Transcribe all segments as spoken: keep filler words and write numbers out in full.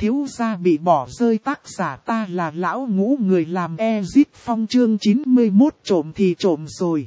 thiếu gia bị bỏ rơi, tác giả ta là lão ngũ, người làm Ezit Phong, chương chín mươi mốt trộm thì trộm rồi.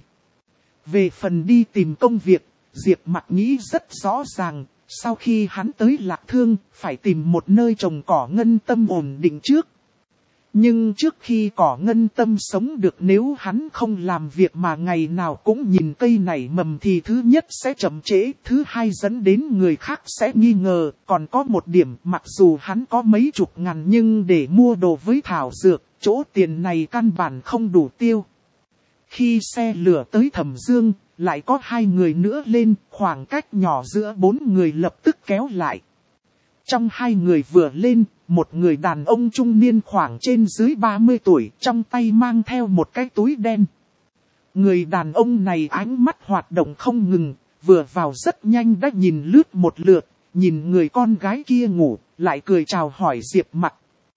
Về phần đi tìm công việc, Diệp Mặc nghĩ rất rõ ràng, sau khi hắn tới Lạc Thương, phải tìm một nơi trồng cỏ ngân tâm ổn định trước. Nhưng trước khi cỏ ngân tâm sống được, nếu hắn không làm việc mà ngày nào cũng nhìn cây này mầm thì thứ nhất sẽ chậm trễ, thứ hai dẫn đến người khác sẽ nghi ngờ. Còn có một điểm, mặc dù hắn có mấy chục ngàn nhưng để mua đồ với thảo dược, chỗ tiền này căn bản không đủ tiêu. Khi xe lửa tới Thẩm Dương, lại có hai người nữa lên, khoảng cách nhỏ giữa bốn người lập tức kéo lại. Trong hai người vừa lên, một người đàn ông trung niên khoảng trên dưới ba mươi tuổi, trong tay mang theo một cái túi đen. Người đàn ông này ánh mắt hoạt động không ngừng, vừa vào rất nhanh đã nhìn lướt một lượt, nhìn người con gái kia ngủ, lại cười chào hỏi Diệp Mặc.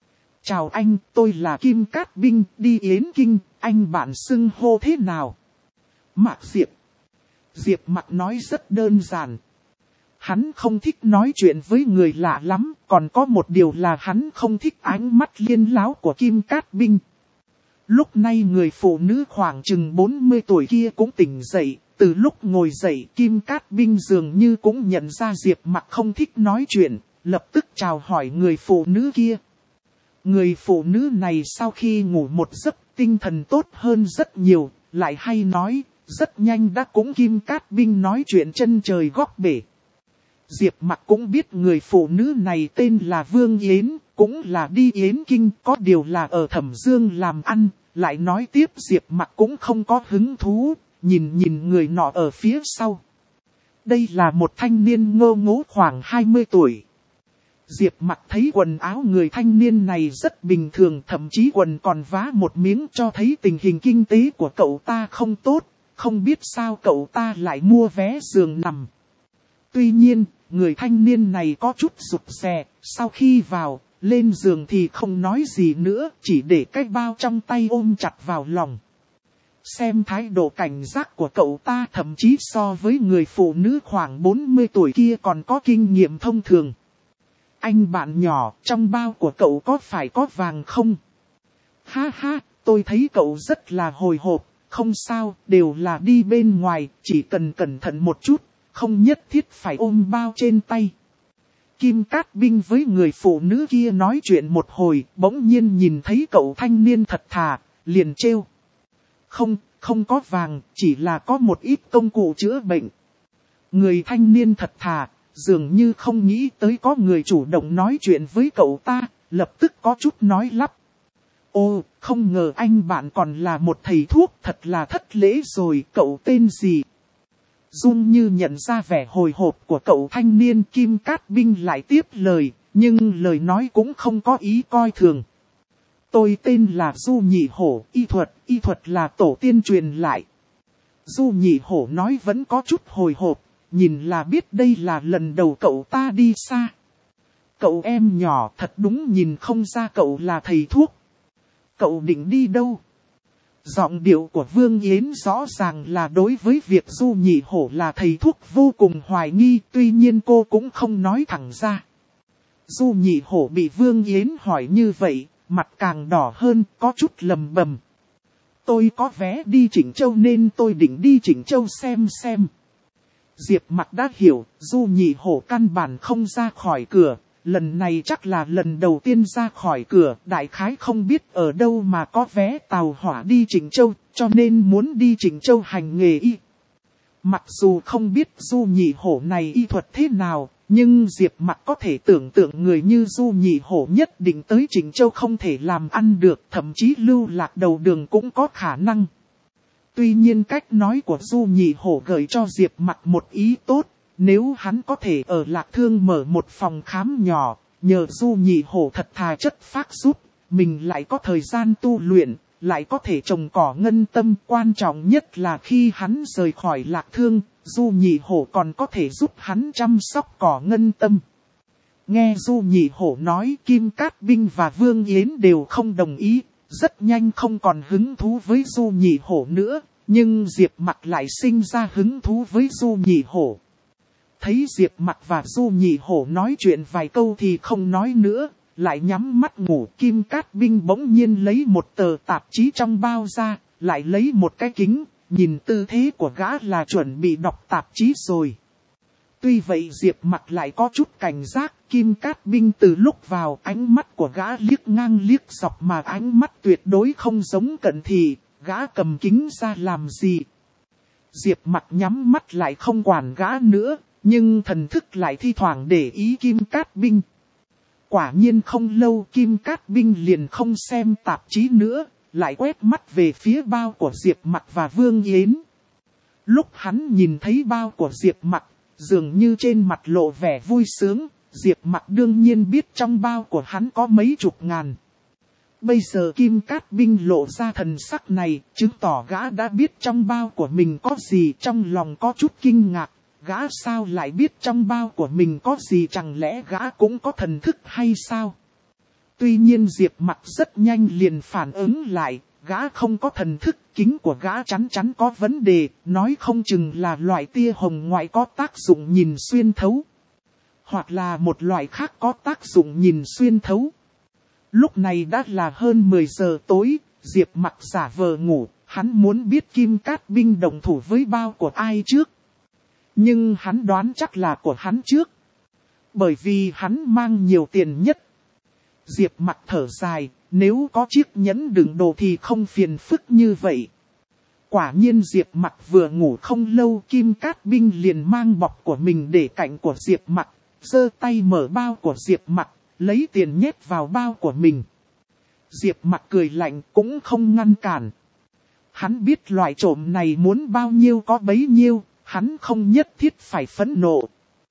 Chào anh, tôi là Kim Cát Binh, đi Yến Kinh, anh bạn xưng hô thế nào? Mạc Diệp. Diệp Mặc nói rất đơn giản. Hắn không thích nói chuyện với người lạ lắm, còn có một điều là hắn không thích ánh mắt liên láo của Kim Cát Binh. Lúc này người phụ nữ khoảng chừng bốn mươi tuổi kia cũng tỉnh dậy, từ lúc ngồi dậy Kim Cát Binh dường như cũng nhận ra Diệp Mặc không thích nói chuyện, lập tức chào hỏi người phụ nữ kia. Người phụ nữ này sau khi ngủ một giấc tinh thần tốt hơn rất nhiều, lại hay nói, rất nhanh đã cũng Kim Cát Binh nói chuyện chân trời góc bể. Diệp Mặc cũng biết người phụ nữ này tên là Vương Yến, cũng là đi Yến Kinh, có điều là ở Thẩm Dương làm ăn, lại nói tiếp Diệp Mặc cũng không có hứng thú, nhìn nhìn người nọ ở phía sau. Đây là một thanh niên ngô ngố khoảng hai mươi tuổi. Diệp Mặc thấy quần áo người thanh niên này rất bình thường, thậm chí quần còn vá một miếng, cho thấy tình hình kinh tế của cậu ta không tốt, không biết sao cậu ta lại mua vé giường nằm. Tuy nhiên, người thanh niên này có chút rụt rè, sau khi vào, lên giường thì không nói gì nữa, chỉ để cái bao trong tay ôm chặt vào lòng. Xem thái độ cảnh giác của cậu ta thậm chí so với người phụ nữ khoảng bốn mươi tuổi kia còn có kinh nghiệm thông thường. Anh bạn nhỏ, trong bao của cậu có phải có vàng không? Ha ha, tôi thấy cậu rất là hồi hộp, không sao, đều là đi bên ngoài, chỉ cần cẩn thận một chút. Không nhất thiết phải ôm bao trên tay. Kim Cát Binh với người phụ nữ kia nói chuyện một hồi, bỗng nhiên nhìn thấy cậu thanh niên thật thà, liền trêu. Không, không có vàng, chỉ là có một ít công cụ chữa bệnh. Người thanh niên thật thà, dường như không nghĩ tới có người chủ động nói chuyện với cậu ta, lập tức có chút nói lắp. Ô, không ngờ anh bạn còn là một thầy thuốc, thật là thất lễ rồi, cậu tên gì? Dung như nhận ra vẻ hồi hộp của cậu thanh niên, Kim Cát Binh lại tiếp lời, nhưng lời nói cũng không có ý coi thường. Tôi tên là Du Nhị Hổ, y thuật, y thuật là tổ tiên truyền lại. Du Nhị Hổ nói vẫn có chút hồi hộp, nhìn là biết đây là lần đầu cậu ta đi xa. Cậu em nhỏ thật đúng nhìn không ra cậu là thầy thuốc. Cậu định đi đâu? Giọng điệu của Vương Yến rõ ràng là đối với việc Du Nhị Hổ là thầy thuốc vô cùng hoài nghi, tuy nhiên cô cũng không nói thẳng ra. Du Nhị Hổ bị Vương Yến hỏi như vậy, mặt càng đỏ hơn, có chút lầm bầm. Tôi có vé đi Trịnh Châu nên tôi định đi Trịnh Châu xem xem. Diệp Mặc đã hiểu, Du Nhị Hổ căn bản không ra khỏi cửa. Lần này chắc là lần đầu tiên ra khỏi cửa, đại khái không biết ở đâu mà có vé tàu hỏa đi Trịnh Châu, cho nên muốn đi Trịnh Châu hành nghề y. Mặc dù không biết Du Nhị Hổ này y thuật thế nào, nhưng Diệp Mặc có thể tưởng tượng người như Du Nhị Hổ nhất định tới Trịnh Châu không thể làm ăn được, thậm chí lưu lạc đầu đường cũng có khả năng. Tuy nhiên cách nói của Du Nhị Hổ gợi cho Diệp Mặc một ý tốt. Nếu hắn có thể ở Lạc Thương mở một phòng khám nhỏ, nhờ Du Nhị Hổ thật thà chất phác giúp, mình lại có thời gian tu luyện, lại có thể trồng cỏ ngân tâm. Quan trọng nhất là khi hắn rời khỏi Lạc Thương, Du Nhị Hổ còn có thể giúp hắn chăm sóc cỏ ngân tâm. Nghe Du Nhị Hổ nói, Kim Cát Binh và Vương Yến đều không đồng ý, rất nhanh không còn hứng thú với Du Nhị Hổ nữa, nhưng Diệp Mặc lại sinh ra hứng thú với Du Nhị Hổ. Thấy Diệp Mặc và Du Nhị Hổ nói chuyện vài câu thì không nói nữa, lại nhắm mắt ngủ. Kim Cát Binh bỗng nhiên lấy một tờ tạp chí trong bao ra, lại lấy một cái kính, nhìn tư thế của gã là chuẩn bị đọc tạp chí rồi. Tuy vậy Diệp Mặc lại có chút cảnh giác, Kim Cát Binh từ lúc vào ánh mắt của gã liếc ngang liếc dọc mà ánh mắt tuyệt đối không giống cận thị, gã cầm kính ra làm gì. Diệp Mặc nhắm mắt lại không quản gã nữa, nhưng thần thức lại thi thoảng để ý Kim Cát Binh. Quả nhiên không lâu Kim Cát Binh liền không xem tạp chí nữa, lại quét mắt về phía bao của Diệp Mặc và Vương Yến. Lúc hắn nhìn thấy bao của Diệp Mặc, dường như trên mặt lộ vẻ vui sướng, Diệp Mặc đương nhiên biết trong bao của hắn có mấy chục ngàn. Bây giờ Kim Cát Binh lộ ra thần sắc này, chứng tỏ gã đã biết trong bao của mình có gì, trong lòng có chút kinh ngạc. Gã sao lại biết trong bao của mình có gì, chẳng lẽ gã cũng có thần thức hay sao? Tuy nhiên Diệp Mặc rất nhanh liền phản ứng lại, gã không có thần thức, kính của gã chắn chắn có vấn đề, nói không chừng là loại tia hồng ngoại có tác dụng nhìn xuyên thấu. Hoặc là một loại khác có tác dụng nhìn xuyên thấu. Lúc này đã là hơn mười giờ tối, Diệp Mặc giả vờ ngủ, hắn muốn biết Kim Cát Binh động thủ với bao của ai trước. Nhưng hắn đoán chắc là của hắn trước. Bởi vì hắn mang nhiều tiền nhất. Diệp Mặc thở dài, nếu có chiếc nhẫn đựng đồ thì không phiền phức như vậy. Quả nhiên Diệp Mặc vừa ngủ không lâu, Kim Cát Binh liền mang bọc của mình để cạnh của Diệp Mặc, giơ tay mở bao của Diệp Mặc, lấy tiền nhét vào bao của mình. Diệp Mặc cười lạnh cũng không ngăn cản. Hắn biết loại trộm này muốn bao nhiêu có bấy nhiêu, hắn không nhất thiết phải phẫn nộ.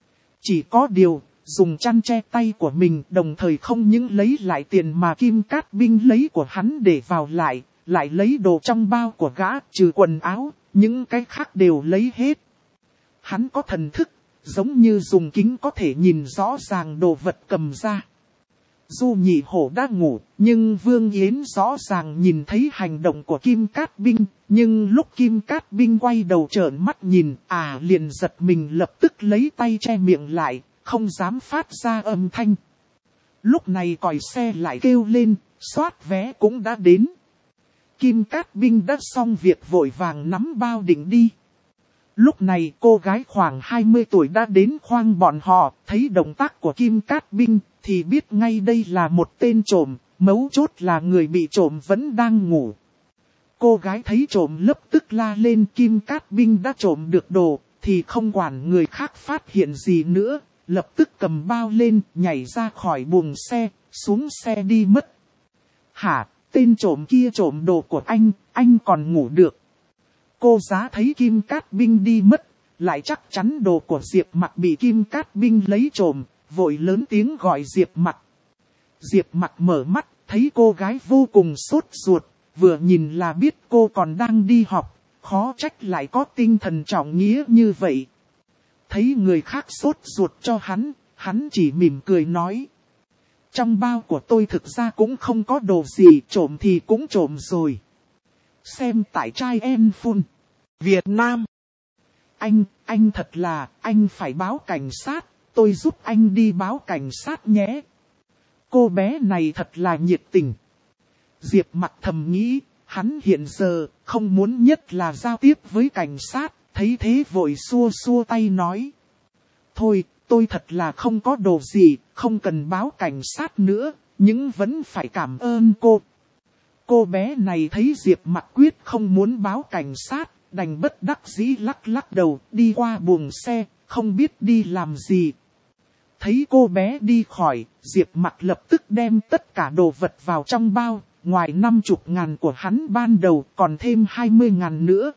Chỉ có điều, dùng chăn che tay của mình đồng thời không những lấy lại tiền mà Kim Cát Binh lấy của hắn để vào lại, lại lấy đồ trong bao của gã, trừ quần áo, những cái khác đều lấy hết. Hắn có thần thức, giống như dùng kính có thể nhìn rõ ràng đồ vật cầm ra. Du Nhị Hổ đã ngủ, nhưng Vương Yến rõ ràng nhìn thấy hành động của Kim Cát Binh, nhưng lúc Kim Cát Binh quay đầu trợn mắt nhìn, à liền giật mình lập tức lấy tay che miệng lại, không dám phát ra âm thanh. Lúc này còi xe lại kêu lên, soát vé cũng đã đến. Kim Cát Binh đã xong việc vội vàng nắm bao định đi. Lúc này cô gái khoảng hai mươi tuổi đã đến khoang bọn họ, thấy động tác của Kim Cát Binh thì biết ngay đây là một tên trộm, mấu chốt là người bị trộm vẫn đang ngủ. Cô gái thấy trộm lập tức la lên, Kim Cát Binh đã trộm được đồ, thì không quản người khác phát hiện gì nữa, lập tức cầm bao lên, nhảy ra khỏi buồng xe, xuống xe đi mất. Hả, tên trộm kia trộm đồ của anh, anh còn ngủ được. Cô giá thấy Kim Cát Binh đi mất, lại chắc chắn đồ của Diệp Mặc bị Kim Cát Binh lấy trộm, vội lớn tiếng gọi Diệp Mặc. Diệp Mặc mở mắt, thấy cô gái vô cùng sốt ruột, vừa nhìn là biết cô còn đang đi học, khó trách lại có tinh thần trọng nghĩa như vậy. Thấy người khác sốt ruột cho hắn, hắn chỉ mỉm cười nói. Trong bao của tôi thực ra cũng không có đồ gì, trộm thì cũng trộm rồi. Xem tại trai em phun. Việt Nam. Anh, anh thật là, anh phải báo cảnh sát, tôi giúp anh đi báo cảnh sát nhé. Cô bé này thật là nhiệt tình. Diệp Mặc thầm nghĩ, hắn hiện giờ không muốn nhất là giao tiếp với cảnh sát, thấy thế vội xua xua tay nói. Thôi, tôi thật là không có đồ gì, không cần báo cảnh sát nữa, nhưng vẫn phải cảm ơn cô. Cô bé này thấy Diệp Mặc quyết không muốn báo cảnh sát, đành bất đắc dĩ lắc lắc đầu, đi qua buồng xe, không biết đi làm gì. Thấy cô bé đi khỏi, Diệp Mặc lập tức đem tất cả đồ vật vào trong bao, ngoài năm mươi ngàn của hắn ban đầu còn thêm hai mươi ngàn nữa.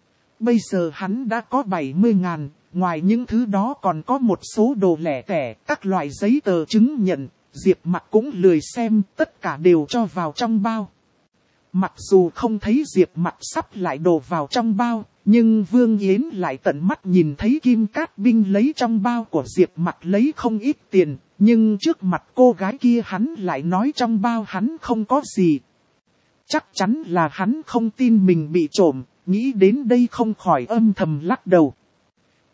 Bây giờ hắn đã có bảy mươi ngàn, ngoài những thứ đó còn có một số đồ lẻ tẻ, các loại giấy tờ chứng nhận, Diệp Mặc cũng lười xem, tất cả đều cho vào trong bao. Mặc dù không thấy Diệp Mặc sắp lại đồ vào trong bao, nhưng Vương Yến lại tận mắt nhìn thấy Kim Cát Binh lấy trong bao của Diệp Mặc lấy không ít tiền, nhưng trước mặt cô gái kia hắn lại nói trong bao hắn không có gì. Chắc chắn là hắn không tin mình bị trộm, nghĩ đến đây không khỏi âm thầm lắc đầu.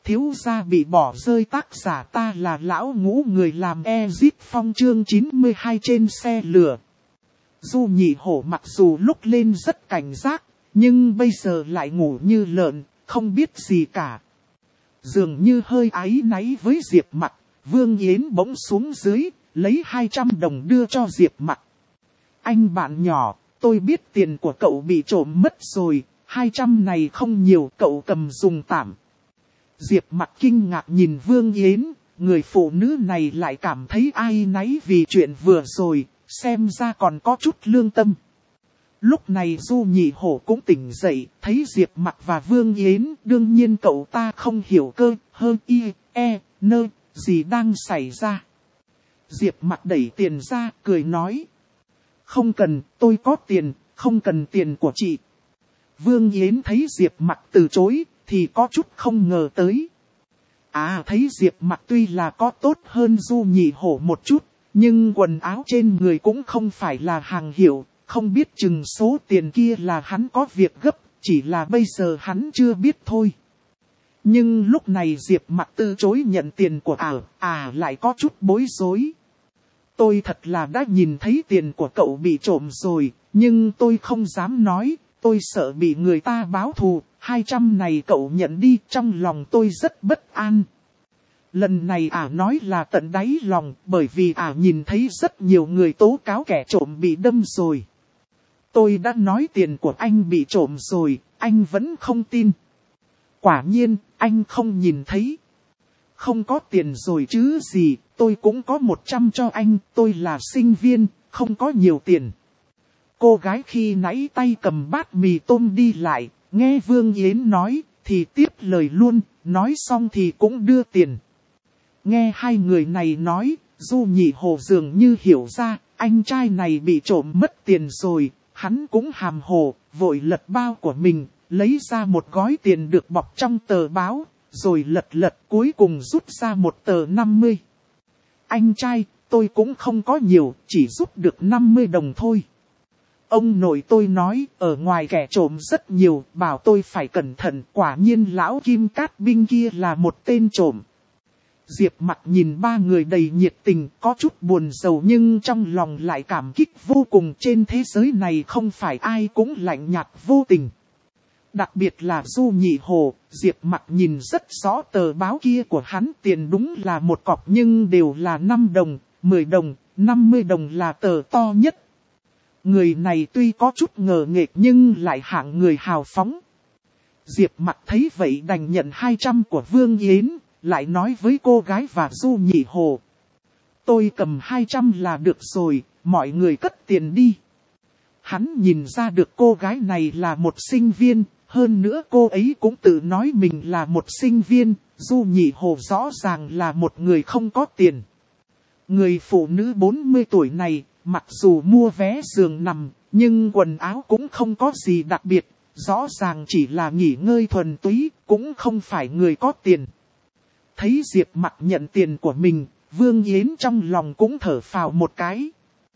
thiếu gia bị bỏ rơi, tác giả ta là lão ngũ người làm Ezip Phong chương chín mươi hai trên xe lửa. Du Nhị Hổ mặc dù lúc lên rất cảnh giác, nhưng bây giờ lại ngủ như lợn, không biết gì cả. Dường như hơi áy náy với Diệp Mặc, Vương Yến bỗng xuống dưới, lấy hai trăm đồng đưa cho Diệp Mặc. Anh bạn nhỏ, tôi biết tiền của cậu bị trộm mất rồi, hai trăm này không nhiều, cậu cầm dùng tạm. Diệp Mặc kinh ngạc nhìn Vương Yến, người phụ nữ này lại cảm thấy áy náy vì chuyện vừa rồi, xem ra còn có chút lương tâm. Lúc này Du Nhị Hổ cũng tỉnh dậy, thấy Diệp Mặc và Vương Yến, đương nhiên cậu ta không hiểu cơ, hơn y, e, nơ, gì đang xảy ra. Diệp Mặc đẩy tiền ra, cười nói. Không cần, tôi có tiền, không cần tiền của chị. Vương Yến thấy Diệp Mặc từ chối, thì có chút không ngờ tới. À, thấy Diệp Mặc tuy là có tốt hơn Du Nhị Hổ một chút, nhưng quần áo trên người cũng không phải là hàng hiệu, không biết chừng số tiền kia là hắn có việc gấp, chỉ là bây giờ hắn chưa biết thôi. Nhưng lúc này Diệp Mặc từ chối nhận tiền của ả, à lại có chút bối rối. Tôi thật là đã nhìn thấy tiền của cậu bị trộm rồi, nhưng tôi không dám nói, tôi sợ bị người ta báo thù, hai trăm này cậu nhận đi, trong lòng tôi rất bất an. Lần này ả nói là tận đáy lòng, bởi vì ả nhìn thấy rất nhiều người tố cáo kẻ trộm bị đâm rồi. Tôi đã nói tiền của anh bị trộm rồi, anh vẫn không tin. Quả nhiên, anh không nhìn thấy. Không có tiền rồi chứ gì, tôi cũng có một trăm cho anh, tôi là sinh viên, không có nhiều tiền. Cô gái khi nãy tay cầm bát mì tôm đi lại, nghe Vương Yến nói, thì tiếp lời luôn, nói xong thì cũng đưa tiền. Nghe hai người này nói, Du Nhị Hổ dường như hiểu ra, anh trai này bị trộm mất tiền rồi, hắn cũng hàm hồ, vội lật bao của mình, lấy ra một gói tiền được bọc trong tờ báo, rồi lật lật cuối cùng rút ra một tờ năm mươi. Anh trai, tôi cũng không có nhiều, chỉ rút được năm mươi đồng thôi. Ông nội tôi nói, ở ngoài kẻ trộm rất nhiều, bảo tôi phải cẩn thận, quả nhiên lão Kim Cát Binh kia là một tên trộm. Diệp Mặc nhìn ba người đầy nhiệt tình, có chút buồn rầu nhưng trong lòng lại cảm kích vô cùng, trên thế giới này không phải ai cũng lạnh nhạt vô tình. Đặc biệt là Du Nhị Hổ, Diệp Mặc nhìn rất rõ tờ báo kia của hắn, tiền đúng là một cọc nhưng đều là năm đồng, mười đồng, năm mươi đồng là tờ to nhất. Người này tuy có chút ngờ nghệch nhưng lại hạng người hào phóng. Diệp Mặc thấy vậy đành nhận hai trăm của Vương Yến, lại nói với cô gái và Du Nhị Hổ. Tôi cầm hai trăm là được rồi, mọi người cất tiền đi. Hắn nhìn ra được cô gái này là một sinh viên, hơn nữa cô ấy cũng tự nói mình là một sinh viên, Du Nhị Hổ rõ ràng là một người không có tiền. Người phụ nữ bốn mươi tuổi này, mặc dù mua vé giường nằm, nhưng quần áo cũng không có gì đặc biệt, rõ ràng chỉ là nghỉ ngơi thuần túy, cũng không phải người có tiền. Thấy Diệp Mặc nhận tiền của mình, Vương Yến trong lòng cũng thở phào một cái.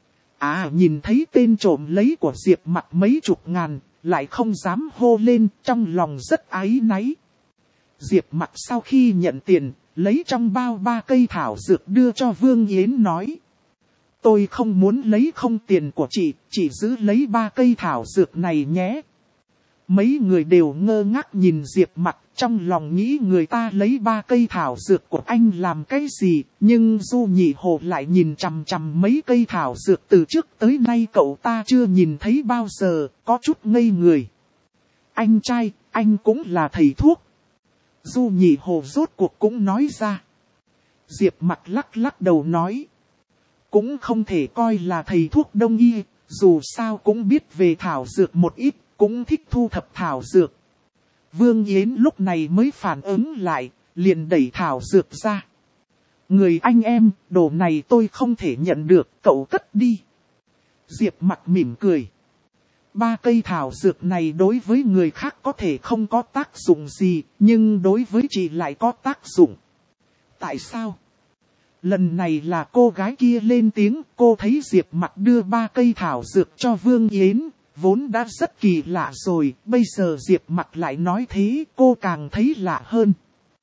À, nhìn thấy tên trộm lấy của Diệp Mặc mấy chục ngàn, lại không dám hô lên, trong lòng rất áy náy. Diệp Mặc sau khi nhận tiền, lấy trong bao ba cây thảo dược đưa cho Vương Yến nói. Tôi không muốn lấy không tiền của chị, chỉ giữ lấy ba cây thảo dược này nhé. Mấy người đều ngơ ngác nhìn Diệp Mặc, trong lòng nghĩ người ta lấy ba cây thảo dược của anh làm cái gì, nhưng Du Nhị Hổ lại nhìn chằm chằm mấy cây thảo dược từ trước tới nay cậu ta chưa nhìn thấy bao giờ, có chút ngây người. Anh trai, anh cũng là thầy thuốc. Du Nhị Hổ rốt cuộc cũng nói ra. Diệp Mặc lắc lắc đầu nói. Cũng không thể coi là thầy thuốc đông y, dù sao cũng biết về thảo dược một ít, cũng thích thu thập thảo dược. Vương Yến lúc này mới phản ứng lại, liền đẩy thảo dược ra. Người anh em, đồ này tôi không thể nhận được, cậu cất đi. Diệp Mặc mỉm cười. Ba cây thảo dược này đối với người khác có thể không có tác dụng gì, nhưng đối với chị lại có tác dụng. Tại sao? Lần này là cô gái kia lên tiếng, cô thấy Diệp Mặc đưa ba cây thảo dược cho Vương Yến, vốn đã rất kỳ lạ rồi, bây giờ Diệp Mặc lại nói thế, cô càng thấy lạ hơn.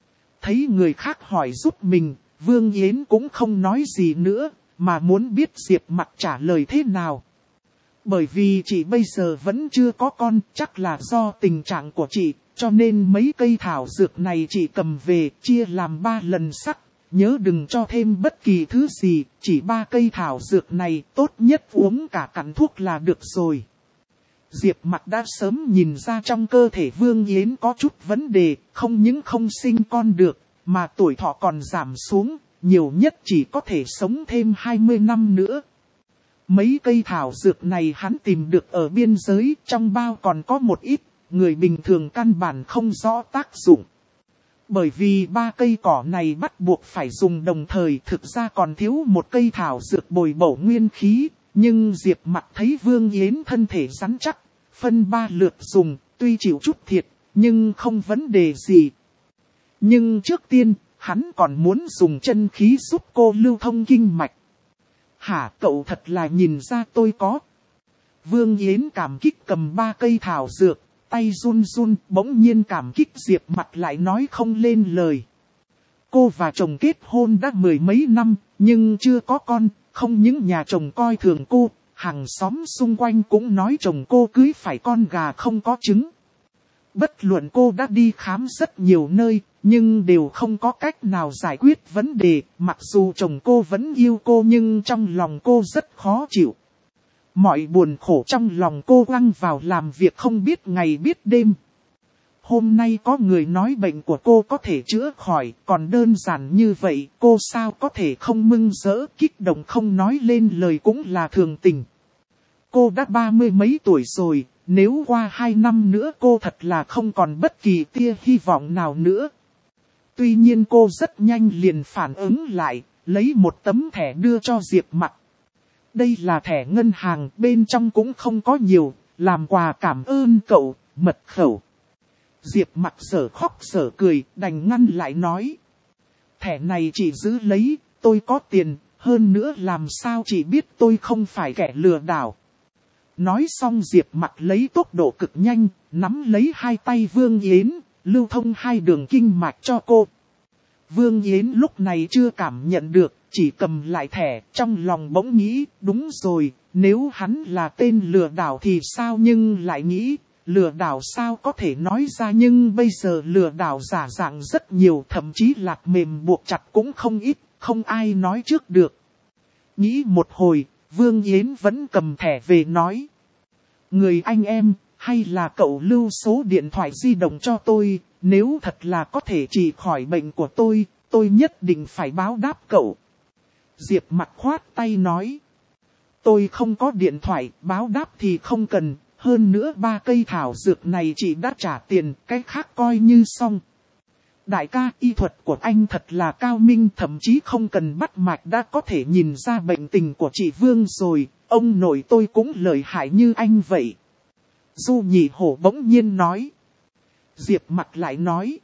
Thấy người khác hỏi giúp mình, Vương Yến cũng không nói gì nữa, mà muốn biết Diệp Mặc trả lời thế nào. Bởi vì chị bây giờ vẫn chưa có con, chắc là do tình trạng của chị, cho nên mấy cây thảo dược này chị cầm về, chia làm ba lần sắc. Nhớ đừng cho thêm bất kỳ thứ gì, chỉ ba cây thảo dược này tốt nhất uống cả cặn thuốc là được rồi. Diệp Mặc đã sớm nhìn ra trong cơ thể Vương Yến có chút vấn đề, không những không sinh con được, mà tuổi thọ còn giảm xuống, nhiều nhất chỉ có thể sống thêm hai mươi năm nữa. Mấy cây thảo dược này hắn tìm được ở biên giới, trong bao còn có một ít, người bình thường căn bản không rõ tác dụng. Bởi vì ba cây cỏ này bắt buộc phải dùng đồng thời, thực ra còn thiếu một cây thảo dược bồi bổ nguyên khí, nhưng Diệp Mặc thấy Vương Yến thân thể rắn chắc, phân ba lượt dùng, tuy chịu chút thiệt, nhưng không vấn đề gì. Nhưng trước tiên, hắn còn muốn dùng chân khí giúp cô lưu thông kinh mạch. Hả, cậu thật là nhìn ra tôi có. Vương Yến cảm kích cầm ba cây thảo dược, tay run run, bỗng nhiên cảm kích Diệp Mặc lại nói không lên lời. Cô và chồng kết hôn đã mười mấy năm, nhưng chưa có con, không những nhà chồng coi thường cô, hàng xóm xung quanh cũng nói chồng cô cưới phải con gà không có trứng. Bất luận cô đã đi khám rất nhiều nơi, nhưng đều không có cách nào giải quyết vấn đề, mặc dù chồng cô vẫn yêu cô nhưng trong lòng cô rất khó chịu. Mọi buồn khổ trong lòng cô quăng vào làm việc không biết ngày biết đêm. Hôm nay có người nói bệnh của cô có thể chữa khỏi, còn đơn giản như vậy, cô sao có thể không mừng rỡ, kích động không nói lên lời cũng là thường tình. Cô đã ba mươi mấy tuổi rồi, nếu qua hai năm nữa cô thật là không còn bất kỳ tia hy vọng nào nữa. Tuy nhiên cô rất nhanh liền phản ứng lại, lấy một tấm thẻ đưa cho Diệp Mặc. Đây là thẻ ngân hàng, bên trong cũng không có nhiều, làm quà cảm ơn cậu, mật khẩu. Diệp Mặc sở khóc sở cười, đành ngăn lại nói. Thẻ này chị giữ lấy, tôi có tiền, hơn nữa làm sao chị biết tôi không phải kẻ lừa đảo. Nói xong Diệp Mặc lấy tốc độ cực nhanh, nắm lấy hai tay Vương Yến, lưu thông hai đường kinh mạch cho cô. Vương Yến lúc này chưa cảm nhận được, chỉ cầm lại thẻ, trong lòng bỗng nghĩ, đúng rồi, nếu hắn là tên lừa đảo thì sao, nhưng lại nghĩ, lừa đảo sao có thể nói ra, nhưng bây giờ lừa đảo giả dạng rất nhiều, thậm chí lạc mềm buộc chặt cũng không ít, không ai nói trước được. Nghĩ một hồi, Vương Yến vẫn cầm thẻ về nói. Người anh em, hay là cậu lưu số điện thoại di động cho tôi, nếu thật là có thể trị khỏi bệnh của tôi, tôi nhất định phải báo đáp cậu. Diệp Mặc khoát tay nói. Tôi không có điện thoại, báo đáp thì không cần, hơn nữa ba cây thảo dược này chị đã trả tiền, cái khác coi như xong. Đại ca, y thuật của anh thật là cao minh, thậm chí không cần bắt mạch đã có thể nhìn ra bệnh tình của chị Vương rồi, ông nội tôi cũng lợi hại như anh vậy. Du Nhị Hổ bỗng nhiên nói. Diệp Mặc lại nói.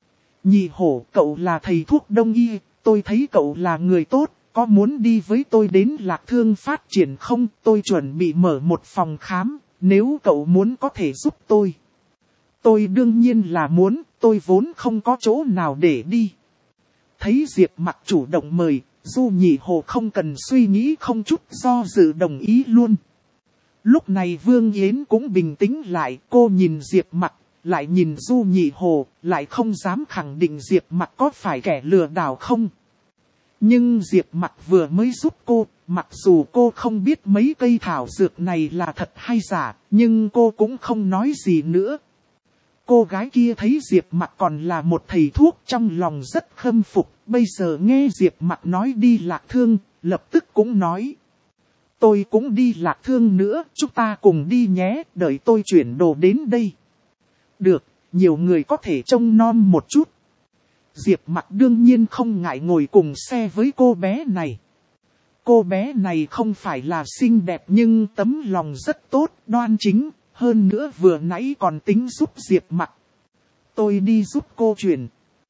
Nhị Hổ, cậu là thầy thuốc đông y, tôi thấy cậu là người tốt, có muốn đi với tôi đến Lạc Thương phát triển không? Tôi chuẩn bị mở một phòng khám, nếu cậu muốn có thể giúp tôi. Tôi đương nhiên là muốn, tôi vốn không có chỗ nào để đi. Thấy Diệp Mặc chủ động mời, Du Nhị Hổ không cần suy nghĩ không chút do dự đồng ý luôn. Lúc này Vương Yến cũng bình tĩnh lại, cô nhìn Diệp Mặc, lại nhìn Du Nhị Hổ, lại không dám khẳng định Diệp Mặc có phải kẻ lừa đảo không. Nhưng Diệp Mặc vừa mới giúp cô, mặc dù cô không biết mấy cây thảo dược này là thật hay giả, nhưng cô cũng không nói gì nữa. Cô gái kia thấy Diệp Mặc còn là một thầy thuốc, trong lòng rất khâm phục, bây giờ nghe Diệp Mặc nói đi Lạc Thương, lập tức cũng nói. Tôi cũng đi Lạc Thương nữa, chúng ta cùng đi nhé, đợi tôi chuyển đồ đến đây. Được, nhiều người có thể trông nom một chút. Diệp Mặc đương nhiên không ngại ngồi cùng xe với cô bé này. Cô bé này không phải là xinh đẹp nhưng tấm lòng rất tốt, đoan chính, hơn nữa vừa nãy còn tính giúp Diệp Mặc. Tôi đi giúp cô chuyển.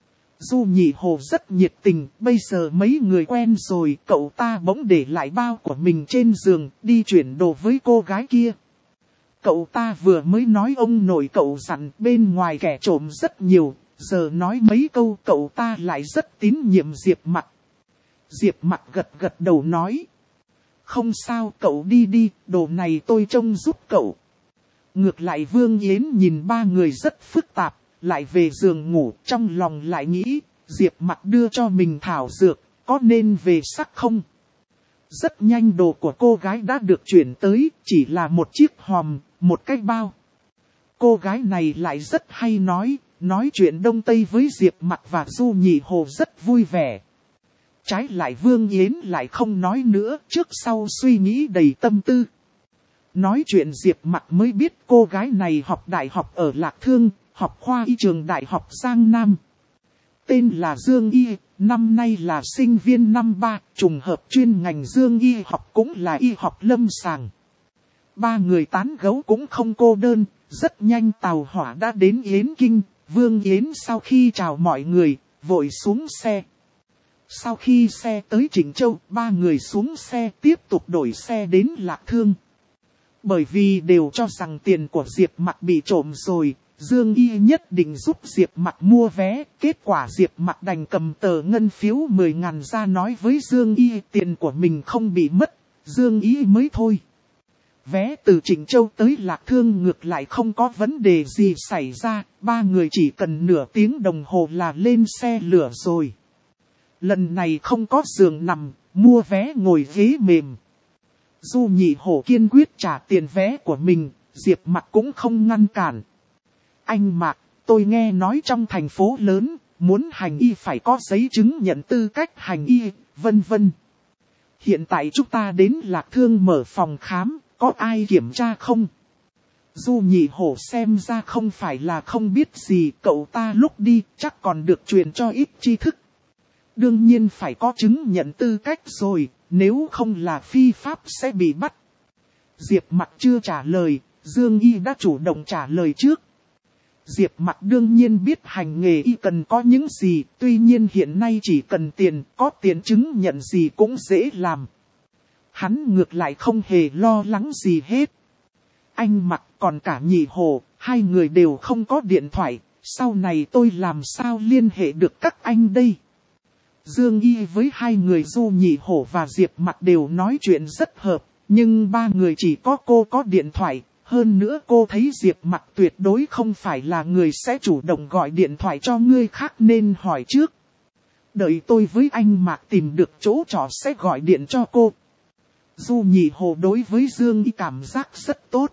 Du Nhị Hổ rất nhiệt tình, bây giờ mấy người quen rồi, cậu ta bỗng để lại bao của mình trên giường, đi chuyển đồ với cô gái kia. Cậu ta vừa mới nói ông nội cậu dặn bên ngoài kẻ trộm rất nhiều, giờ nói mấy câu cậu ta lại rất tín nhiệm Diệp Mặc. Diệp Mặc gật gật đầu nói. Không sao cậu đi đi, đồ này tôi trông giúp cậu. Ngược lại Vương Yến nhìn ba người rất phức tạp, lại về giường ngủ, trong lòng lại nghĩ, Diệp Mặc đưa cho mình thảo dược, có nên về sắc không? Rất nhanh đồ của cô gái đã được chuyển tới, chỉ là một chiếc hòm, một cái bao. Cô gái này lại rất hay nói, nói chuyện Đông Tây với Diệp Mặc và Du Nhị Hồ rất vui vẻ. Trái lại Vương Yến lại không nói nữa, trước sau suy nghĩ đầy tâm tư. Nói chuyện Diệp Mặc mới biết cô gái này học đại học ở Lạc Thương, học khoa y trường đại học Giang Nam. Tên là Dương Y, năm nay là sinh viên năm ba, trùng hợp chuyên ngành Dương Y học cũng là y học lâm sàng. Ba người tán gẫu cũng không cô đơn, rất nhanh tàu hỏa đã đến Yến Kinh. Vương Yến sau khi chào mọi người, vội xuống xe. Sau khi xe tới Trịnh Châu, ba người xuống xe tiếp tục đổi xe đến Lạc Thương. Bởi vì đều cho rằng tiền của Diệp Mặc bị trộm rồi, Dương Y nhất định giúp Diệp Mặc mua vé. Kết quả Diệp Mặc đành cầm tờ ngân phiếu mười ngàn ra nói với Dương Y tiền của mình không bị mất, Dương Y mới thôi. Vé từ Trịnh Châu tới Lạc Thương ngược lại không có vấn đề gì xảy ra, ba người chỉ cần nửa tiếng đồng hồ là lên xe lửa rồi. Lần này không có giường nằm, mua vé ngồi ghế mềm. Du Nhị Hổ kiên quyết trả tiền vé của mình, Diệp Mặc cũng không ngăn cản. Anh Mạc, tôi nghe nói trong thành phố lớn, muốn hành y phải có giấy chứng nhận tư cách hành y, vân vân. Hiện tại chúng ta đến Lạc Thương mở phòng khám, có ai kiểm tra không? Du Nhị Hổ xem ra không phải là không biết gì, cậu ta lúc đi chắc còn được truyền cho ít tri thức. Đương nhiên phải có chứng nhận tư cách rồi, nếu không là phi pháp sẽ bị bắt. Diệp Mặc chưa trả lời, Dương Y đã chủ động trả lời trước. Diệp Mặc đương nhiên biết hành nghề y cần có những gì, tuy nhiên hiện nay chỉ cần tiền, có tiền chứng nhận gì cũng dễ làm. Hắn ngược lại không hề lo lắng gì hết. Anh Mặc còn cả Nhị Hồ, hai người đều không có điện thoại, sau này tôi làm sao liên hệ được các anh đây? Dương Y với hai người Du Nhị Hổ và Diệp Mặc đều nói chuyện rất hợp, nhưng ba người chỉ có cô có điện thoại. Hơn nữa cô thấy Diệp Mặc tuyệt đối không phải là người sẽ chủ động gọi điện thoại cho người khác nên hỏi trước. Đợi tôi với anh Mạc tìm được chỗ trọ sẽ gọi điện cho cô. Du Nhị Hổ đối với Dương Y cảm giác rất tốt.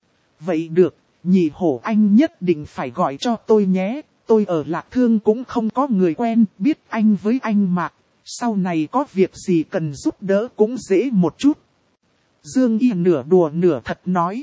Vậy được, Nhị Hổ anh nhất định phải gọi cho tôi nhé. Tôi ở Lạc Thương cũng không có người quen, biết anh với anh Mạc. Sau này có việc gì cần giúp đỡ cũng dễ một chút. Dương Y nửa đùa nửa thật nói.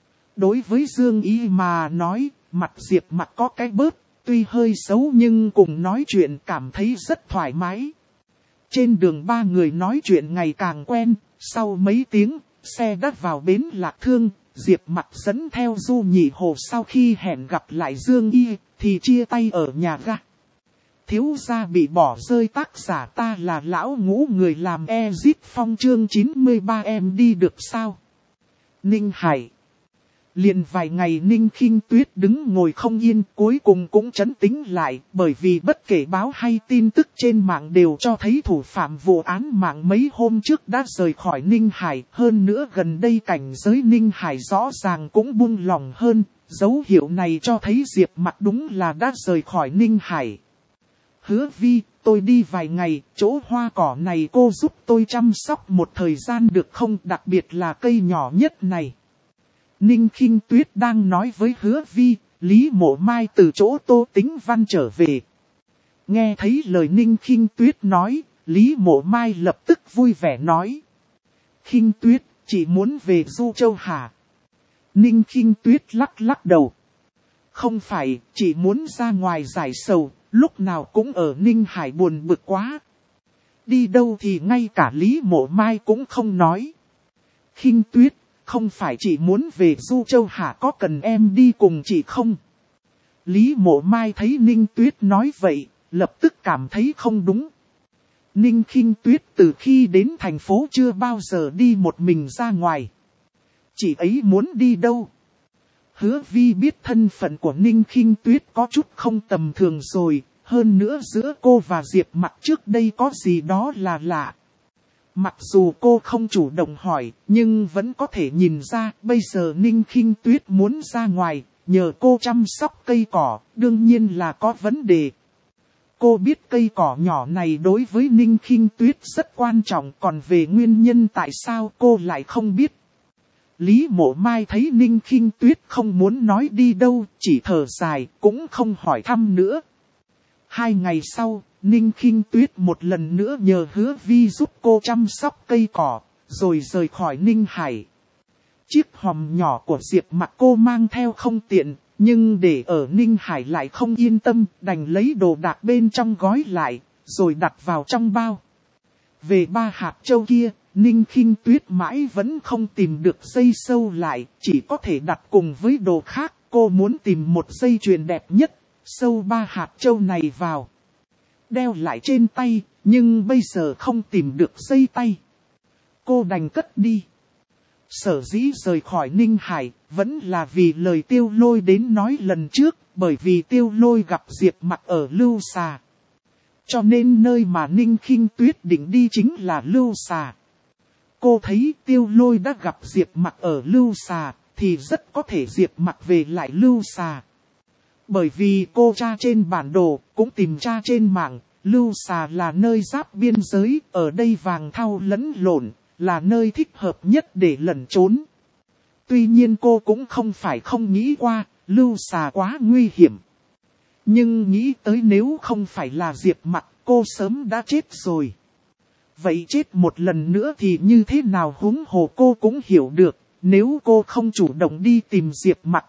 Đối với Dương Y mà nói, mặt Diệp Mặc có cái bớt, tuy hơi xấu nhưng cùng nói chuyện cảm thấy rất thoải mái. Trên đường ba người nói chuyện ngày càng quen, sau mấy tiếng, xe đã vào bến Lạc Thương, Diệp Mặc dẫn theo Du Nhị Hồ sau khi hẹn gặp lại Dương Y, thì chia tay ở nhà ga. Thiếu gia bị bỏ rơi tác giả ta là lão ngũ người làm Exit Phong chương chín mươi ba em đi được sao? Ninh Hải. Liền vài ngày Ninh Khinh Tuyết đứng ngồi không yên, cuối cùng cũng trấn tĩnh lại, bởi vì bất kể báo hay tin tức trên mạng đều cho thấy thủ phạm vụ án mạng mấy hôm trước đã rời khỏi Ninh Hải. Hơn nữa gần đây cảnh giới Ninh Hải rõ ràng cũng buông lỏng hơn, dấu hiệu này cho thấy Diệp Mặc đúng là đã rời khỏi Ninh Hải. Hứa Vi, tôi đi vài ngày, chỗ hoa cỏ này cô giúp tôi chăm sóc một thời gian được không, đặc biệt là cây nhỏ nhất này. Ninh Khinh Tuyết đang nói với Hứa Vi, Lý Mộ Mai từ chỗ Tô Tĩnh Văn trở về. Nghe thấy lời Ninh Khinh Tuyết nói, Lý Mộ Mai lập tức vui vẻ nói. Khinh Tuyết, chỉ muốn về Du Châu hả? Ninh Khinh Tuyết lắc lắc đầu. Không phải, chỉ muốn ra ngoài giải sầu, lúc nào cũng ở Ninh Hải buồn bực quá. Đi đâu thì ngay cả Lý Mộ Mai cũng không nói. Khinh Tuyết, không phải chị muốn về Du Châu hả, có cần em đi cùng chị không? Lý Mộ Mai thấy Ninh Tuyết nói vậy, lập tức cảm thấy không đúng. Ninh Khinh Tuyết từ khi đến thành phố chưa bao giờ đi một mình ra ngoài. Chị ấy muốn đi đâu? Hứa Vi biết thân phận của Ninh Khinh Tuyết có chút không tầm thường rồi, hơn nữa giữa cô và Diệp Mặc trước đây có gì đó là lạ. Mặc dù cô không chủ động hỏi, nhưng vẫn có thể nhìn ra bây giờ Ninh Khinh Tuyết muốn ra ngoài, nhờ cô chăm sóc cây cỏ, đương nhiên là có vấn đề. Cô biết cây cỏ nhỏ này đối với Ninh Khinh Tuyết rất quan trọng, còn về nguyên nhân tại sao cô lại không biết. Lý Mộ Mai thấy Ninh Khinh Tuyết không muốn nói đi đâu, chỉ thở dài, cũng không hỏi thăm nữa. Hai ngày sau, Ninh Khinh Tuyết một lần nữa nhờ Hứa Vi giúp cô chăm sóc cây cỏ, rồi rời khỏi Ninh Hải. Chiếc hòm nhỏ của Diệp Mặc cô mang theo không tiện, nhưng để ở Ninh Hải lại không yên tâm, đành lấy đồ đạc bên trong gói lại, rồi đặt vào trong bao. Về ba hạt châu kia, Ninh Khinh Tuyết mãi vẫn không tìm được dây sâu lại, chỉ có thể đặt cùng với đồ khác. Cô muốn tìm một dây chuyền đẹp nhất, sâu ba hạt châu này vào. Đeo lại trên tay, nhưng bây giờ không tìm được dây tay. Cô đành cất đi. Sở dĩ rời khỏi Ninh Hải, vẫn là vì lời Tiêu Lôi đến nói lần trước, bởi vì Tiêu Lôi gặp Diệp Mặc ở Lưu Xà. Cho nên nơi mà Ninh Khinh Tuyết định đi chính là Lưu Xà. Cô thấy Tiêu Lôi đã gặp Diệp Mặc ở Lưu Xà, thì rất có thể Diệp Mặc về lại Lưu Xà. Bởi vì cô tra trên bản đồ, cũng tìm tra trên mạng, Lưu Xà là nơi giáp biên giới, ở đây vàng thau lẫn lộn, là nơi thích hợp nhất để lẩn trốn. Tuy nhiên cô cũng không phải không nghĩ qua, Lưu Xà quá nguy hiểm. Nhưng nghĩ tới nếu không phải là Diệp Mặc, cô sớm đã chết rồi. Vậy chết một lần nữa thì như thế nào, huống hồ cô cũng hiểu được, nếu cô không chủ động đi tìm Diệp Mặc.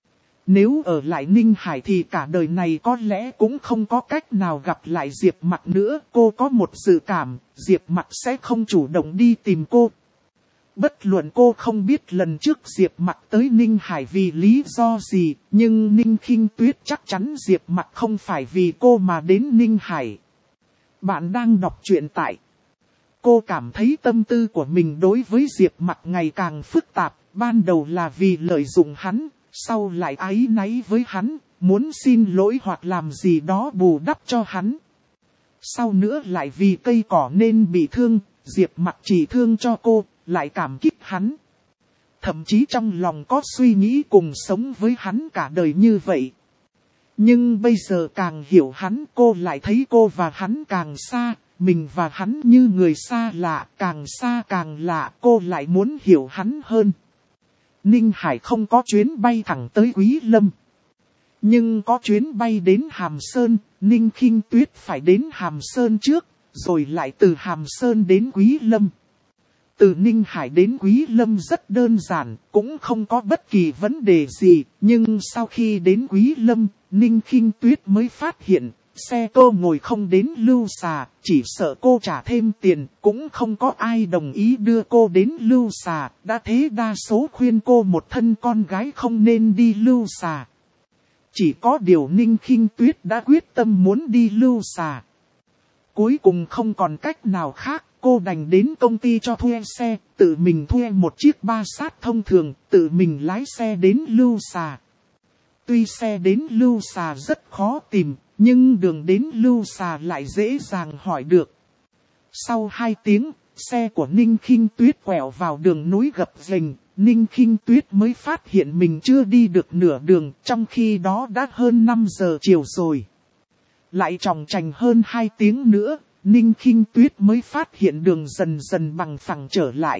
Nếu ở lại Ninh Hải thì cả đời này có lẽ cũng không có cách nào gặp lại Diệp Mặc nữa. Cô có một dự cảm, Diệp Mặc sẽ không chủ động đi tìm cô. Bất luận cô không biết lần trước Diệp Mặc tới Ninh Hải vì lý do gì, nhưng Ninh Khinh Tuyết chắc chắn Diệp Mặc không phải vì cô mà đến Ninh Hải. Bạn đang đọc truyện tại. Cô cảm thấy tâm tư của mình đối với Diệp Mặc ngày càng phức tạp, ban đầu là vì lợi dụng hắn, sau lại áy náy với hắn, muốn xin lỗi hoặc làm gì đó bù đắp cho hắn. Sau nữa lại vì cây cỏ nên bị thương, Diệp Mặc chỉ thương cho cô, lại cảm kích hắn. Thậm chí trong lòng có suy nghĩ cùng sống với hắn cả đời như vậy. Nhưng bây giờ càng hiểu hắn, cô lại thấy cô và hắn càng xa, mình và hắn như người xa lạ, càng xa càng lạ, cô lại muốn hiểu hắn hơn. Ninh Hải không có chuyến bay thẳng tới Quý Lâm. Nhưng có chuyến bay đến Hàm Sơn, Ninh Khinh Tuyết phải đến Hàm Sơn trước, rồi lại từ Hàm Sơn đến Quý Lâm. Từ Ninh Hải đến Quý Lâm rất đơn giản, cũng không có bất kỳ vấn đề gì, nhưng sau khi đến Quý Lâm, Ninh Khinh Tuyết mới phát hiện, xe cô ngồi không đến Lưu Xà, chỉ sợ cô trả thêm tiền, cũng không có ai đồng ý đưa cô đến Lưu Xà, đã thế đa số khuyên cô một thân con gái không nên đi Lưu Xà. Chỉ có điều Ninh Khinh Tuyết đã quyết tâm muốn đi Lưu Xà. Cuối cùng không còn cách nào khác, cô đành đến công ty cho thuê xe, tự mình thuê một chiếc ba sát thông thường, tự mình lái xe đến Lưu Xà. Tuy xe đến Lưu Xà rất khó tìm, nhưng đường đến Lưu Xà lại dễ dàng hỏi được. Sau hai tiếng, xe của Ninh Khinh Tuyết quẹo vào đường núi gập ghềnh, Ninh Khinh Tuyết mới phát hiện mình chưa đi được nửa đường, trong khi đó đã hơn năm giờ chiều rồi. Lại tròng trành hơn hai tiếng nữa, Ninh Khinh Tuyết mới phát hiện đường dần dần bằng phẳng trở lại.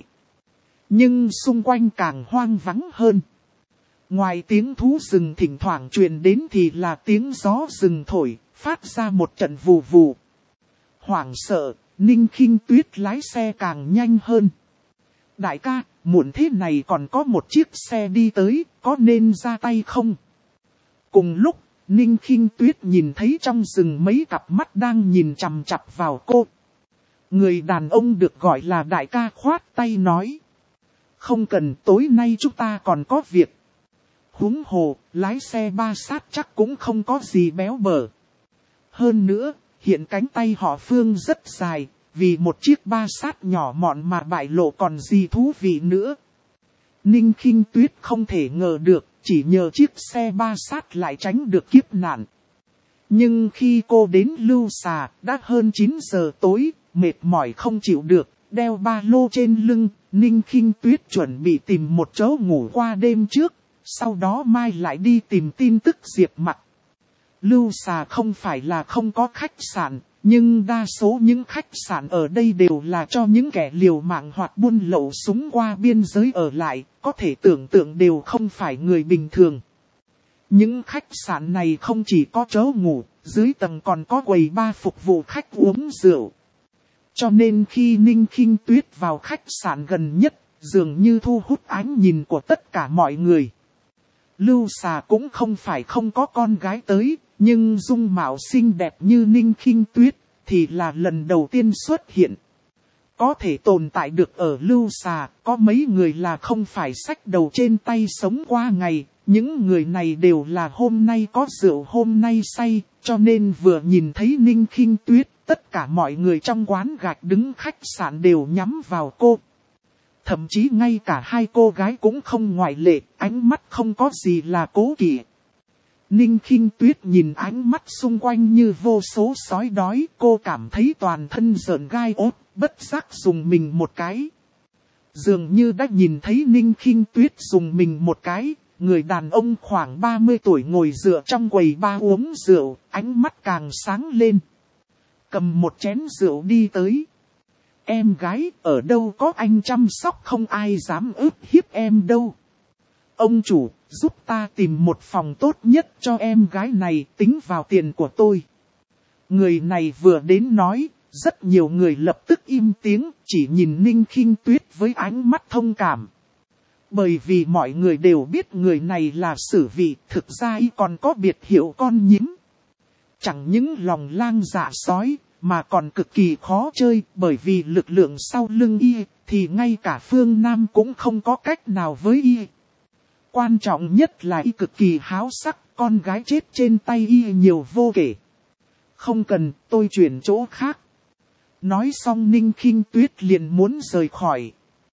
Nhưng xung quanh càng hoang vắng hơn. Ngoài tiếng thú rừng thỉnh thoảng truyền đến thì là tiếng gió rừng thổi, phát ra một trận vù vù. Hoảng sợ, Ninh Khinh Tuyết lái xe càng nhanh hơn. Đại ca, muộn thế này còn có một chiếc xe đi tới, có nên ra tay không? Cùng lúc, Ninh Khinh Tuyết nhìn thấy trong rừng mấy cặp mắt đang nhìn chằm chằm vào cô. Người đàn ông được gọi là đại ca khoát tay nói. Không cần, tối nay chúng ta còn có việc. Huống hồ, lái xe ba sát chắc cũng không có gì béo bở. Hơn nữa, hiện cánh tay họ Phương rất dài, vì một chiếc ba sát nhỏ mọn mà bại lộ còn gì thú vị nữa. Ninh Khinh Tuyết không thể ngờ được, chỉ nhờ chiếc xe ba sát lại tránh được kiếp nạn. Nhưng khi cô đến Lưu Xà, đã hơn chín giờ tối, mệt mỏi không chịu được, đeo ba lô trên lưng, Ninh Khinh Tuyết chuẩn bị tìm một chỗ ngủ qua đêm trước, sau đó mai lại đi tìm tin tức Diệp Mặc. Lưu Xà không phải là không có khách sạn, nhưng đa số những khách sạn ở đây đều là cho những kẻ liều mạng hoặc buôn lậu súng qua biên giới ở lại, có thể tưởng tượng đều không phải người bình thường. Những khách sạn này không chỉ có chỗ ngủ, dưới tầng còn có quầy bar phục vụ khách uống rượu. Cho nên khi Ninh Khinh Tuyết vào khách sạn gần nhất, dường như thu hút ánh nhìn của tất cả mọi người. Lưu Xà cũng không phải không có con gái tới, nhưng dung mạo xinh đẹp như Ninh Khinh Tuyết thì là lần đầu tiên xuất hiện. Có thể tồn tại được ở Lưu Xà, có mấy người là không phải xách đầu trên tay sống qua ngày. Những người này đều là hôm nay có rượu hôm nay say, cho nên vừa nhìn thấy Ninh Khinh Tuyết, tất cả mọi người trong quán gạch đứng khách sạn đều nhắm vào cô. Thậm chí ngay cả hai cô gái cũng không ngoại lệ, ánh mắt không có gì là cố kỵ. Ninh Khinh Tuyết nhìn ánh mắt xung quanh như vô số sói đói, cô cảm thấy toàn thân rợn gai ốt, bất giác dùng mình một cái. Dường như đã nhìn thấy Ninh Khinh Tuyết dùng mình một cái. Người đàn ông khoảng ba mươi tuổi ngồi dựa trong quầy bar uống rượu, ánh mắt càng sáng lên. Cầm một chén rượu đi tới. Em gái, ở đâu có anh chăm sóc không ai dám ức hiếp em đâu. Ông chủ, giúp ta tìm một phòng tốt nhất cho em gái này, tính vào tiền của tôi. Người này vừa đến nói, rất nhiều người lập tức im tiếng, chỉ nhìn Ninh Khinh Tuyết với ánh mắt thông cảm. Bởi vì mọi người đều biết người này là Sử Vị, thực ra y còn có biệt hiệu con nhím. Chẳng những lòng lang dạ sói, mà còn cực kỳ khó chơi, bởi vì lực lượng sau lưng y, thì ngay cả phương Nam cũng không có cách nào với y. Quan trọng nhất là y cực kỳ háo sắc, con gái chết trên tay y nhiều vô kể. Không cần, tôi chuyển chỗ khác. Nói xong Ninh Khinh Tuyết liền muốn rời khỏi.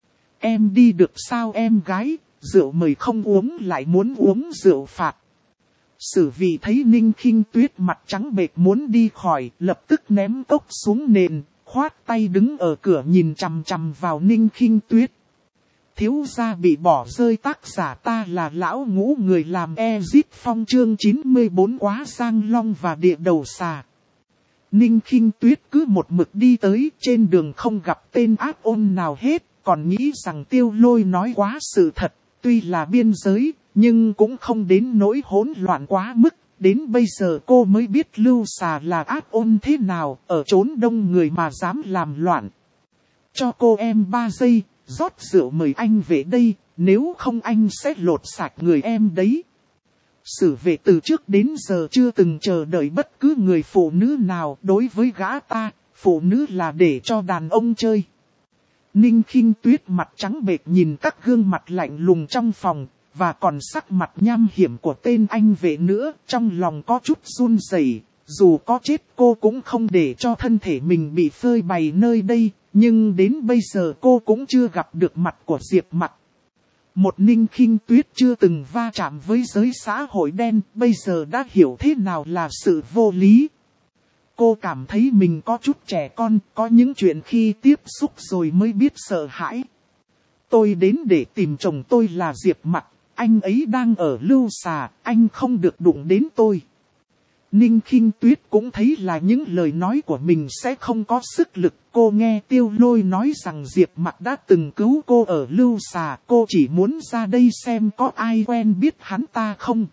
Em đi được sao em gái, rượu mời không uống lại muốn uống rượu phạt. Sử Vị thấy Ninh Khinh Tuyết mặt trắng bệch muốn đi khỏi, lập tức ném cốc xuống nền, khoát tay đứng ở cửa nhìn chằm chằm vào Ninh Khinh Tuyết. Thiếu gia bị bỏ rơi, tác giả ta là lão ngũ, người làm Ezit Phong chương chín mươi bốn quá Giang Long và địa đầu xà. Ninh Khinh Tuyết cứ một mực đi tới, trên đường không gặp tên ác ôn nào hết. Còn nghĩ rằng Tiêu Lôi nói quá sự thật, tuy là biên giới, nhưng cũng không đến nỗi hỗn loạn quá mức. Đến bây giờ cô mới biết Lưu Xà là ác ôn thế nào, ở chốn đông người mà dám làm loạn. Cho cô em ba giây, rót rượu mời anh về đây, nếu không anh sẽ lột sạch người em đấy. Sử Vệ từ trước đến giờ chưa từng chờ đợi bất cứ người phụ nữ nào, đối với gã ta, phụ nữ là để cho đàn ông chơi. Ninh Khinh Tuyết mặt trắng bệch nhìn các gương mặt lạnh lùng trong phòng, và còn sắc mặt nham hiểm của tên anh vệ nữa, trong lòng có chút run rẩy. Dù có chết cô cũng không để cho thân thể mình bị phơi bày nơi đây, nhưng đến bây giờ cô cũng chưa gặp được mặt của Diệp Mặc. Một Ninh Khinh Tuyết chưa từng va chạm với giới xã hội đen, bây giờ đã hiểu thế nào là sự vô lý. Cô cảm thấy mình có chút trẻ con, có những chuyện khi tiếp xúc rồi mới biết sợ hãi. Tôi đến để tìm chồng tôi là Diệp Mặc, anh ấy đang ở Lưu Xà, anh không được đụng đến tôi. Ninh Khinh Tuyết cũng thấy là những lời nói của mình sẽ không có sức lực. Cô nghe Tiêu Lôi nói rằng Diệp Mặc đã từng cứu cô ở Lưu Xà, cô chỉ muốn ra đây xem có ai quen biết hắn ta không.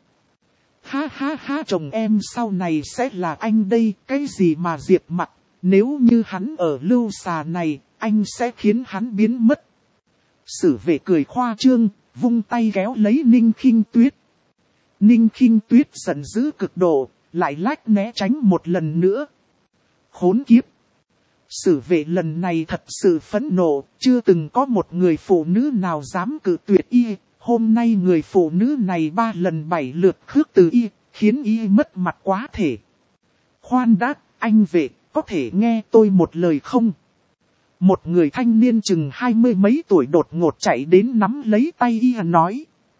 Ha ha ha, chồng em sau này sẽ là anh đây, cái gì mà Diệp Mặc, nếu như hắn ở Lưu Xà này, anh sẽ khiến hắn biến mất. Sử Vệ cười khoa trương, vung tay kéo lấy Ninh Khinh Tuyết. Ninh Khinh Tuyết giận dữ cực độ, lại lách né tránh một lần nữa. Khốn kiếp! Sử Vệ lần này thật sự phẫn nộ, chưa từng có một người phụ nữ nào dám cự tuyệt y. Hôm nay người phụ nữ này ba lần bảy lượt khước từ y, khiến y mất mặt quá thể. Khoan đã, anh Vệ, có thể nghe tôi một lời không? Một người thanh niên chừng hai mươi mấy tuổi đột ngột chạy đến nắm lấy tay y nói.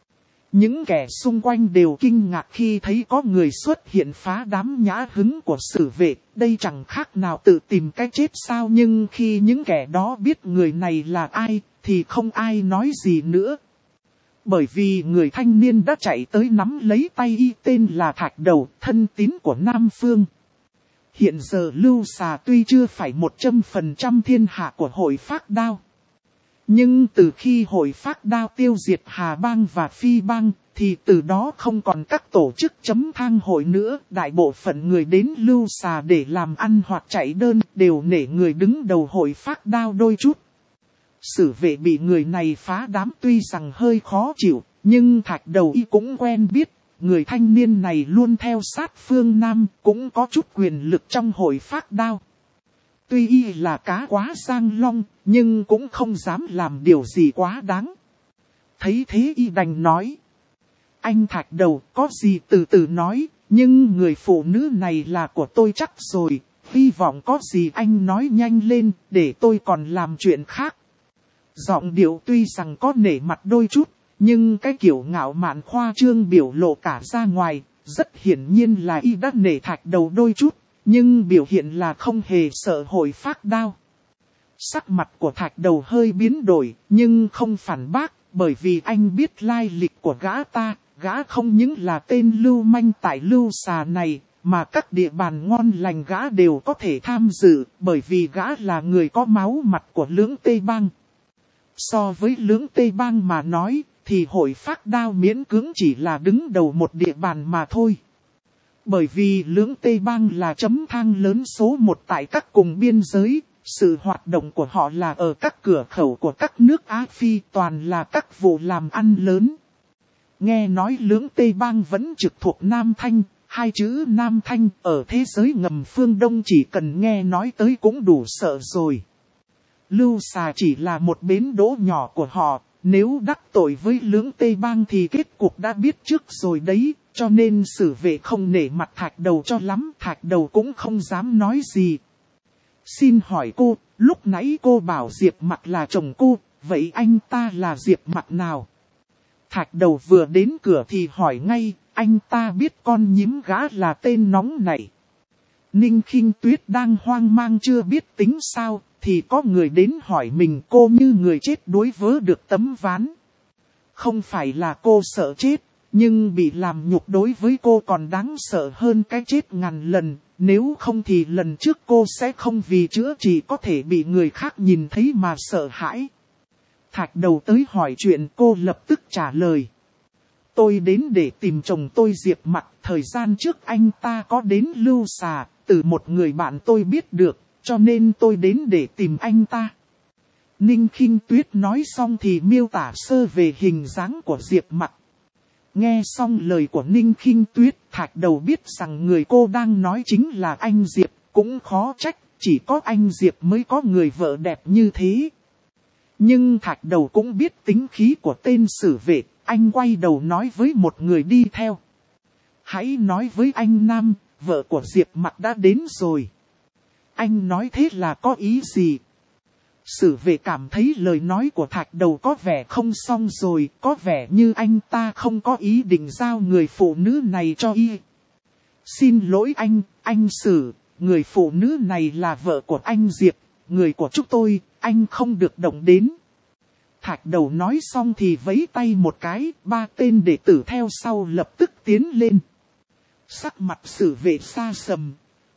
Những kẻ xung quanh đều kinh ngạc khi thấy có người xuất hiện phá đám nhã hứng của Sử Vệ, đây chẳng khác nào tự tìm cái chết sao, nhưng khi những kẻ đó biết người này là ai, thì không ai nói gì nữa. Bởi vì người thanh niên đã chạy tới nắm lấy tay y, tên là Thạch Đầu, thân tín của Nam Phương. Hiện giờ Lưu Xà tuy chưa phải một trăm phần trăm thiên hạ của Hội Phác Đao, nhưng từ khi Hội Phác Đao tiêu diệt Hà Bang và Phi Bang, thì từ đó không còn các tổ chức chấm thang hội nữa. Đại bộ phận người đến Lưu Xà để làm ăn hoặc chạy đơn đều nể người đứng đầu Hội Phác Đao đôi chút. Sử Vệ bị người này phá đám tuy rằng hơi khó chịu, nhưng Thạch Đầu y cũng quen biết. Người thanh niên này luôn theo sát phương Nam, cũng có chút quyền lực trong Hội Phác Đao. Tuy y là cá quá giang long, nhưng cũng không dám làm điều gì quá đáng. Thấy thế y đành nói: anh Thạch Đầu, có gì từ từ nói, nhưng người phụ nữ này là của tôi chắc rồi. Hy vọng có gì anh nói nhanh lên, để tôi còn làm chuyện khác. Giọng điệu tuy rằng có nể mặt đôi chút, nhưng cái kiểu ngạo mạn khoa trương biểu lộ cả ra ngoài, rất hiển nhiên là y đã nể Thạch Đầu đôi chút, nhưng biểu hiện là không hề sợ Hội Phác Đao. Sắc mặt của Thạch Đầu hơi biến đổi, nhưng không phản bác, bởi vì anh biết lai lịch của gã ta. Gã không những là tên lưu manh tại Lưu Xà này, mà các địa bàn ngon lành gã đều có thể tham dự, bởi vì gã là người có máu mặt của Lưỡng Tây Bang. So với Lưỡng Tây Bang mà nói, thì Hội Phác Đao miễn cưỡng chỉ là đứng đầu một địa bàn mà thôi. Bởi vì Lưỡng Tây Bang là chấm thang lớn số một tại các vùng biên giới, sự hoạt động của họ là ở các cửa khẩu của các nước Á Phi, toàn là các vụ làm ăn lớn. Nghe nói Lưỡng Tây Bang vẫn trực thuộc Nam Thanh, hai chữ Nam Thanh ở thế giới ngầm phương Đông chỉ cần nghe nói tới cũng đủ sợ rồi. Lưu Xà chỉ là một bến đỗ nhỏ của họ, nếu đắc tội với Lưỡng Tây Bang thì kết cục đã biết trước rồi đấy, cho nên Sử Vệ không nể mặt Thạch Đầu cho lắm, Thạch Đầu cũng không dám nói gì. Xin hỏi cô, lúc nãy cô bảo Diệp Mặc là chồng cô, vậy anh ta là Diệp Mặc nào? Thạch Đầu vừa đến cửa thì hỏi ngay, anh ta biết con nhím gã là tên nóng này. Ninh Khinh Tuyết đang hoang mang chưa biết tính sao, thì có người đến hỏi mình, cô như người chết đuối vớ được tấm ván. Không phải là cô sợ chết, nhưng bị làm nhục đối với cô còn đáng sợ hơn cái chết ngàn lần. Nếu không thì lần trước cô sẽ không vì chữa trị có thể bị người khác nhìn thấy mà sợ hãi. Thạch Đầu tới hỏi chuyện, cô lập tức trả lời. Tôi đến để tìm chồng tôi Diệp Mặc, thời gian trước anh ta có đến Lưu Xà, từ một người bạn tôi biết được, cho nên tôi đến để tìm anh ta. Ninh Khinh Tuyết nói xong thì miêu tả sơ về hình dáng của Diệp Mặc. Nghe xong lời của Ninh Khinh Tuyết, Thạch Đầu biết rằng người cô đang nói chính là anh Diệp, cũng khó trách, chỉ có anh Diệp mới có người vợ đẹp như thế. Nhưng Thạch Đầu cũng biết tính khí của tên Sử Vệ, anh quay đầu nói với một người đi theo. Hãy nói với anh Nam, vợ của Diệp Mặc đã đến rồi. Anh nói thế là có ý gì? Sử Vệ cảm thấy lời nói của Thạch Đầu có vẻ không xong rồi, có vẻ như anh ta không có ý định giao người phụ nữ này cho y. Xin lỗi anh, anh Sử, người phụ nữ này là vợ của anh Diệp, người của chúng tôi, anh không được động đến. Thạch Đầu nói xong thì vẫy tay một cái, ba tên đệ tử theo sau lập tức tiến lên. Sắc mặt Sử Vệ xa sầm.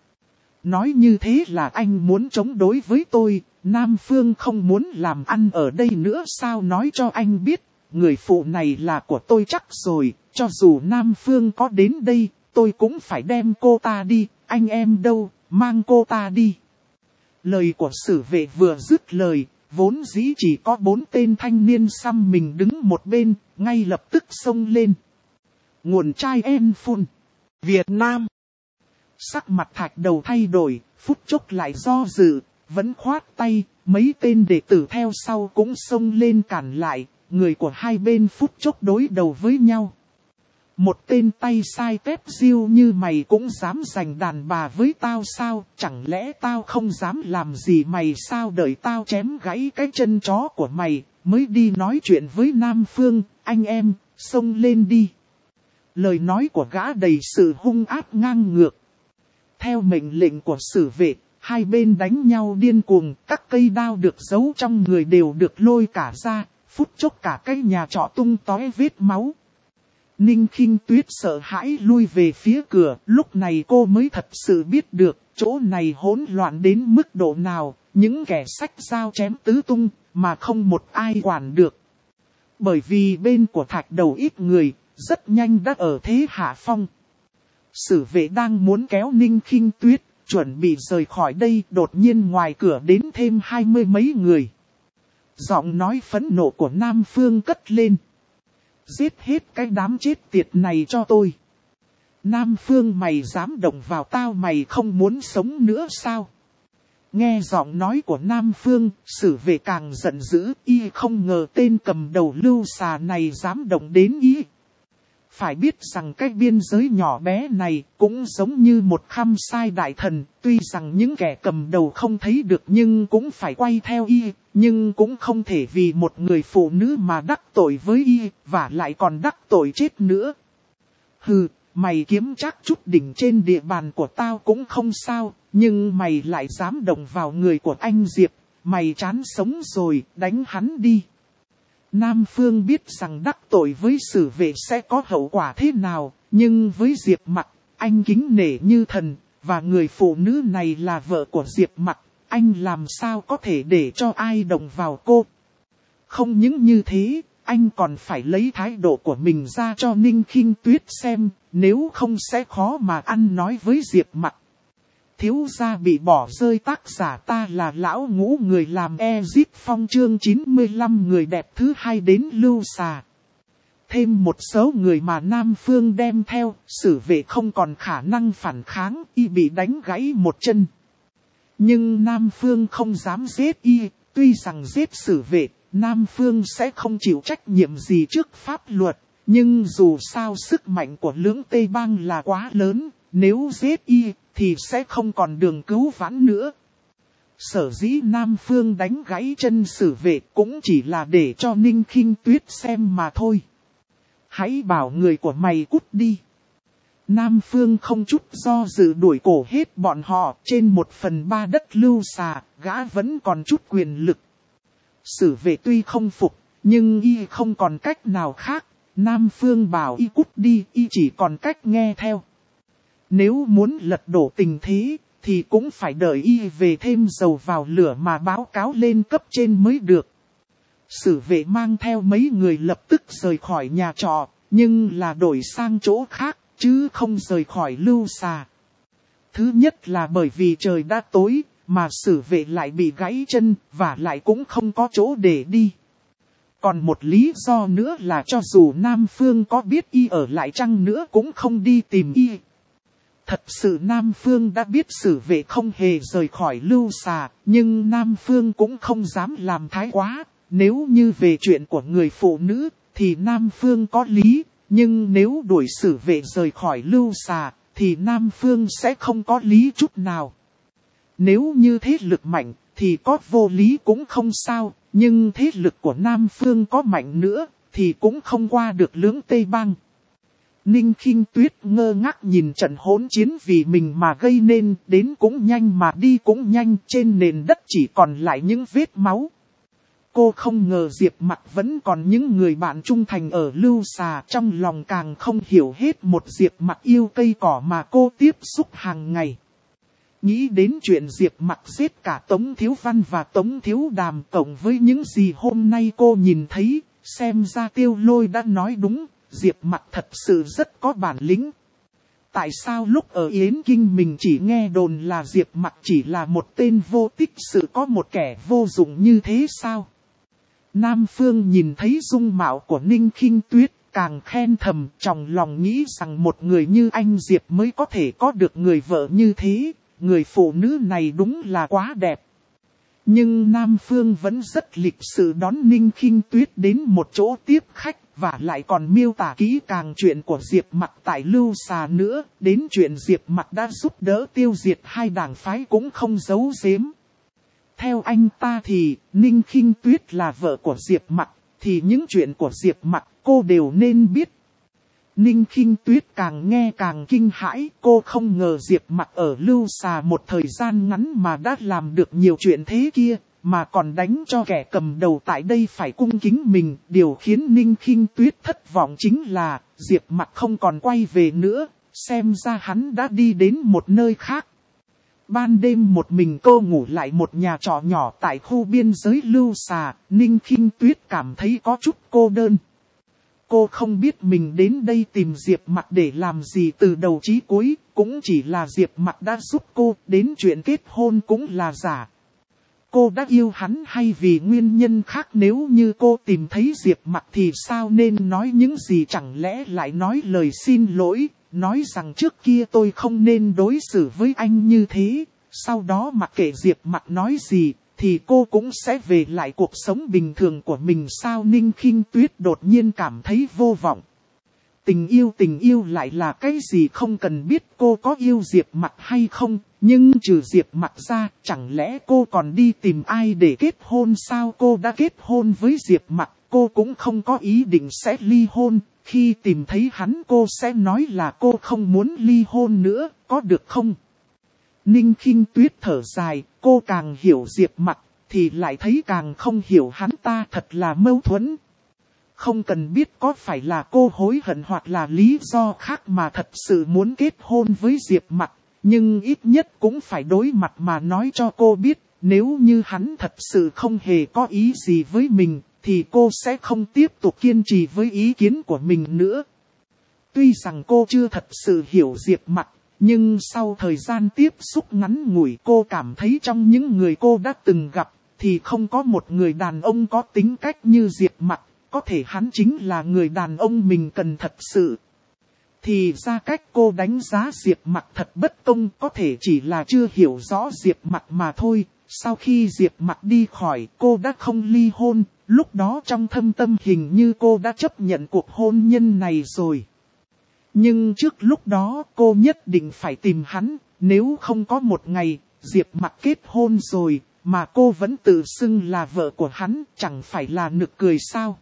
Nói như thế là anh muốn chống đối với tôi, Nam Phương không muốn làm ăn ở đây nữa sao? Nói cho anh biết, người phụ này là của tôi chắc rồi, cho dù Nam Phương có đến đây, tôi cũng phải đem cô ta đi, anh em đâu, mang cô ta đi. Lời của Sử Vệ vừa dứt lời, vốn dĩ chỉ có bốn tên thanh niên xăm mình đứng một bên, ngay lập tức xông lên. Nguồn chai en phun, Việt Nam. Sắc mặt Thạch Đầu thay đổi, phút chốc lại do dự, vẫn khoát tay, mấy tên đệ tử theo sau cũng xông lên cản lại, người của hai bên phút chốc đối đầu với nhau. Một tên tay sai tép diêu như mày cũng dám giành đàn bà với tao sao, chẳng lẽ tao không dám làm gì mày sao? Đợi tao chém gãy cái chân chó của mày, mới đi nói chuyện với Nam Phương, anh em, xông lên đi. Lời nói của gã đầy sự hung ác ngang ngược. Theo mệnh lệnh của sử vệ, hai bên đánh nhau điên cuồng, các cây đao được giấu trong người đều được lôi cả ra, phút chốc cả cái nhà trọ tung tóe vết máu. Ninh Khinh Tuyết sợ hãi lui về phía cửa, lúc này cô mới thật sự biết được, chỗ này hỗn loạn đến mức độ nào, những kẻ xách dao chém tứ tung, mà không một ai quản được. Bởi vì bên của Thạch Đầu ít người, rất nhanh đã ở thế hạ phong. Sử vệ đang muốn kéo Ninh Khinh Tuyết, chuẩn bị rời khỏi đây, đột nhiên ngoài cửa đến thêm hai mươi mấy người. Giọng nói phẫn nộ của Nam Phương cất lên. Giết hết cái đám chết tiệt này cho tôi. Nam Phương, mày dám động vào tao, mày không muốn sống nữa sao? Nghe giọng nói của Nam Phương, sử vệ càng giận dữ, y không ngờ tên cầm đầu lưu xà này dám động đến y. Phải biết rằng cái biên giới nhỏ bé này cũng giống như một khăm sai đại thần, tuy rằng những kẻ cầm đầu không thấy được nhưng cũng phải quay theo y, nhưng cũng không thể vì một người phụ nữ mà đắc tội với y, và lại còn đắc tội chết nữa. Hừ, mày kiếm chắc chút đỉnh trên địa bàn của tao cũng không sao, nhưng mày lại dám động vào người của anh Diệp, mày chán sống rồi, đánh hắn đi. Nam Phương biết rằng đắc tội với sử vệ sẽ có hậu quả thế nào, nhưng với Diệp Mặc, anh kính nể như thần, và người phụ nữ này là vợ của Diệp Mặc, anh làm sao có thể để cho ai động vào cô. Không những như thế, anh còn phải lấy thái độ của mình ra cho Ninh Khinh Tuyết xem, nếu không sẽ khó mà ăn nói với Diệp Mặc. Thiếu gia bị bỏ rơi, tác giả ta là Lão Ngũ, người làm Ezip Phong, chương chín mươi lăm, người đẹp thứ hai đến lưu xà. Thêm một số người mà Nam Phương đem theo, sử vệ không còn khả năng phản kháng, y bị đánh gãy một chân. Nhưng Nam Phương không dám giết y, tuy rằng giết sử vệ, Nam Phương sẽ không chịu trách nhiệm gì trước pháp luật, nhưng dù sao sức mạnh của lưỡng Tây Bang là quá lớn, nếu giết y thì sẽ không còn đường cứu vãn nữa. Sở dĩ Nam Phương đánh gãy chân sử vệ cũng chỉ là để cho Ninh Khinh Tuyết xem mà thôi. Hãy bảo người của mày cút đi. Nam Phương không chút do dự đuổi cổ hết bọn họ, trên một phần ba đất lưu xà, gã vẫn còn chút quyền lực. Sử vệ tuy không phục, nhưng y không còn cách nào khác. Nam Phương bảo y cút đi, y chỉ còn cách nghe theo. Nếu muốn lật đổ tình thế, thì cũng phải đợi y về thêm dầu vào lửa mà báo cáo lên cấp trên mới được. Sử vệ mang theo mấy người lập tức rời khỏi nhà trọ, nhưng là đổi sang chỗ khác, chứ không rời khỏi lưu xà. Thứ nhất là bởi vì trời đã tối, mà sử vệ lại bị gãy chân, và lại cũng không có chỗ để đi. Còn một lý do nữa là cho dù Nam Phương có biết y ở lại chăng nữa cũng không đi tìm y. Thật sự Nam Phương đã biết sử vệ không hề rời khỏi lưu xà, nhưng Nam Phương cũng không dám làm thái quá. Nếu như về chuyện của người phụ nữ, thì Nam Phương có lý, nhưng nếu đuổi sử vệ rời khỏi lưu xà, thì Nam Phương sẽ không có lý chút nào. Nếu như thế lực mạnh, thì có vô lý cũng không sao, nhưng thế lực của Nam Phương có mạnh nữa, thì cũng không qua được lưỡng Tây Bang. Ninh Khinh Tuyết ngơ ngác nhìn trận hỗn chiến vì mình mà gây nên, đến cũng nhanh mà đi cũng nhanh, trên nền đất chỉ còn lại những vết máu. Cô không ngờ Diệp Mặc vẫn còn những người bạn trung thành ở lưu xà, trong lòng càng không hiểu hết một Diệp Mặc yêu cây cỏ mà cô tiếp xúc hàng ngày. Nghĩ đến chuyện Diệp Mặc giết cả Tống Thiếu Văn và Tống Thiếu Đàm cộng với những gì hôm nay cô nhìn thấy, xem ra Tiêu Lôi đã nói đúng, Diệp Mặc thật sự rất có bản lĩnh. Tại sao lúc ở Yến Kinh mình chỉ nghe đồn là Diệp Mặc chỉ là một tên vô tích sự, có một kẻ vô dụng như thế sao? Nam Phương nhìn thấy dung mạo của Ninh Khinh Tuyết, càng khen thầm, trong lòng nghĩ rằng một người như anh Diệp mới có thể có được người vợ như thế, người phụ nữ này đúng là quá đẹp. Nhưng Nam Phương vẫn rất lịch sự đón Ninh Khinh Tuyết đến một chỗ tiếp khách, và lại còn miêu tả kỹ càng chuyện của Diệp Mặc tại lưu xà nữa, đến chuyện Diệp Mặc đã giúp đỡ tiêu diệt hai đảng phái cũng không giấu giếm. Theo anh ta thì, Ninh Khinh Tuyết là vợ của Diệp Mặc, thì những chuyện của Diệp Mặc cô đều nên biết. Ninh Khinh Tuyết càng nghe càng kinh hãi, cô không ngờ Diệp Mặc ở Lưu Xà một thời gian ngắn mà đã làm được nhiều chuyện thế kia, mà còn đánh cho kẻ cầm đầu tại đây phải cung kính mình. Điều khiến Ninh Khinh Tuyết thất vọng chính là Diệp Mặc không còn quay về nữa, xem ra hắn đã đi đến một nơi khác. Ban đêm một mình cô ngủ lại một nhà trọ nhỏ tại khu biên giới Lưu Xà, Ninh Khinh Tuyết cảm thấy có chút cô đơn. Cô không biết mình đến đây tìm Diệp Mặc để làm gì từ đầu chí cuối, cũng chỉ là Diệp Mặc đã giúp cô, đến chuyện kết hôn cũng là giả. Cô đã yêu hắn hay vì nguyên nhân khác, nếu như cô tìm thấy Diệp Mặc thì sao nên nói những gì, chẳng lẽ lại nói lời xin lỗi, nói rằng trước kia tôi không nên đối xử với anh như thế, sau đó mặc kệ Diệp Mặc nói gì, thì cô cũng sẽ về lại cuộc sống bình thường của mình sao? Ninh Khinh Tuyết đột nhiên cảm thấy vô vọng. Tình yêu tình yêu lại là cái gì, không cần biết cô có yêu Diệp Mặc hay không, nhưng trừ Diệp Mặc ra, chẳng lẽ cô còn đi tìm ai để kết hôn sao? Cô đã kết hôn với Diệp Mặc, cô cũng không có ý định sẽ ly hôn, khi tìm thấy hắn cô sẽ nói là cô không muốn ly hôn nữa, có được không? Ninh Khinh Tuyết thở dài, cô càng hiểu Diệp Mặc, thì lại thấy càng không hiểu hắn ta, thật là mâu thuẫn. Không cần biết có phải là cô hối hận hoặc là lý do khác mà thật sự muốn kết hôn với Diệp Mặc, nhưng ít nhất cũng phải đối mặt mà nói cho cô biết, nếu như hắn thật sự không hề có ý gì với mình, thì cô sẽ không tiếp tục kiên trì với ý kiến của mình nữa. Tuy rằng cô chưa thật sự hiểu Diệp Mặc, nhưng sau thời gian tiếp xúc ngắn ngủi cô cảm thấy trong những người cô đã từng gặp, thì không có một người đàn ông có tính cách như Diệp Mặc, có thể hắn chính là người đàn ông mình cần thật sự. Thì ra cách cô đánh giá Diệp Mặc thật bất công, có thể chỉ là chưa hiểu rõ Diệp Mặc mà thôi. Sau khi Diệp Mặc đi khỏi, cô đã không ly hôn, lúc đó trong thâm tâm hình như cô đã chấp nhận cuộc hôn nhân này rồi. Nhưng trước lúc đó cô nhất định phải tìm hắn, nếu không có một ngày, Diệp Mặc kết hôn rồi, mà cô vẫn tự xưng là vợ của hắn, chẳng phải là nực cười sao?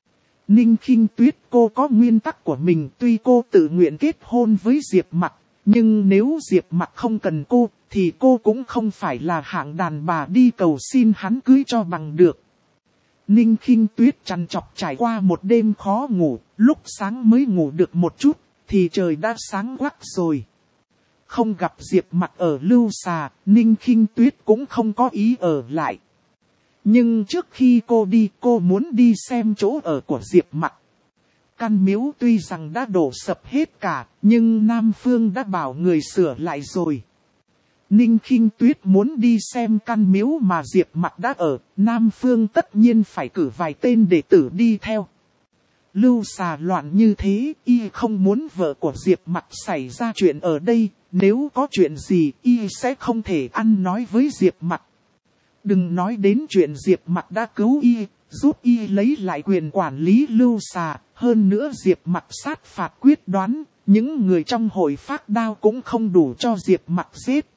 Ninh Khinh Tuyết, cô có nguyên tắc của mình, tuy cô tự nguyện kết hôn với Diệp Mặc, nhưng nếu Diệp Mặc không cần cô, thì cô cũng không phải là hạng đàn bà đi cầu xin hắn cưới cho bằng được. Ninh Khinh Tuyết trằn trọc trải qua một đêm khó ngủ, lúc sáng mới ngủ được một chút, thì trời đã sáng quắc rồi. Không gặp Diệp Mặc ở Lưu Xà, Ninh Khinh Tuyết cũng không có ý ở lại. Nhưng trước khi cô đi, cô muốn đi xem chỗ ở của Diệp Mặc. Căn miếu tuy rằng đã đổ sập hết cả, nhưng Nam Phương đã bảo người sửa lại rồi. Ninh Khinh Tuyết muốn đi xem căn miếu mà Diệp Mặc đã ở, Nam Phương tất nhiên phải cử vài tên đệ tử đi theo. Lưu Xà loạn như thế, y không muốn vợ của Diệp Mặc xảy ra chuyện ở đây, nếu có chuyện gì y sẽ không thể ăn nói với Diệp Mặc. Đừng nói đến chuyện Diệp Mặc đã cứu y, giúp y lấy lại quyền quản lý Lưu Xà, hơn nữa Diệp Mặc sát phạt quyết đoán, những người trong hội Phác Đao cũng không đủ cho Diệp Mặc giết.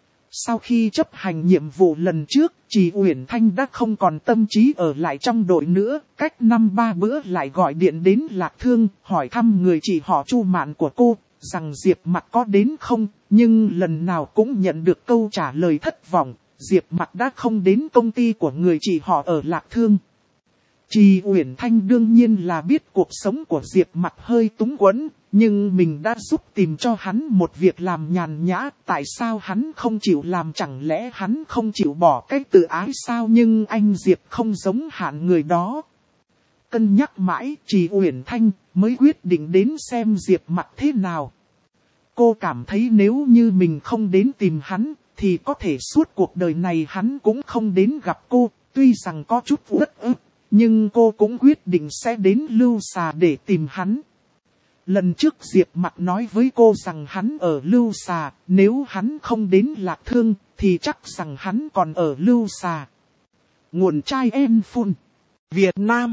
Sau khi chấp hành nhiệm vụ lần trước, Trì Uyển Thanh đã không còn tâm trí ở lại trong đội nữa, cách năm ba bữa lại gọi điện đến Lạc Thương, hỏi thăm người chị họ Chu Mạn của cô, rằng Diệp Mặc có đến không, nhưng lần nào cũng nhận được câu trả lời thất vọng, Diệp Mặc đã không đến công ty của người chị họ ở Lạc Thương. Trì Uyển Thanh đương nhiên là biết cuộc sống của Diệp Mặc hơi túng quẫn, nhưng mình đã giúp tìm cho hắn một việc làm nhàn nhã, tại sao hắn không chịu làm, chẳng lẽ hắn không chịu bỏ cái tự ái sao? Nhưng anh Diệp không giống hạng người đó. Cân nhắc mãi, Trì Uyển Thanh mới quyết định đến xem Diệp Mặc thế nào. Cô cảm thấy nếu như mình không đến tìm hắn, thì có thể suốt cuộc đời này hắn cũng không đến gặp cô, tuy rằng có chút uất ức. Nhưng cô cũng quyết định sẽ đến Lưu Xà để tìm hắn. Lần trước Diệp Mặc nói với cô rằng hắn ở Lưu Xà, nếu hắn không đến Lạc Thương, thì chắc rằng hắn còn ở Lưu Xà. Nguồn trai em phun. Việt Nam.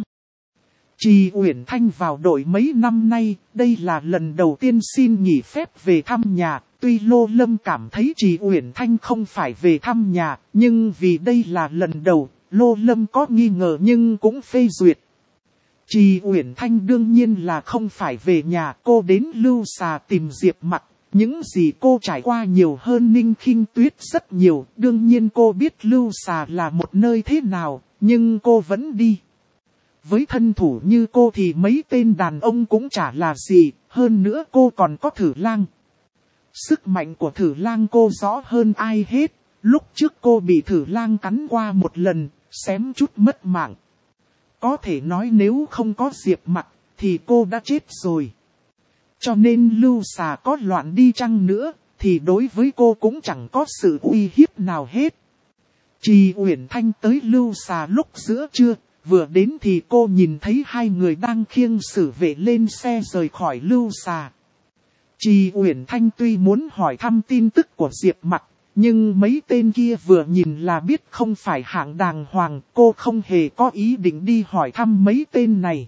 Trì Uyển Thanh vào đội mấy năm nay, đây là lần đầu tiên xin nghỉ phép về thăm nhà. Tuy Lô Lâm cảm thấy Trì Uyển Thanh không phải về thăm nhà, nhưng vì đây là lần đầu, Lô Lâm có nghi ngờ nhưng cũng phê duyệt. Trì Uyển Thanh đương nhiên là không phải về nhà, cô đến Lưu Xà tìm Diệp Mặc. Những gì cô trải qua nhiều hơn Ninh Khinh Tuyết rất nhiều, đương nhiên cô biết Lưu Xà là một nơi thế nào, nhưng cô vẫn đi. Với thân thủ như cô thì mấy tên đàn ông cũng chả là gì, hơn nữa cô còn có Thử Lang. Sức mạnh của Thử Lang cô rõ hơn ai hết, lúc trước cô bị Thử Lang cắn qua một lần, xém chút mất mạng. Có thể nói nếu không có Diệp Mặc thì cô đã chết rồi. Cho nên Lưu Xà có loạn đi chăng nữa thì đối với cô cũng chẳng có sự uy hiếp nào hết. Trì Uyển Thanh tới Lưu Xà lúc giữa trưa, vừa đến thì cô nhìn thấy hai người đang khiêng Sử Vệ lên xe rời khỏi Lưu Xà. Trì Uyển Thanh tuy muốn hỏi thăm tin tức của Diệp Mặc, nhưng mấy tên kia vừa nhìn là biết không phải hạng đàng hoàng, cô không hề có ý định đi hỏi thăm mấy tên này.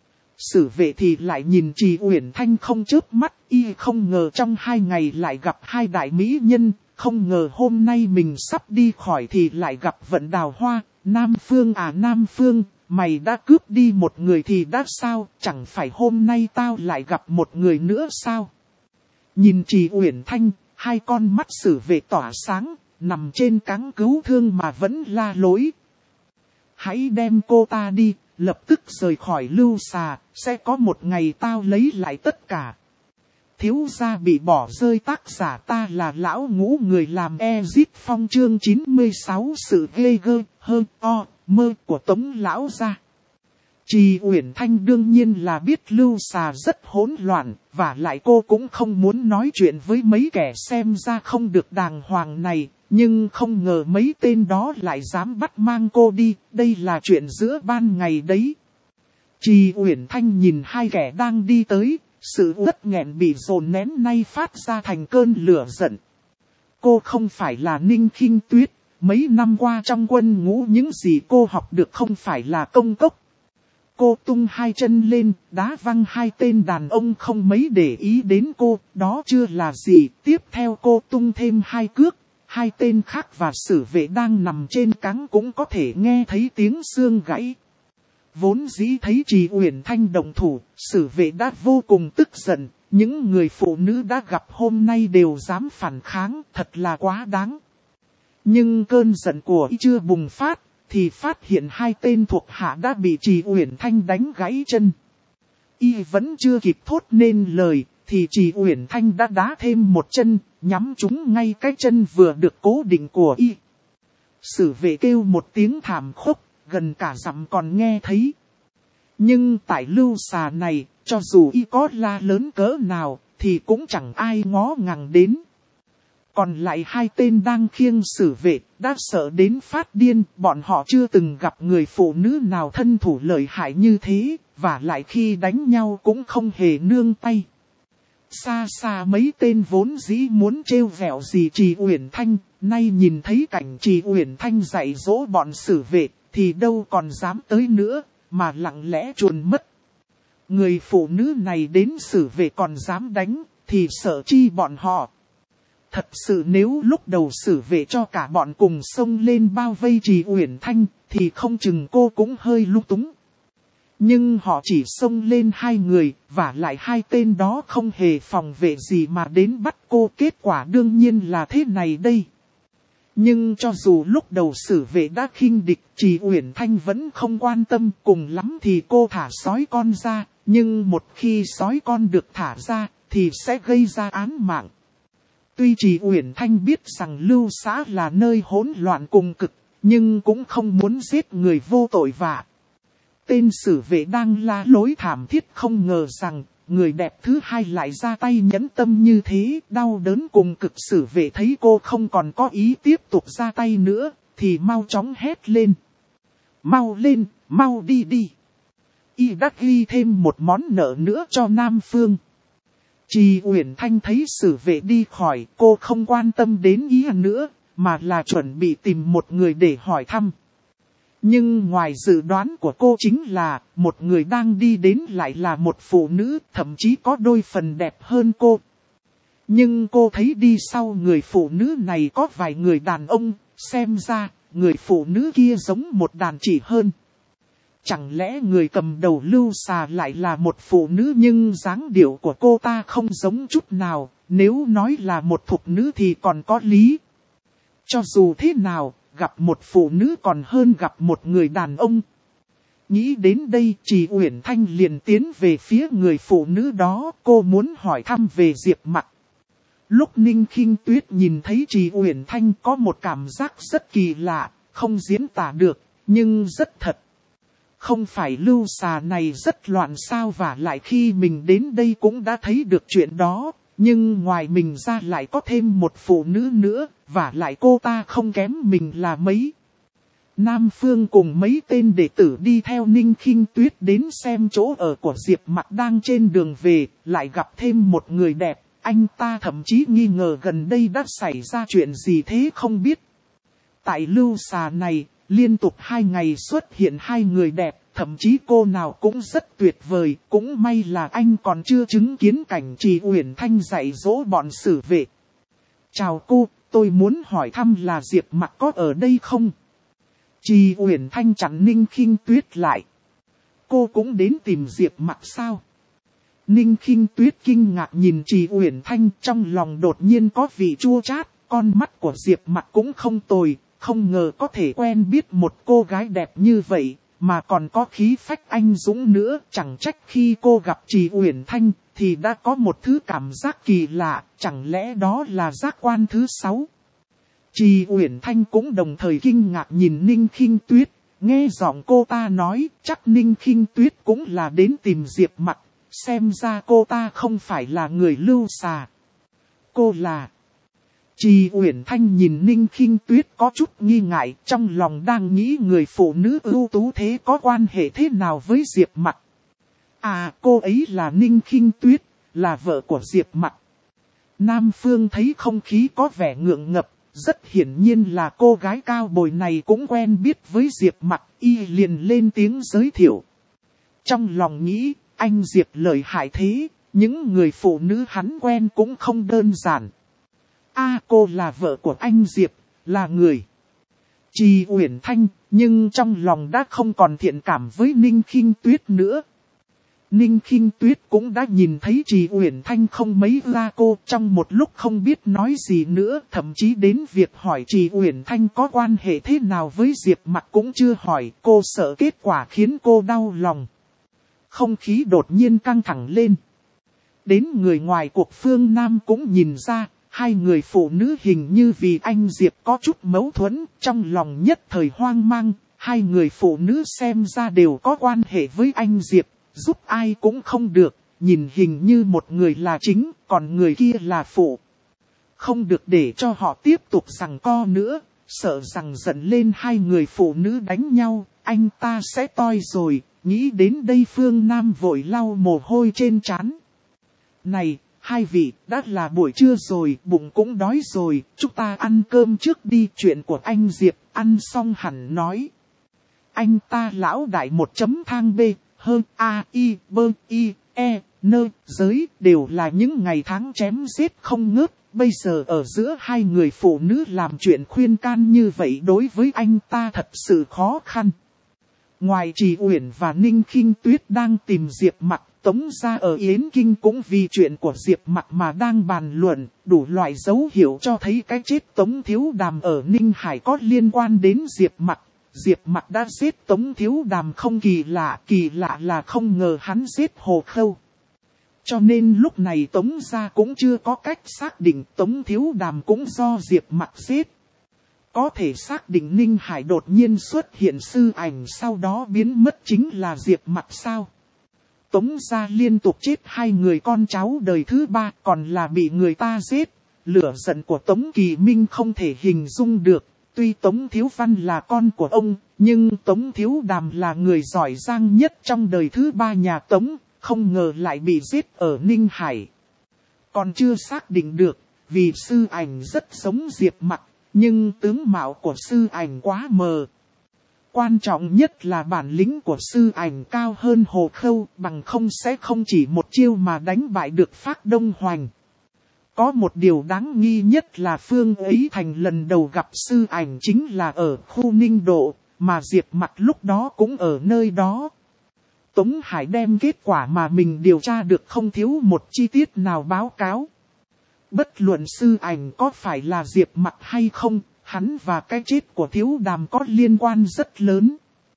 Sử Vệ thì lại nhìn Trì Uyển Thanh không chớp mắt, y không ngờ trong hai ngày lại gặp hai đại mỹ nhân, không ngờ hôm nay mình sắp đi khỏi thì lại gặp Vận Đào Hoa. Nam Phương à Nam Phương, mày đã cướp đi một người thì đã sao, chẳng phải hôm nay tao lại gặp một người nữa sao? Nhìn Trì Uyển Thanh, hai con mắt Sử Vệ tỏa sáng, nằm trên cáng cứu thương mà vẫn la lối. Hãy đem cô ta đi, lập tức rời khỏi Lưu Xà, sẽ có một ngày tao lấy lại tất cả. Thiếu gia bị bỏ rơi, tác giả ta là Lão Ngũ, người làm Ezit Phong, chương chín mươi sáu, sự ghê gơ, hơn, o, mơ của Tống Lão gia. Trì Uyển Thanh đương nhiên là biết Lưu Xà rất hỗn loạn, và lại cô cũng không muốn nói chuyện với mấy kẻ xem ra không được đàng hoàng này, nhưng không ngờ mấy tên đó lại dám bắt mang cô đi, đây là chuyện giữa ban ngày đấy. Trì Uyển Thanh nhìn hai kẻ đang đi tới, sự uất nghẹn bị dồn nén nay phát ra thành cơn lửa giận. Cô không phải là Ninh Khinh Tuyết, mấy năm qua trong quân ngũ những gì cô học được không phải là công cốc. Cô tung hai chân lên, đá văng hai tên đàn ông không mấy để ý đến cô, đó chưa là gì. Tiếp theo cô tung thêm hai cước, hai tên khác và Sử Vệ đang nằm trên cáng cũng có thể nghe thấy tiếng xương gãy. Vốn dĩ thấy Trì Uyển Thanh động thủ, Sử Vệ đã vô cùng tức giận, những người phụ nữ đã gặp hôm nay đều dám phản kháng, thật là quá đáng. Nhưng cơn giận của y chưa bùng phát, thì phát hiện hai tên thuộc hạ đã bị Trì Uyển Thanh đánh gãy chân. Y vẫn chưa kịp thốt nên lời, thì Trì Uyển Thanh đã đá thêm một chân, nhắm trúng ngay cái chân vừa được cố định của y. Sử Vệ kêu một tiếng thảm khốc, gần cả dặm còn nghe thấy. Nhưng tại Lưu Xà này, cho dù y có la lớn cỡ nào, thì cũng chẳng ai ngó ngàng đến. Còn lại hai tên đang khiêng Sử Vệ, đã sợ đến phát điên, bọn họ chưa từng gặp người phụ nữ nào thân thủ lợi hại như thế, và lại khi đánh nhau cũng không hề nương tay. Xa xa mấy tên vốn dĩ muốn trêu vẹo gì Trì Uyển Thanh, nay nhìn thấy cảnh Trì Uyển Thanh dạy dỗ bọn Sử Vệ, thì đâu còn dám tới nữa, mà lặng lẽ chuồn mất. Người phụ nữ này đến Sử Vệ còn dám đánh, thì sợ chi bọn họ. Thật sự nếu lúc đầu Sử Vệ cho cả bọn cùng xông lên bao vây Trì Uyển Thanh, thì không chừng cô cũng hơi lung túng. Nhưng họ chỉ xông lên hai người, và lại hai tên đó không hề phòng vệ gì mà đến bắt cô, kết quả đương nhiên là thế này đây. Nhưng cho dù lúc đầu Sử Vệ đã khinh địch, Trì Uyển Thanh vẫn không quan tâm, cùng lắm thì cô thả sói con ra, nhưng một khi sói con được thả ra, thì sẽ gây ra án mạng. Tuy Trì Uyển Thanh biết rằng Lưu Xã là nơi hỗn loạn cùng cực, nhưng cũng không muốn giết người vô tội vạ. Tên Sử Vệ đang la lối thảm thiết không ngờ rằng, người đẹp thứ hai lại ra tay nhẫn tâm như thế, đau đớn cùng cực. Sử Vệ thấy cô không còn có ý tiếp tục ra tay nữa, thì mau chóng hét lên. Mau lên, mau đi đi. Y đã ghi thêm một món nợ nữa cho Nam Phương. Trì Uyển Thanh thấy Sử Vệ đi khỏi, cô không quan tâm đến ý nữa, mà là chuẩn bị tìm một người để hỏi thăm. Nhưng ngoài dự đoán của cô chính là, một người đang đi đến lại là một phụ nữ, thậm chí có đôi phần đẹp hơn cô. Nhưng cô thấy đi sau người phụ nữ này có vài người đàn ông, xem ra, người phụ nữ kia giống một đàn chị hơn. Chẳng lẽ người cầm đầu Lưu Xà lại là một phụ nữ, nhưng dáng điệu của cô ta không giống chút nào, nếu nói là một thục nữ thì còn có lý. Cho dù thế nào, gặp một phụ nữ còn hơn gặp một người đàn ông. Nghĩ đến đây, Trì Uyển Thanh liền tiến về phía người phụ nữ đó, cô muốn hỏi thăm về Diệp Mặc. Lúc Ninh Khinh Tuyết nhìn thấy Trì Uyển Thanh có một cảm giác rất kỳ lạ, không diễn tả được, nhưng rất thật. Không phải Lưu Xà này rất loạn sao, và lại khi mình đến đây cũng đã thấy được chuyện đó, nhưng ngoài mình ra lại có thêm một phụ nữ nữa, và lại cô ta không kém mình là mấy. Nam Phương cùng mấy tên đệ tử đi theo Ninh Khinh Tuyết đến xem chỗ ở của Diệp Mặc đang trên đường về, lại gặp thêm một người đẹp, anh ta thậm chí nghi ngờ gần đây đã xảy ra chuyện gì thế không biết. Tại Lưu Xà này, liên tục hai ngày xuất hiện hai người đẹp, thậm chí cô nào cũng rất tuyệt vời, cũng may là anh còn chưa chứng kiến cảnh Trì Uyển Thanh dạy dỗ bọn xử vệ. Chào cô, tôi muốn hỏi thăm là Diệp Mặc có ở đây không? Trì Uyển Thanh chặn Ninh Khinh Tuyết lại. Cô cũng đến tìm Diệp Mặc sao? Ninh Khinh Tuyết kinh ngạc nhìn Trì Uyển Thanh, trong lòng đột nhiên có vị chua chát, con mắt của Diệp Mặc cũng không tồi, không ngờ có thể quen biết một cô gái đẹp như vậy, mà còn có khí phách anh dũng nữa, chẳng trách khi cô gặp Trì Uyển Thanh thì đã có một thứ cảm giác kỳ lạ, chẳng lẽ đó là giác quan thứ sáu? Trì Uyển Thanh cũng đồng thời kinh ngạc nhìn Ninh Khinh Tuyết, nghe giọng cô ta nói, chắc Ninh Khinh Tuyết cũng là đến tìm Diệp Mặc, xem ra cô ta không phải là người Lưu Xà. Cô là... Trì Uyển Thanh nhìn Ninh Khinh Tuyết có chút nghi ngại, trong lòng đang nghĩ người phụ nữ ưu tú thế có quan hệ thế nào với Diệp Mặc. À, cô ấy là Ninh Khinh Tuyết, là vợ của Diệp Mặc. Nam Phương thấy không khí có vẻ ngượng ngập, rất hiển nhiên là cô gái cao bồi này cũng quen biết với Diệp Mặc, y liền lên tiếng giới thiệu. Trong lòng nghĩ, anh Diệp lợi hại thế, những người phụ nữ hắn quen cũng không đơn giản. À, cô là vợ của anh Diệp, là người Trì Uyển Thanh, nhưng trong lòng đã không còn thiện cảm với Ninh Khinh Tuyết nữa. Ninh Khinh Tuyết cũng đã nhìn thấy Trì Uyển Thanh không mấy ra cô, trong một lúc không biết nói gì nữa, thậm chí đến việc hỏi Trì Uyển Thanh có quan hệ thế nào với Diệp Mặc cũng chưa hỏi, cô sợ kết quả khiến cô đau lòng. Không khí đột nhiên căng thẳng lên. Đến người ngoài cuộc phương Nam cũng nhìn ra, hai người phụ nữ hình như vì anh Diệp có chút mâu thuẫn, trong lòng nhất thời hoang mang, hai người phụ nữ xem ra đều có quan hệ với anh Diệp, giúp ai cũng không được, nhìn hình như một người là chính, còn người kia là phụ. Không được để cho họ tiếp tục giằng co nữa, sợ rằng giận lên hai người phụ nữ đánh nhau, anh ta sẽ toi rồi, nghĩ đến đây phương Nam vội lau mồ hôi trên trán. Này! Hai vị, đã là buổi trưa rồi, bụng cũng đói rồi, chúng ta ăn cơm trước đi, chuyện của anh Diệp, ăn xong hẳn nói. Anh ta lão đại một chấm thang B, hơn A, I, B, I, E, N, giới, đều là những ngày tháng chém giết không ngớt, bây giờ ở giữa hai người phụ nữ làm chuyện khuyên can như vậy đối với anh ta thật sự khó khăn. Ngoài Trì Uyển và Ninh Khinh Tuyết đang tìm Diệp Mặc, Tống gia ở Yến Kinh cũng vì chuyện của Diệp Mặc mà đang bàn luận, đủ loại dấu hiệu cho thấy cái chết Tống Thiếu Đàm ở Ninh Hải có liên quan đến Diệp Mặc. Diệp Mặc đã giết Tống Thiếu Đàm không kỳ lạ, kỳ lạ là không ngờ hắn giết Hồ Khâu. Cho nên lúc này Tống gia cũng chưa có cách xác định Tống Thiếu Đàm cũng do Diệp Mặc giết. Có thể xác định Ninh Hải đột nhiên xuất hiện sư ảnh sau đó biến mất chính là Diệp Mặc sao? Tống gia liên tục chết hai người con cháu đời thứ ba còn là bị người ta giết. Lửa giận của Tống Kỳ Minh không thể hình dung được. Tuy Tống Thiếu Văn là con của ông, nhưng Tống Thiếu Đàm là người giỏi giang nhất trong đời thứ ba nhà Tống, không ngờ lại bị giết ở Ninh Hải. Còn chưa xác định được, vì sư ảnh rất giống Diệp Mặc, nhưng tướng mạo của sư ảnh quá mờ. Quan trọng nhất là bản lĩnh của sư ảnh cao hơn Hồ Khâu, bằng không sẽ không chỉ một chiêu mà đánh bại được Phác Đông Hoành. Có một điều đáng nghi nhất là Phương Ấy Thành lần đầu gặp sư ảnh chính là ở khu Ninh Độ, mà Diệp Mặc lúc đó cũng ở nơi đó. Tống Hải đem kết quả mà mình điều tra được không thiếu một chi tiết nào báo cáo. Bất luận Sư Ảnh có phải là Diệp Mặc hay không, hắn và cái chết của Thiếu Đàm có liên quan rất lớn.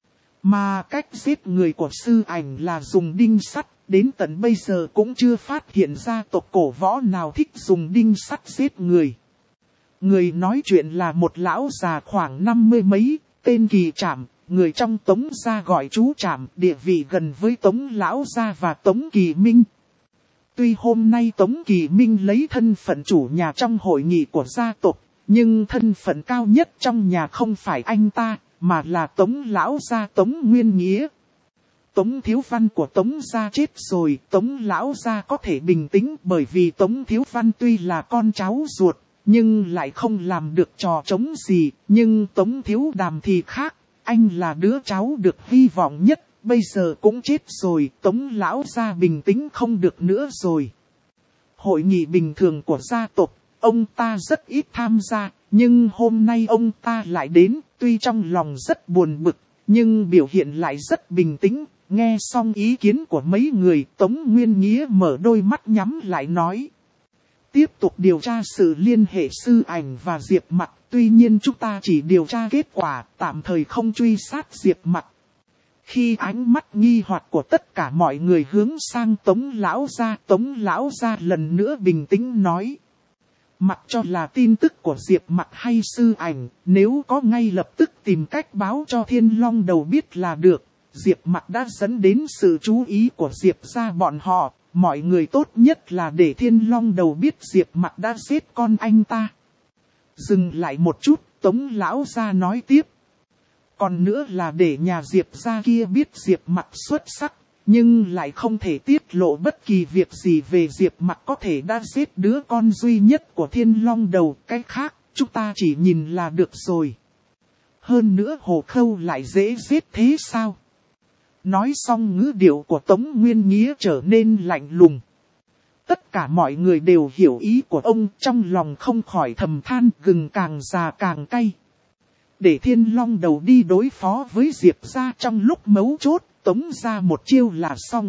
Mà cách giết người của Sư Ảnh là dùng đinh sắt, đến tận bây giờ cũng chưa phát hiện ra tộc cổ võ nào thích dùng đinh sắt giết người. Người nói chuyện là một lão già khoảng năm mươi mấy, tên Kỳ Trảm, người trong Tống gia gọi chú Trảm, địa vị gần với Tống lão gia và Tống Kỳ Minh. Tuy hôm nay Tống Kỳ Minh lấy thân phận chủ nhà trong hội nghị của gia tộc, nhưng thân phận cao nhất trong nhà không phải anh ta, mà là Tống lão gia Tống Nguyên Nghĩa. Tống Thiếu Văn của Tống gia chết rồi, Tống lão gia có thể bình tĩnh bởi vì Tống Thiếu Văn tuy là con cháu ruột, nhưng lại không làm được trò trống gì, nhưng Tống Thiếu Đàm thì khác, anh là đứa cháu được hy vọng nhất, bây giờ cũng chết rồi, Tống lão gia bình tĩnh không được nữa rồi. Hội nghị bình thường của gia tộc, ông ta rất ít tham gia, nhưng hôm nay ông ta lại đến, tuy trong lòng rất buồn bực, nhưng biểu hiện lại rất bình tĩnh. Nghe xong ý kiến của mấy người, Tống Nguyên Nghĩa mở đôi mắt nhắm lại nói. Tiếp tục điều tra sự liên hệ Sư Ảnh và Diệp Mặc, tuy nhiên chúng ta chỉ điều tra kết quả, tạm thời không truy sát Diệp Mặc. Khi ánh mắt nghi hoặc của tất cả mọi người hướng sang Tống lão gia, Tống lão gia lần nữa bình tĩnh nói. Mặc cho là tin tức của Diệp Mặc hay Sư Ảnh, nếu có ngay lập tức tìm cách báo cho Thiên Long Đầu biết là được. Diệp Mặc đã dẫn đến sự chú ý của Diệp gia bọn họ, mọi người tốt nhất là để Thiên Long Đầu biết Diệp Mặc đã giết con anh ta. Dừng lại một chút, Tống lão gia nói tiếp. Còn nữa là để nhà Diệp gia kia biết Diệp Mặc xuất sắc, nhưng lại không thể tiết lộ bất kỳ việc gì về Diệp Mặc có thể đã giết đứa con duy nhất của Thiên Long Đầu, cái khác chúng ta chỉ nhìn là được rồi. Hơn nữa Hồ Khâu lại dễ giết thế sao? Nói xong ngữ điệu của Tống Nguyên Nghĩa trở nên lạnh lùng. Tất cả mọi người đều hiểu ý của ông, trong lòng không khỏi thầm than, gừng càng già càng cay. Để Thiên Long Đầu đi đối phó với Diệp gia trong lúc mấu chốt, Tống ra một chiêu là xong.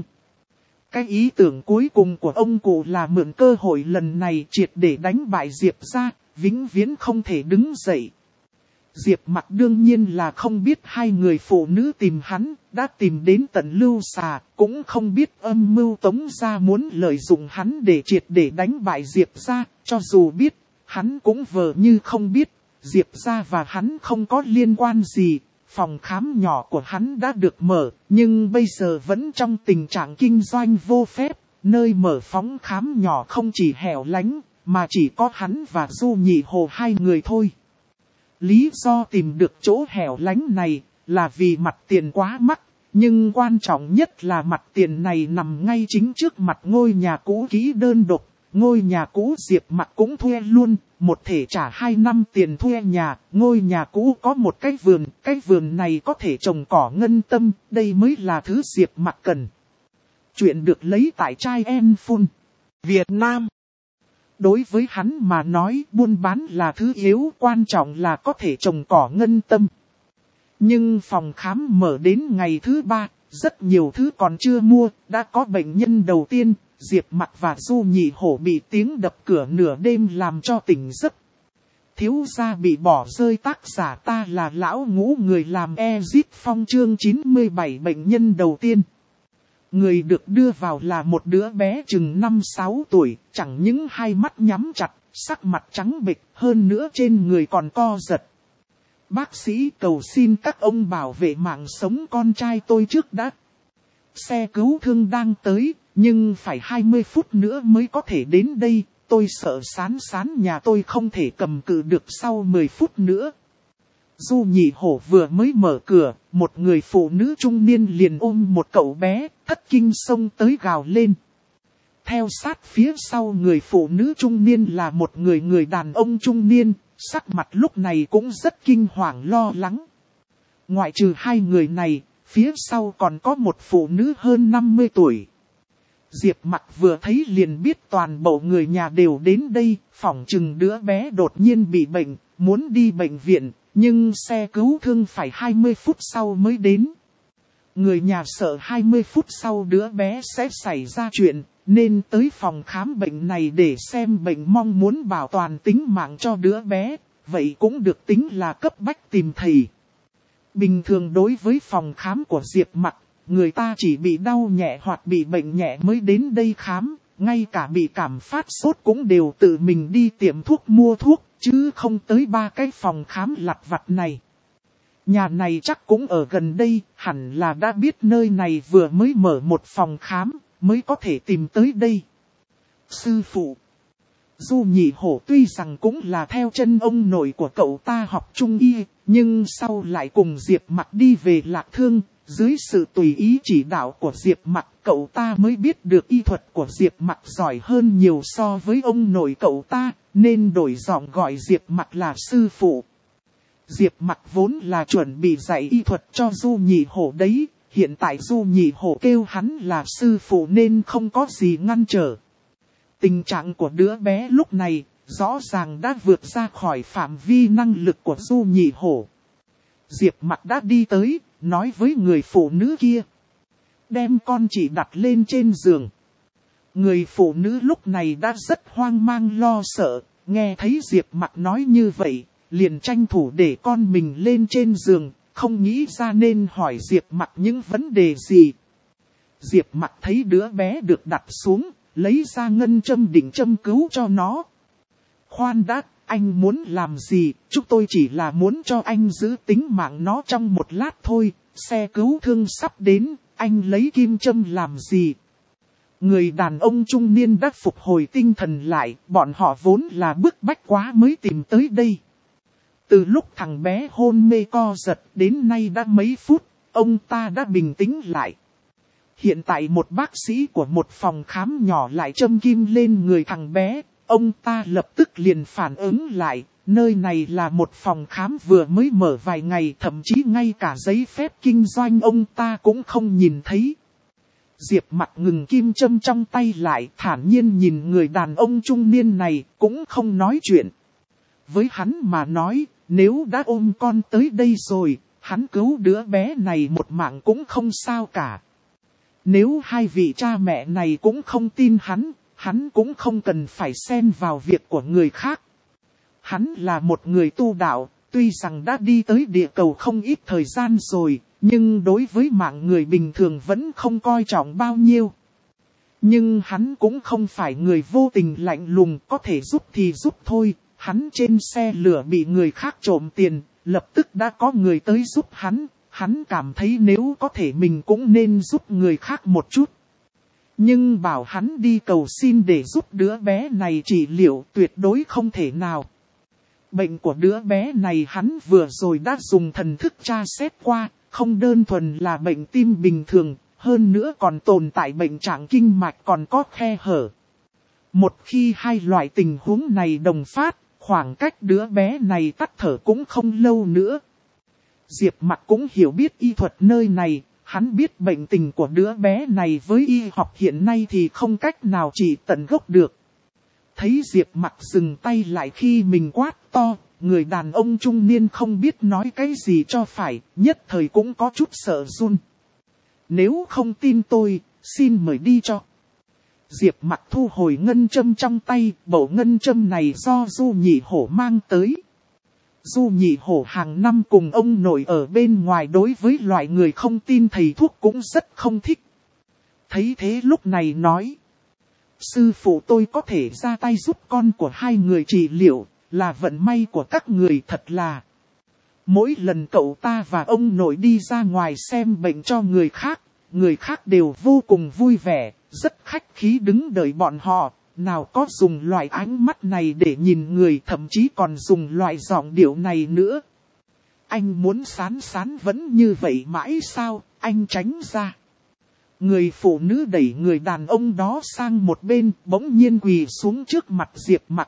Cái ý tưởng cuối cùng của ông cụ là mượn cơ hội lần này triệt để đánh bại Diệp gia, vĩnh viễn không thể đứng dậy. Diệp Mặc đương nhiên là không biết hai người phụ nữ tìm hắn, đã tìm đến tận Lưu Xà, cũng không biết âm mưu Tống gia muốn lợi dụng hắn để triệt để đánh bại Diệp gia, cho dù biết, hắn cũng vờ như không biết, Diệp gia và hắn không có liên quan gì, phòng khám nhỏ của hắn đã được mở, nhưng bây giờ vẫn trong tình trạng kinh doanh vô phép, nơi mở phóng khám nhỏ không chỉ hẻo lánh, mà chỉ có hắn và Du Nhị Hồ hai người thôi. Lý do tìm được chỗ hẻo lánh này là vì mặt tiền quá mắc, nhưng quan trọng nhất là mặt tiền này nằm ngay chính trước mặt ngôi nhà cũ kỹ đơn độc. Ngôi nhà cũ Diệp Mặc cũng thuê luôn, một thể trả hai năm tiền thuê nhà. Ngôi nhà cũ có một cái vườn, cái vườn này có thể trồng cỏ ngân tâm, đây mới là thứ Diệp Mặc cần. Chuyện được lấy tại Chai En Phun, Việt Nam. Đối với hắn mà nói buôn bán là thứ yếu, quan trọng là có thể trồng cỏ ngân tâm. Nhưng phòng khám mở đến ngày thứ ba, rất nhiều thứ còn chưa mua, đã có bệnh nhân đầu tiên, Diệp Mặc và Du Nhị Hổ bị tiếng đập cửa nửa đêm làm cho tỉnh giấc. Thiếu gia bị bỏ rơi, tác giả ta là lão ngũ, người làm Ezit Phong chương chín mươi bảy, bệnh nhân đầu tiên. Người được đưa vào là một đứa bé chừng năm sáu tuổi, chẳng những hai mắt nhắm chặt, sắc mặt trắng bệch, hơn nữa trên người còn co giật. Bác sĩ cầu xin các ông bảo vệ mạng sống con trai tôi trước đã. Xe cứu thương đang tới, nhưng phải hai mươi phút nữa mới có thể đến đây, tôi sợ Sán Sán nhà tôi không thể cầm cự được sau mười phút nữa. Du Nhị Hổ vừa mới mở cửa, một người phụ nữ trung niên liền ôm một cậu bé, thất kinh xông tới gào lên. Theo sát phía sau người phụ nữ trung niên là một người người đàn ông trung niên, sắc mặt lúc này cũng rất kinh hoàng lo lắng. Ngoại trừ hai người này, phía sau còn có một phụ nữ hơn năm mươi tuổi. Diệp Mặc vừa thấy liền biết toàn bộ người nhà đều đến đây, phỏng chừng đứa bé đột nhiên bị bệnh, muốn đi bệnh viện. Nhưng xe cứu thương phải hai mươi phút sau mới đến. Người nhà sợ hai mươi phút sau đứa bé sẽ xảy ra chuyện, nên tới phòng khám bệnh này để xem bệnh, mong muốn bảo toàn tính mạng cho đứa bé, vậy cũng được tính là cấp bách tìm thầy. Bình thường đối với phòng khám của Diệp Mặc, người ta chỉ bị đau nhẹ hoặc bị bệnh nhẹ mới đến đây khám, ngay cả bị cảm phát sốt cũng đều tự mình đi tiệm thuốc mua thuốc, chứ không tới ba cái phòng khám lặt vặt này. Nhà này chắc cũng ở gần đây, hẳn là đã biết nơi này vừa mới mở một phòng khám, mới có thể tìm tới đây. Sư phụ Du Nhị Hổ tuy rằng cũng là theo chân ông nội của cậu ta học trung y, nhưng sau lại cùng Diệp Mặc đi về Lạc Thương, dưới sự tùy ý chỉ đạo của Diệp Mặc, cậu ta mới biết được y thuật của Diệp Mặc giỏi hơn nhiều so với ông nội cậu ta, nên đổi giọng gọi Diệp Mặc là sư phụ. Diệp Mặc vốn là chuẩn bị dạy y thuật cho Du Nhị Hổ đấy, hiện tại Du Nhị Hổ kêu hắn là sư phụ nên không có gì ngăn trở. Tình trạng của đứa bé lúc này rõ ràng đã vượt ra khỏi phạm vi năng lực của Du Nhị Hổ. Diệp Mặc đã đi tới, nói với người phụ nữ kia: đem con chị đặt lên trên giường. Người phụ nữ lúc này đã rất hoang mang lo sợ, nghe thấy Diệp Mặc nói như vậy, liền tranh thủ để con mình lên trên giường, không nghĩ ra nên hỏi Diệp Mặc những vấn đề gì. Diệp Mặc thấy đứa bé được đặt xuống, lấy ra ngân châm định châm cứu cho nó. Khoan đã, anh muốn làm gì? Chúng tôi chỉ là muốn cho anh giữ tính mạng nó trong một lát thôi, xe cứu thương sắp đến, anh lấy kim châm làm gì? Người đàn ông trung niên đã phục hồi tinh thần lại, bọn họ vốn là bức bách quá mới tìm tới đây. Từ lúc thằng bé hôn mê co giật đến nay đã mấy phút, ông ta đã bình tĩnh lại. Hiện tại một bác sĩ của một phòng khám nhỏ lại châm kim lên người thằng bé, ông ta lập tức liền phản ứng lại, nơi này là một phòng khám vừa mới mở vài ngày, thậm chí ngay cả giấy phép kinh doanh ông ta cũng không nhìn thấy. Diệp Mặc ngừng kim châm trong tay lại, thản nhiên nhìn người đàn ông trung niên này, cũng không nói chuyện. Với hắn mà nói, nếu đã ôm con tới đây rồi, hắn cứu đứa bé này một mạng cũng không sao cả. Nếu hai vị cha mẹ này cũng không tin hắn, hắn cũng không cần phải xen vào việc của người khác. Hắn là một người tu đạo, tuy rằng đã đi tới địa cầu không ít thời gian rồi, nhưng đối với mạng người bình thường vẫn không coi trọng bao nhiêu. Nhưng hắn cũng không phải người vô tình lạnh lùng, có thể giúp thì giúp thôi. Hắn trên xe lửa bị người khác trộm tiền, lập tức đã có người tới giúp hắn. Hắn cảm thấy nếu có thể mình cũng nên giúp người khác một chút. Nhưng bảo hắn đi cầu xin để giúp đứa bé này trị liệu tuyệt đối không thể nào. Bệnh của đứa bé này hắn vừa rồi đã dùng thần thức tra xét qua, không đơn thuần là bệnh tim bình thường, hơn nữa còn tồn tại bệnh trạng kinh mạch còn có khe hở. Một khi hai loại tình huống này đồng phát, khoảng cách đứa bé này tắt thở cũng không lâu nữa. Diệp Mặc cũng hiểu biết y thuật nơi này, hắn biết bệnh tình của đứa bé này với y học hiện nay thì không cách nào trị tận gốc được. Thấy Diệp Mặc dừng tay lại khi mình quát to, người đàn ông trung niên không biết nói cái gì cho phải, nhất thời cũng có chút sợ run. Nếu không tin tôi, xin mời đi cho. Diệp Mặc thu hồi ngân châm trong tay, bộ ngân châm này do Du Nhị Hổ mang tới. Du Nhị Hổ hàng năm cùng ông nội ở bên ngoài, đối với loại người không tin thầy thuốc cũng rất không thích. Thấy thế lúc này nói: sư phụ tôi có thể ra tay giúp con của hai người trị liệu, là vận may của các người thật là. Mỗi lần cậu ta và ông nội đi ra ngoài xem bệnh cho người khác, người khác đều vô cùng vui vẻ, rất khách khí đứng đợi bọn họ, nào có dùng loại ánh mắt này để nhìn người, thậm chí còn dùng loại giọng điệu này nữa. Anh muốn sán sán vẫn như vậy mãi sao, anh tránh ra. Người phụ nữ đẩy người đàn ông đó sang một bên, bỗng nhiên quỳ xuống trước mặt Diệp Mặc.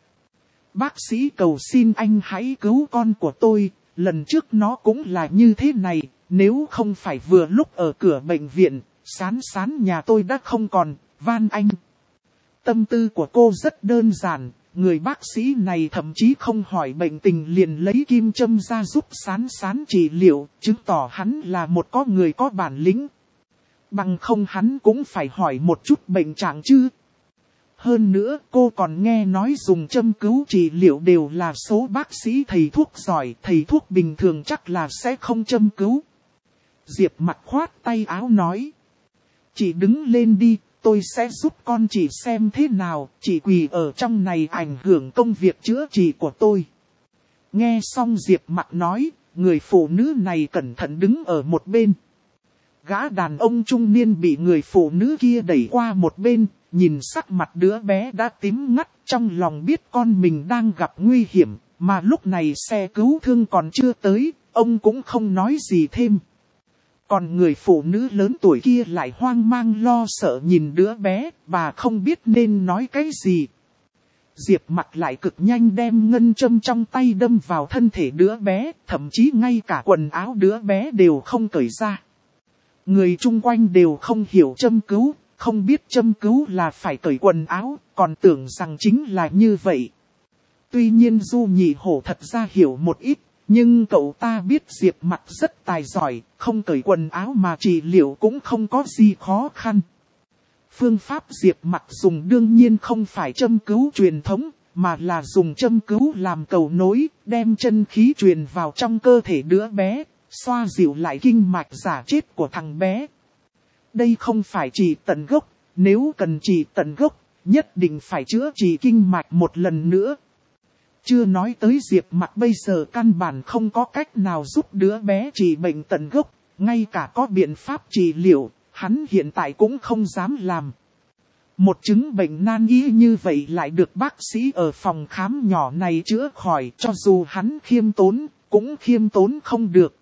Bác sĩ cầu xin anh hãy cứu con của tôi, lần trước nó cũng là như thế này, nếu không phải vừa lúc ở cửa bệnh viện, sán sán nhà tôi đã không còn, van anh. Tâm tư của cô rất đơn giản, người bác sĩ này thậm chí không hỏi bệnh tình liền lấy kim châm ra giúp Sán Sán trị liệu, chứng tỏ hắn là một có người có bản lĩnh. Bằng không hắn cũng phải hỏi một chút bệnh trạng chứ. Hơn nữa cô còn nghe nói dùng châm cứu trị liệu đều là số bác sĩ thầy thuốc giỏi, thầy thuốc bình thường chắc là sẽ không châm cứu. Diệp Mặc khoát tay áo nói. Chị đứng lên đi, tôi sẽ giúp con chị xem thế nào, chị quỳ ở trong này ảnh hưởng công việc chữa trị của tôi. Nghe xong Diệp Mặc nói, người phụ nữ này cẩn thận đứng ở một bên. Gã đàn ông trung niên bị người phụ nữ kia đẩy qua một bên, nhìn sắc mặt đứa bé đã tím ngắt, trong lòng biết con mình đang gặp nguy hiểm, mà lúc này xe cứu thương còn chưa tới, ông cũng không nói gì thêm. Còn người phụ nữ lớn tuổi kia lại hoang mang lo sợ nhìn đứa bé, bà không biết nên nói cái gì. Diệp Mặc lại cực nhanh đem ngân châm trong tay đâm vào thân thể đứa bé, thậm chí ngay cả quần áo đứa bé đều không cởi ra. Người chung quanh đều không hiểu châm cứu, không biết châm cứu là phải cởi quần áo, còn tưởng rằng chính là như vậy. Tuy nhiên Du Nhị Hổ thật ra hiểu một ít, nhưng cậu ta biết Diệp Mặc rất tài giỏi, không cởi quần áo mà trị liệu cũng không có gì khó khăn. Phương pháp Diệp Mặc dùng đương nhiên không phải châm cứu truyền thống, mà là dùng châm cứu làm cầu nối, đem chân khí truyền vào trong cơ thể đứa bé, xoa dịu lại kinh mạch giả chết của thằng bé. Đây không phải trị tận gốc, nếu cần trị tận gốc, nhất định phải chữa trị kinh mạch một lần nữa. Chưa nói tới Diệp Mặc bây giờ căn bản không có cách nào giúp đứa bé trị bệnh tận gốc, ngay cả có biện pháp trị liệu, hắn hiện tại cũng không dám làm. Một chứng bệnh nan y như vậy lại được bác sĩ ở phòng khám nhỏ này chữa khỏi, cho dù hắn khiêm tốn, cũng khiêm tốn không được.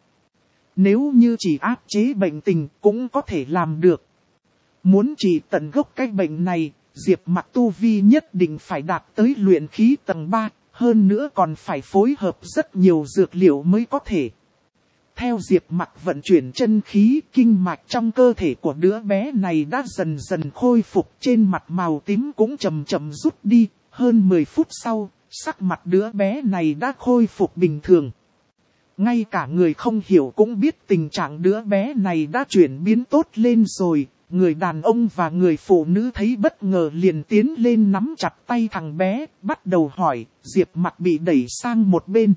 Nếu như chỉ áp chế bệnh tình cũng có thể làm được. Muốn trị tận gốc cái bệnh này, Diệp Mặc tu vi nhất định phải đạt tới luyện khí tầng ba, hơn nữa còn phải phối hợp rất nhiều dược liệu mới có thể. Theo Diệp Mặc vận chuyển chân khí, kinh mạch trong cơ thể của đứa bé này đã dần dần khôi phục, trên mặt màu tím cũng chậm chậm rút đi, hơn mười phút sau, sắc mặt đứa bé này đã khôi phục bình thường. Ngay cả người không hiểu cũng biết tình trạng đứa bé này đã chuyển biến tốt lên rồi, người đàn ông và người phụ nữ thấy bất ngờ liền tiến lên nắm chặt tay thằng bé, bắt đầu hỏi, Diệp Mặc bị đẩy sang một bên.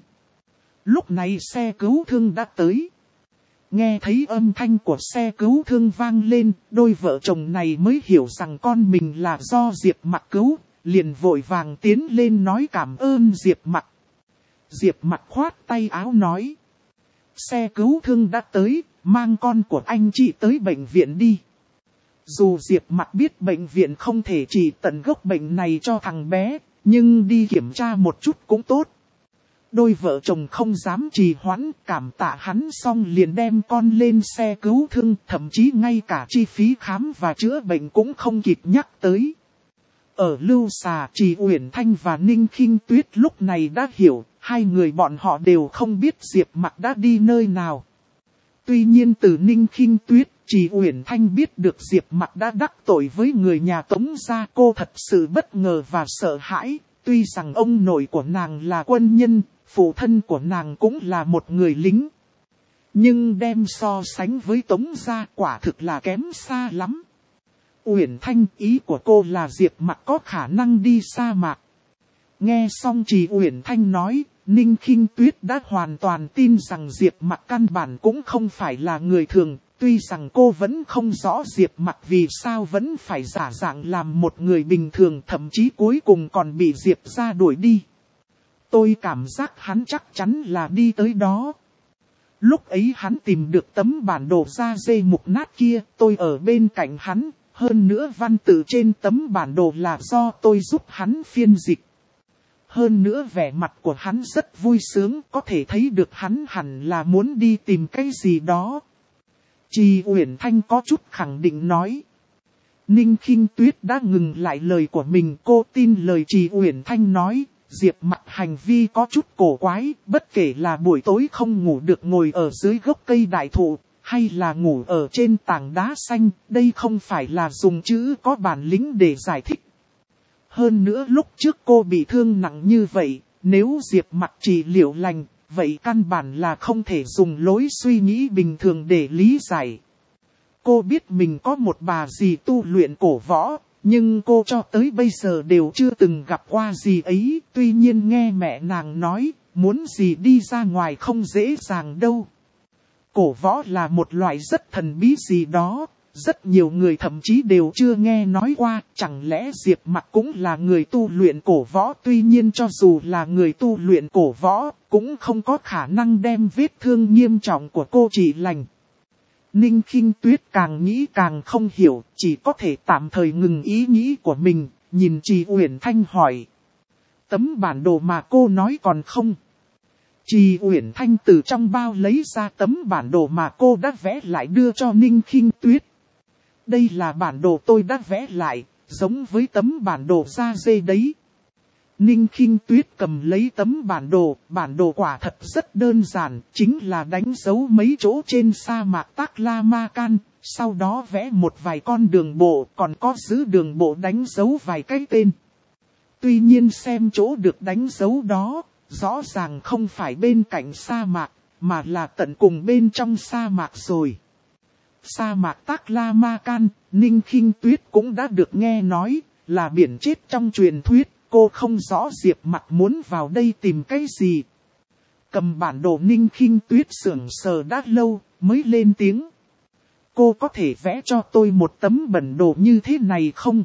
Lúc này xe cứu thương đã tới. Nghe thấy âm thanh của xe cứu thương vang lên, đôi vợ chồng này mới hiểu rằng con mình là do Diệp Mặc cứu, liền vội vàng tiến lên nói cảm ơn Diệp Mặc. Diệp Mặc khoát tay áo nói. Xe cứu thương đã tới, mang con của anh chị tới bệnh viện đi. Dù Diệp Mặc biết bệnh viện không thể trị tận gốc bệnh này cho thằng bé, nhưng đi kiểm tra một chút cũng tốt. Đôi vợ chồng không dám trì hoãn, cảm tạ hắn xong liền đem con lên xe cứu thương, thậm chí ngay cả chi phí khám và chữa bệnh cũng không kịp nhắc tới. Ở Lưu Xà, Trì Uyển Thanh và Ninh Khinh Tuyết lúc này đã hiểu, hai người bọn họ đều không biết Diệp Mặc đã đi nơi nào. Tuy nhiên từ Ninh Khinh Tuyết, Trì Uyển Thanh biết được Diệp Mặc đã đắc tội với người nhà Tống gia, cô thật sự bất ngờ và sợ hãi. Tuy rằng ông nội của nàng là quân nhân, phụ thân của nàng cũng là một người lính. Nhưng đem so sánh với Tống gia quả thực là kém xa lắm. Uyển Thanh, ý của cô là Diệp Mặc có khả năng đi sa mạc. Nghe xong Trì Uyển Thanh nói, Ninh Khinh Tuyết đã hoàn toàn tin rằng Diệp Mặc căn bản cũng không phải là người thường. Tuy rằng cô vẫn không rõ Diệp Mặc vì sao vẫn phải giả dạng làm một người bình thường, thậm chí cuối cùng còn bị Diệp gia đuổi đi. Tôi cảm giác hắn chắc chắn là đi tới đó. Lúc ấy hắn tìm được tấm bản đồ da dê mục nát kia, tôi ở bên cạnh hắn, hơn nữa văn tự trên tấm bản đồ là do tôi giúp hắn phiên dịch. Hơn nữa vẻ mặt của hắn rất vui sướng, có thể thấy được hắn hẳn là muốn đi tìm cái gì đó. Trì Uyển Thanh có chút khẳng định nói. Ninh Khinh Tuyết đã ngừng lại lời của mình, cô tin lời Trì Uyển Thanh nói. Diệp Mặc hành vi có chút cổ quái, bất kể là buổi tối không ngủ được ngồi ở dưới gốc cây đại thụ, hay là ngủ ở trên tảng đá xanh, đây không phải là dùng chữ có bản lĩnh để giải thích. Hơn nữa lúc trước cô bị thương nặng như vậy, nếu Diệp Mặc trị liệu lành, vậy căn bản là không thể dùng lối suy nghĩ bình thường để lý giải. Cô biết mình có một bà dì tu luyện cổ võ, nhưng cô cho tới bây giờ đều chưa từng gặp qua dì ấy. Tuy nhiên nghe mẹ nàng nói, muốn dì đi ra ngoài không dễ dàng đâu. Cổ võ là một loại rất thần bí gì đó, rất nhiều người thậm chí đều chưa nghe nói qua. Chẳng lẽ Diệp Mặc cũng là người tu luyện cổ võ? Tuy nhiên cho dù là người tu luyện cổ võ, cũng không có khả năng đem vết thương nghiêm trọng của cô trị lành. Ninh Khinh Tuyết càng nghĩ càng không hiểu, chỉ có thể tạm thời ngừng ý nghĩ của mình, nhìn Trì Uyển Thanh hỏi. Tấm bản đồ mà cô nói còn không? Trì Uyển Thanh từ trong bao lấy ra tấm bản đồ mà cô đã vẽ lại đưa cho Ninh Khinh Tuyết. Đây là bản đồ tôi đã vẽ lại, giống với tấm bản đồ da dê đấy. Ninh Khinh Tuyết cầm lấy tấm bản đồ, bản đồ quả thật rất đơn giản, chính là đánh dấu mấy chỗ trên sa mạc Taklamakan, sau đó vẽ một vài con đường bộ, còn có giữ đường bộ đánh dấu vài cái tên. Tuy nhiên xem chỗ được đánh dấu đó, rõ ràng không phải bên cạnh sa mạc, mà là tận cùng bên trong sa mạc rồi. Sa mạc Taklamakan, Ninh Khinh Tuyết cũng đã được nghe nói, là biển chết trong truyền thuyết. Cô không rõ Diệp Mặc muốn vào đây tìm cái gì. Cầm bản đồ Ninh Khinh Tuyết sững sờ đã lâu, mới lên tiếng. Cô có thể vẽ cho tôi một tấm bản đồ như thế này không?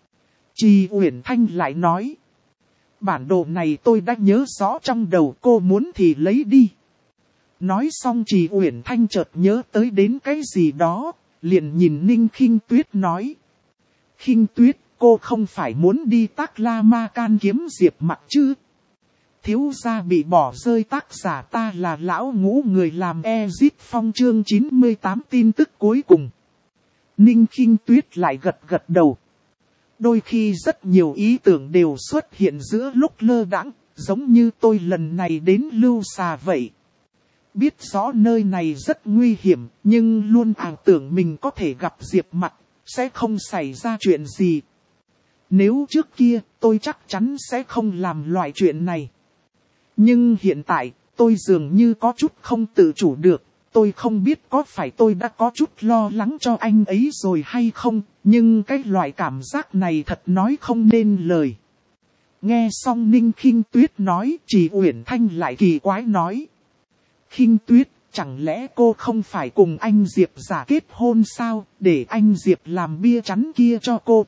Trì Uyển Thanh lại nói. Bản đồ này tôi đã nhớ rõ trong đầu, cô muốn thì lấy đi. Nói xong Trì Uyển Thanh chợt nhớ tới đến cái gì đó, liền nhìn Ninh Khinh Tuyết nói. Khinh Tuyết, cô không phải muốn đi Taklamakan kiếm Diệp Mặc chứ? Thiếu gia bị bỏ rơi tác giả ta là lão ngũ người làm Exit Phong chương chín mươi tám tin tức cuối cùng. Ninh Khinh Tuyết lại gật gật đầu. Đôi khi rất nhiều ý tưởng đều xuất hiện giữa lúc lơ đãng, giống như tôi lần này đến Lưu Xà vậy. Biết rõ nơi này rất nguy hiểm, nhưng luôn ảo tưởng mình có thể gặp Diệp Mặc, sẽ không xảy ra chuyện gì. Nếu trước kia, tôi chắc chắn sẽ không làm loại chuyện này. Nhưng hiện tại, tôi dường như có chút không tự chủ được. Tôi không biết có phải tôi đã có chút lo lắng cho anh ấy rồi hay không, nhưng cái loại cảm giác này thật nói không nên lời. Nghe xong Ninh Khinh Tuyết nói, Trì Uyển Thanh lại kỳ quái nói. Khinh Tuyết, chẳng lẽ cô không phải cùng anh Diệp giả kết hôn sao, để anh Diệp làm bia chắn kia cho cô?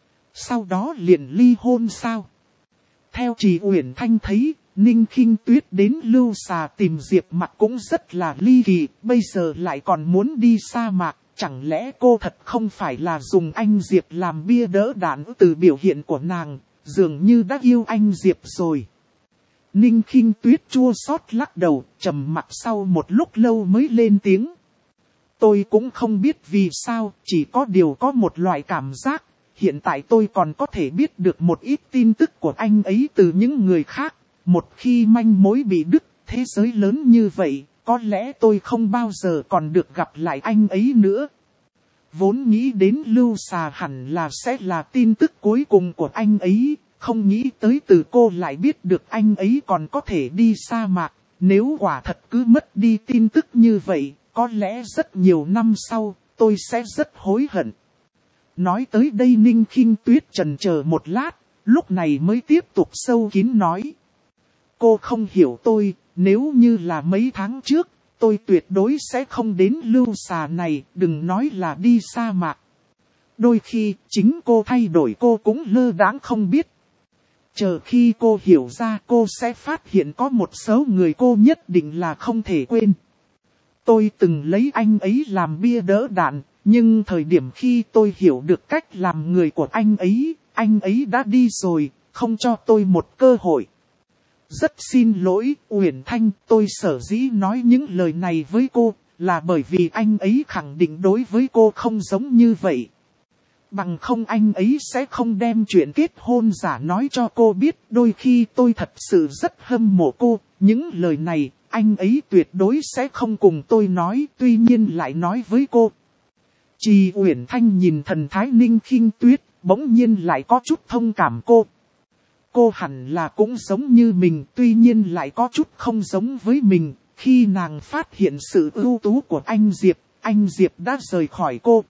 Sau đó liền ly hôn sao? Theo Trì Uyển Thanh thấy, Ninh Khinh Tuyết đến Lưu Xà tìm Diệp Mặc cũng rất là ly kỳ, bây giờ lại còn muốn đi sa mạc, chẳng lẽ cô thật không phải là dùng anh Diệp làm bia đỡ đạn? Từ biểu hiện của nàng, dường như đã yêu anh Diệp rồi. Ninh Khinh Tuyết chua xót lắc đầu, trầm mặc sau một lúc lâu mới lên tiếng. Tôi cũng không biết vì sao, chỉ có điều có một loại cảm giác. Hiện tại tôi còn có thể biết được một ít tin tức của anh ấy từ những người khác. Một khi manh mối bị đứt, thế giới lớn như vậy, có lẽ tôi không bao giờ còn được gặp lại anh ấy nữa. Vốn nghĩ đến Lưu Xà hẳn là sẽ là tin tức cuối cùng của anh ấy, không nghĩ tới từ cô lại biết được anh ấy còn có thể đi sa mạc. Nếu quả thật cứ mất đi tin tức như vậy, có lẽ rất nhiều năm sau, tôi sẽ rất hối hận. Nói tới đây Ninh Khinh Tuyết chần chờ một lát, lúc này mới tiếp tục sâu kín nói. Cô không hiểu tôi, nếu như là mấy tháng trước, tôi tuyệt đối sẽ không đến Lưu Xà này, đừng nói là đi sa mạc. Đôi khi, chính cô thay đổi cô cũng lơ đãng không biết. Chờ khi cô hiểu ra cô sẽ phát hiện có một số người cô nhất định là không thể quên. Tôi từng lấy anh ấy làm bia đỡ đạn, nhưng thời điểm khi tôi hiểu được cách làm người của anh ấy, anh ấy đã đi rồi, không cho tôi một cơ hội. Rất xin lỗi, Uyển Thanh, tôi sở dĩ nói những lời này với cô, là bởi vì anh ấy khẳng định đối với cô không giống như vậy. Bằng không anh ấy sẽ không đem chuyện kết hôn giả nói cho cô biết. Đôi khi tôi thật sự rất hâm mộ cô, những lời này, anh ấy tuyệt đối sẽ không cùng tôi nói, tuy nhiên lại nói với cô. Trì Uyển Thanh nhìn thần thái Ninh Khinh Tuyết, bỗng nhiên lại có chút thông cảm cô. Cô hẳn là cũng giống như mình, tuy nhiên lại có chút không giống với mình. Khi nàng phát hiện sự ưu tú của anh Diệp, anh Diệp đã rời khỏi cô.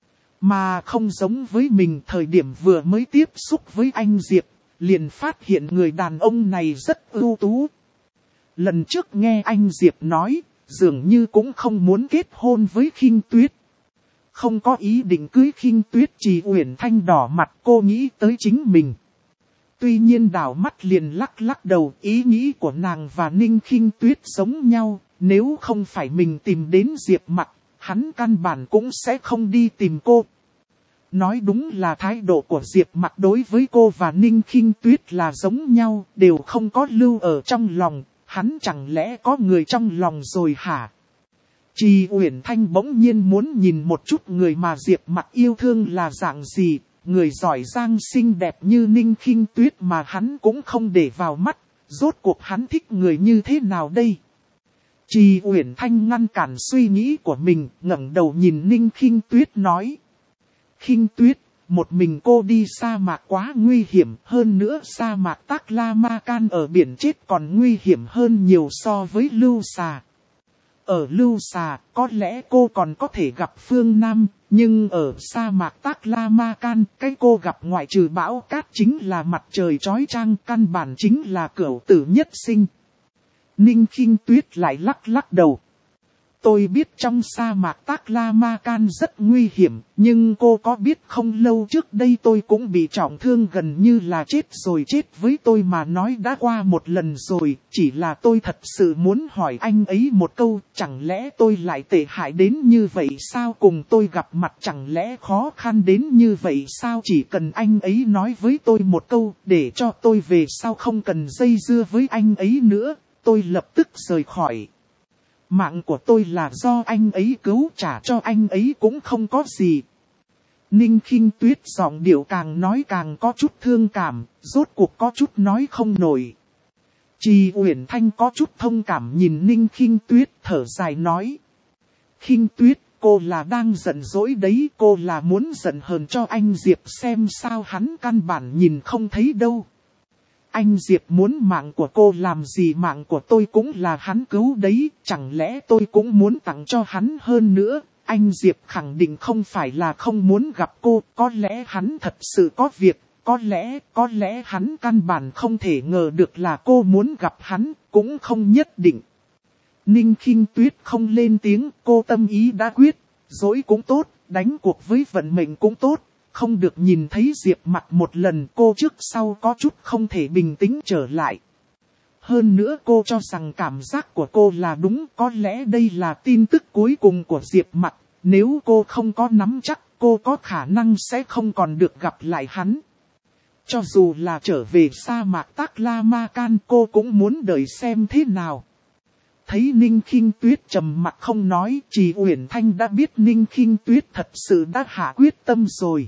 Mà không giống với mình, thời điểm vừa mới tiếp xúc với anh Diệp, liền phát hiện người đàn ông này rất ưu tú. Lần trước nghe anh Diệp nói, dường như cũng không muốn kết hôn với Khinh Tuyết. Không có ý định cưới Khinh Tuyết. Trì Uyển Thanh đỏ mặt, cô nghĩ tới chính mình. Tuy nhiên đảo mắt liền lắc lắc đầu, ý nghĩ của nàng và Ninh Khinh Tuyết giống nhau, nếu không phải mình tìm đến Diệp Mặc, hắn căn bản cũng sẽ không đi tìm cô. Nói đúng là thái độ của Diệp Mặc đối với cô và Ninh Khinh Tuyết là giống nhau, đều không có lưu ở trong lòng, hắn chẳng lẽ có người trong lòng rồi hả? Trì Uyển Thanh bỗng nhiên muốn nhìn một chút người mà Diệp Mặc yêu thương là dạng gì, người giỏi giang xinh đẹp như Ninh Khinh Tuyết mà hắn cũng không để vào mắt, rốt cuộc hắn thích người như thế nào đây? Trì Uyển Thanh ngăn cản suy nghĩ của mình, ngẩng đầu nhìn Ninh Khinh Tuyết nói. Khinh Tuyết, một mình cô đi sa mạc quá nguy hiểm, hơn nữa sa mạc Tắc La Ma Can ở biển chết còn nguy hiểm hơn nhiều so với Lưu Xà. Ở Lưu Xà, có lẽ cô còn có thể gặp Phương Nam, nhưng ở sa mạc Tắc La Ma Can, cái cô gặp ngoại trừ bão cát chính là mặt trời chói chang, căn bản chính là cửu tử nhất sinh. Ninh Khinh Tuyết lại lắc lắc đầu. Tôi biết trong sa mạc Tắc La Ma Can rất nguy hiểm, nhưng cô có biết không, lâu trước đây tôi cũng bị trọng thương gần như là chết rồi. Chết với tôi mà nói đã qua một lần rồi, chỉ là tôi thật sự muốn hỏi anh ấy một câu, chẳng lẽ tôi lại tệ hại đến như vậy sao? Cùng tôi gặp mặt chẳng lẽ khó khăn đến như vậy sao? Chỉ cần anh ấy nói với tôi một câu, để cho tôi về sau không cần dây dưa với anh ấy nữa, tôi lập tức rời khỏi. Mạng của tôi là do anh ấy cứu, trả cho anh ấy cũng không có gì. Ninh Khinh Tuyết giọng điệu càng nói càng có chút thương cảm, rốt cuộc có chút nói không nổi. Trì Uyển Thanh có chút thông cảm nhìn Ninh Khinh Tuyết, thở dài nói. Khinh Tuyết, cô là đang giận dỗi đấy, cô là muốn giận hờn cho anh Diệp xem sao, hắn căn bản nhìn không thấy đâu. Anh Diệp muốn mạng của cô làm gì, mạng của tôi cũng là hắn cứu đấy, chẳng lẽ tôi cũng muốn tặng cho hắn? Hơn nữa, anh Diệp khẳng định không phải là không muốn gặp cô, có lẽ hắn thật sự có việc, có lẽ, có lẽ hắn căn bản không thể ngờ được là cô muốn gặp hắn, cũng không nhất định. Ninh Khinh Tuyết không lên tiếng, cô tâm ý đã quyết, dối cũng tốt, đánh cuộc với vận mệnh cũng tốt. Không được nhìn thấy Diệp Mặc một lần, cô trước sau có chút không thể bình tĩnh trở lại. Hơn nữa cô cho rằng cảm giác của cô là đúng, có lẽ đây là tin tức cuối cùng của Diệp Mặc. Nếu cô không có nắm chắc, cô có khả năng sẽ không còn được gặp lại hắn. Cho dù là trở về sa mạc Tắc La Ma Can, cô cũng muốn đợi xem thế nào. Thấy Ninh Khinh Tuyết trầm mặc không nói, Trì Uyển Thanh đã biết Ninh Khinh Tuyết thật sự đã hạ quyết tâm rồi.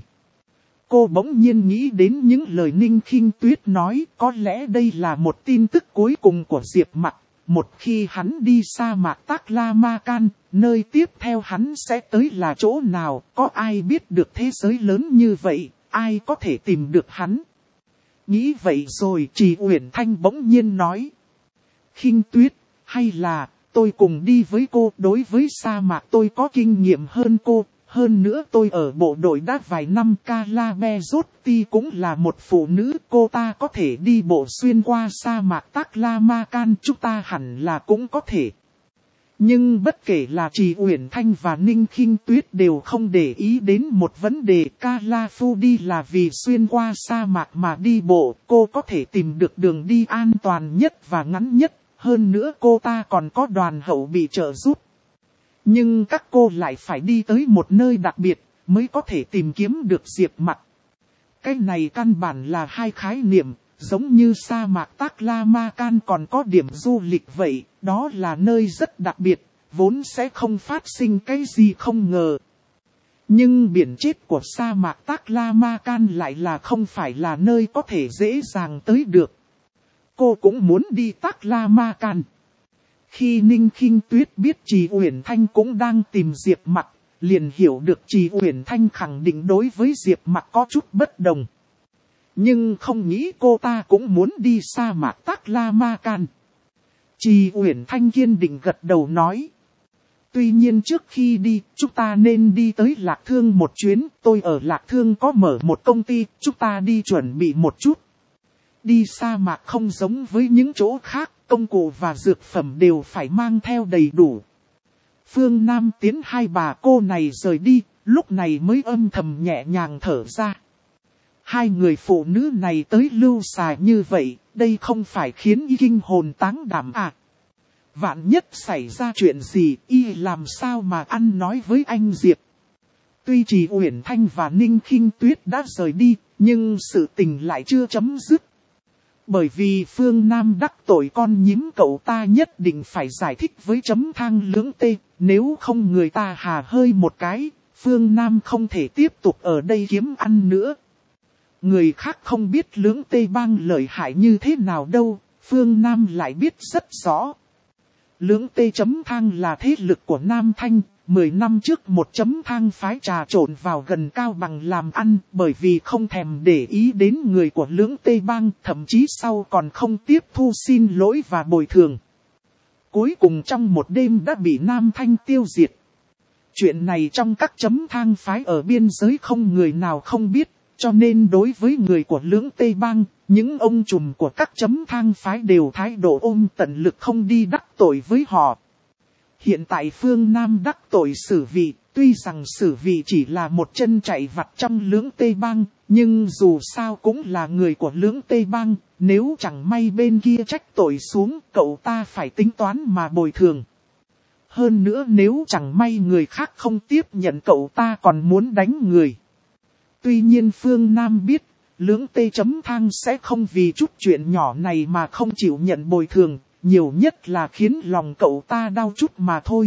Cô bỗng nhiên nghĩ đến những lời Ninh Khinh Tuyết nói, có lẽ đây là một tin tức cuối cùng của Diệp Mặc. Một khi hắn đi sa mạc Tắc La Ma Can, nơi tiếp theo hắn sẽ tới là chỗ nào, có ai biết được thế giới lớn như vậy, ai có thể tìm được hắn. Nghĩ vậy rồi Trì Uyển Thanh bỗng nhiên nói. Khinh Tuyết, hay là tôi cùng đi với cô, đối với sa mạc tôi có kinh nghiệm hơn cô. Hơn nữa tôi ở bộ đội đã vài năm, Calabezotti cũng là một phụ nữ, cô ta có thể đi bộ xuyên qua sa mạc Tắc La Ma Can, chúng ta hẳn là cũng có thể. Nhưng bất kể là Trì Uyển Thanh và Ninh Khinh Tuyết đều không để ý đến một vấn đề, Calafu đi là vì xuyên qua sa mạc mà đi bộ, cô có thể tìm được đường đi an toàn nhất và ngắn nhất, hơn nữa cô ta còn có đoàn hậu bị trợ giúp. Nhưng các cô lại phải đi tới một nơi đặc biệt, mới có thể tìm kiếm được Diệp Mặc. Cái này căn bản là hai khái niệm, giống như sa mạc Tắc La Ma Can còn có điểm du lịch vậy, đó là nơi rất đặc biệt, vốn sẽ không phát sinh cái gì không ngờ. Nhưng biển chết của sa mạc Tắc La Ma Can lại là không phải là nơi có thể dễ dàng tới được. Cô cũng muốn đi Tắc La Ma Can. Khi Ninh Khinh Tuyết biết Trì Uyển Thanh cũng đang tìm Diệp Mặc, liền hiểu được Trì Uyển Thanh khẳng định đối với Diệp Mặc có chút bất đồng. Nhưng không nghĩ cô ta cũng muốn đi sa mạc Tắc La Ma Can. Trì Uyển Thanh kiên định gật đầu nói. Tuy nhiên trước khi đi, chúng ta nên đi tới Lạc Thương một chuyến. Tôi ở Lạc Thương có mở một công ty, chúng ta đi chuẩn bị một chút. Đi sa mạc không giống với những chỗ khác, công cụ và dược phẩm đều phải mang theo đầy đủ. Phương Nam tiến hai bà cô này rời đi, lúc này mới âm thầm nhẹ nhàng thở ra. Hai người phụ nữ này tới lưu xài như vậy, đây không phải khiến y kinh hồn táng đảm à. Vạn nhất xảy ra chuyện gì, y làm sao mà ăn nói với anh Diệp. Tuy Trì Uyển Thanh và Ninh Khinh Tuyết đã rời đi, nhưng sự tình lại chưa chấm dứt. Bởi vì Phương Nam đắc tội con nhím cậu ta nhất định phải giải thích với chấm thang lưỡng tê, nếu không người ta hà hơi một cái, Phương Nam không thể tiếp tục ở đây kiếm ăn nữa. Người khác không biết lưỡng tê bang lợi hại như thế nào đâu, Phương Nam lại biết rất rõ. Lưỡng tê chấm thang là thế lực của Nam Thanh, mười năm trước một chấm thang phái trà trộn vào gần Cao Bằng làm ăn bởi vì không thèm để ý đến người của lưỡng tê bang, thậm chí sau còn không tiếp thu xin lỗi và bồi thường. Cuối cùng trong một đêm đã bị Nam Thanh tiêu diệt. Chuyện này trong các chấm thang phái ở biên giới không người nào không biết, cho nên đối với người của lưỡng tê bang, những ông trùm của các chấm thang phái đều thái độ ôm tận lực không đi đắc tội với họ. Hiện tại phương Nam đắc tội Sử Vị, tuy rằng Sử Vị chỉ là một chân chạy vặt trong lưỡng tê bang, nhưng dù sao cũng là người của lưỡng tê bang, nếu chẳng may bên kia trách tội xuống, cậu ta phải tính toán mà bồi thường. Hơn nữa nếu chẳng may người khác không tiếp nhận cậu ta còn muốn đánh người. Tuy nhiên phương Nam biết, lưỡng tê chấm thang sẽ không vì chút chuyện nhỏ này mà không chịu nhận bồi thường, nhiều nhất là khiến lòng cậu ta đau chút mà thôi.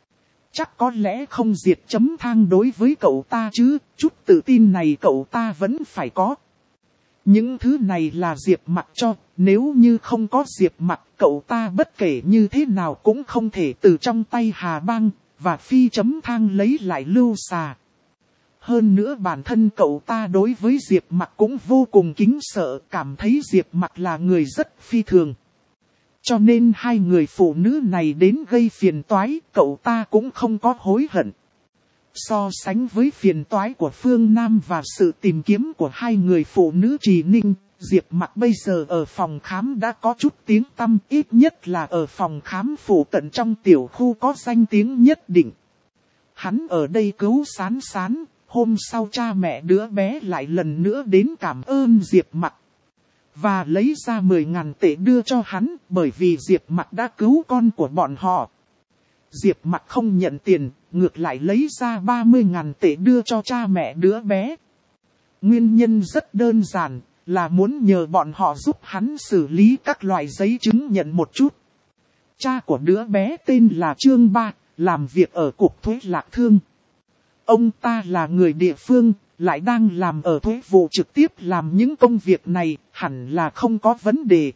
Chắc có lẽ không diệt chấm thang đối với cậu ta chứ, chút tự tin này cậu ta vẫn phải có. Những thứ này là Diệp Mặc cho, nếu như không có Diệp Mặc, cậu ta bất kể như thế nào cũng không thể từ trong tay Hà Bang và Phi chấm thang lấy lại lưu xà. Hơn nữa bản thân cậu ta đối với Diệp Mặc cũng vô cùng kính sợ, cảm thấy Diệp Mặc là người rất phi thường. Cho nên hai người phụ nữ này đến gây phiền toái, cậu ta cũng không có hối hận. So sánh với phiền toái của Phương Nam và sự tìm kiếm của hai người phụ nữ Trì Ninh, Diệp Mặc bây giờ ở phòng khám đã có chút tiếng tăm, ít nhất là ở phòng khám phụ cận trong tiểu khu có danh tiếng nhất định. Hắn ở đây cứu Sán Sán, hôm sau cha mẹ đứa bé lại lần nữa đến cảm ơn Diệp Mặc. Và lấy ra mười ngàn tệ đưa cho hắn, bởi vì Diệp Mặc đã cứu con của bọn họ. Diệp Mặc không nhận tiền, ngược lại lấy ra ba mươi ngàn tệ đưa cho cha mẹ đứa bé. Nguyên nhân rất đơn giản, là muốn nhờ bọn họ giúp hắn xử lý các loại giấy chứng nhận một chút. Cha của đứa bé tên là Trương Ba, làm việc ở Cục Thuế Lạc Thương. Ông ta là người địa phương, lại đang làm ở thuế vụ trực tiếp làm những công việc này, hẳn là không có vấn đề.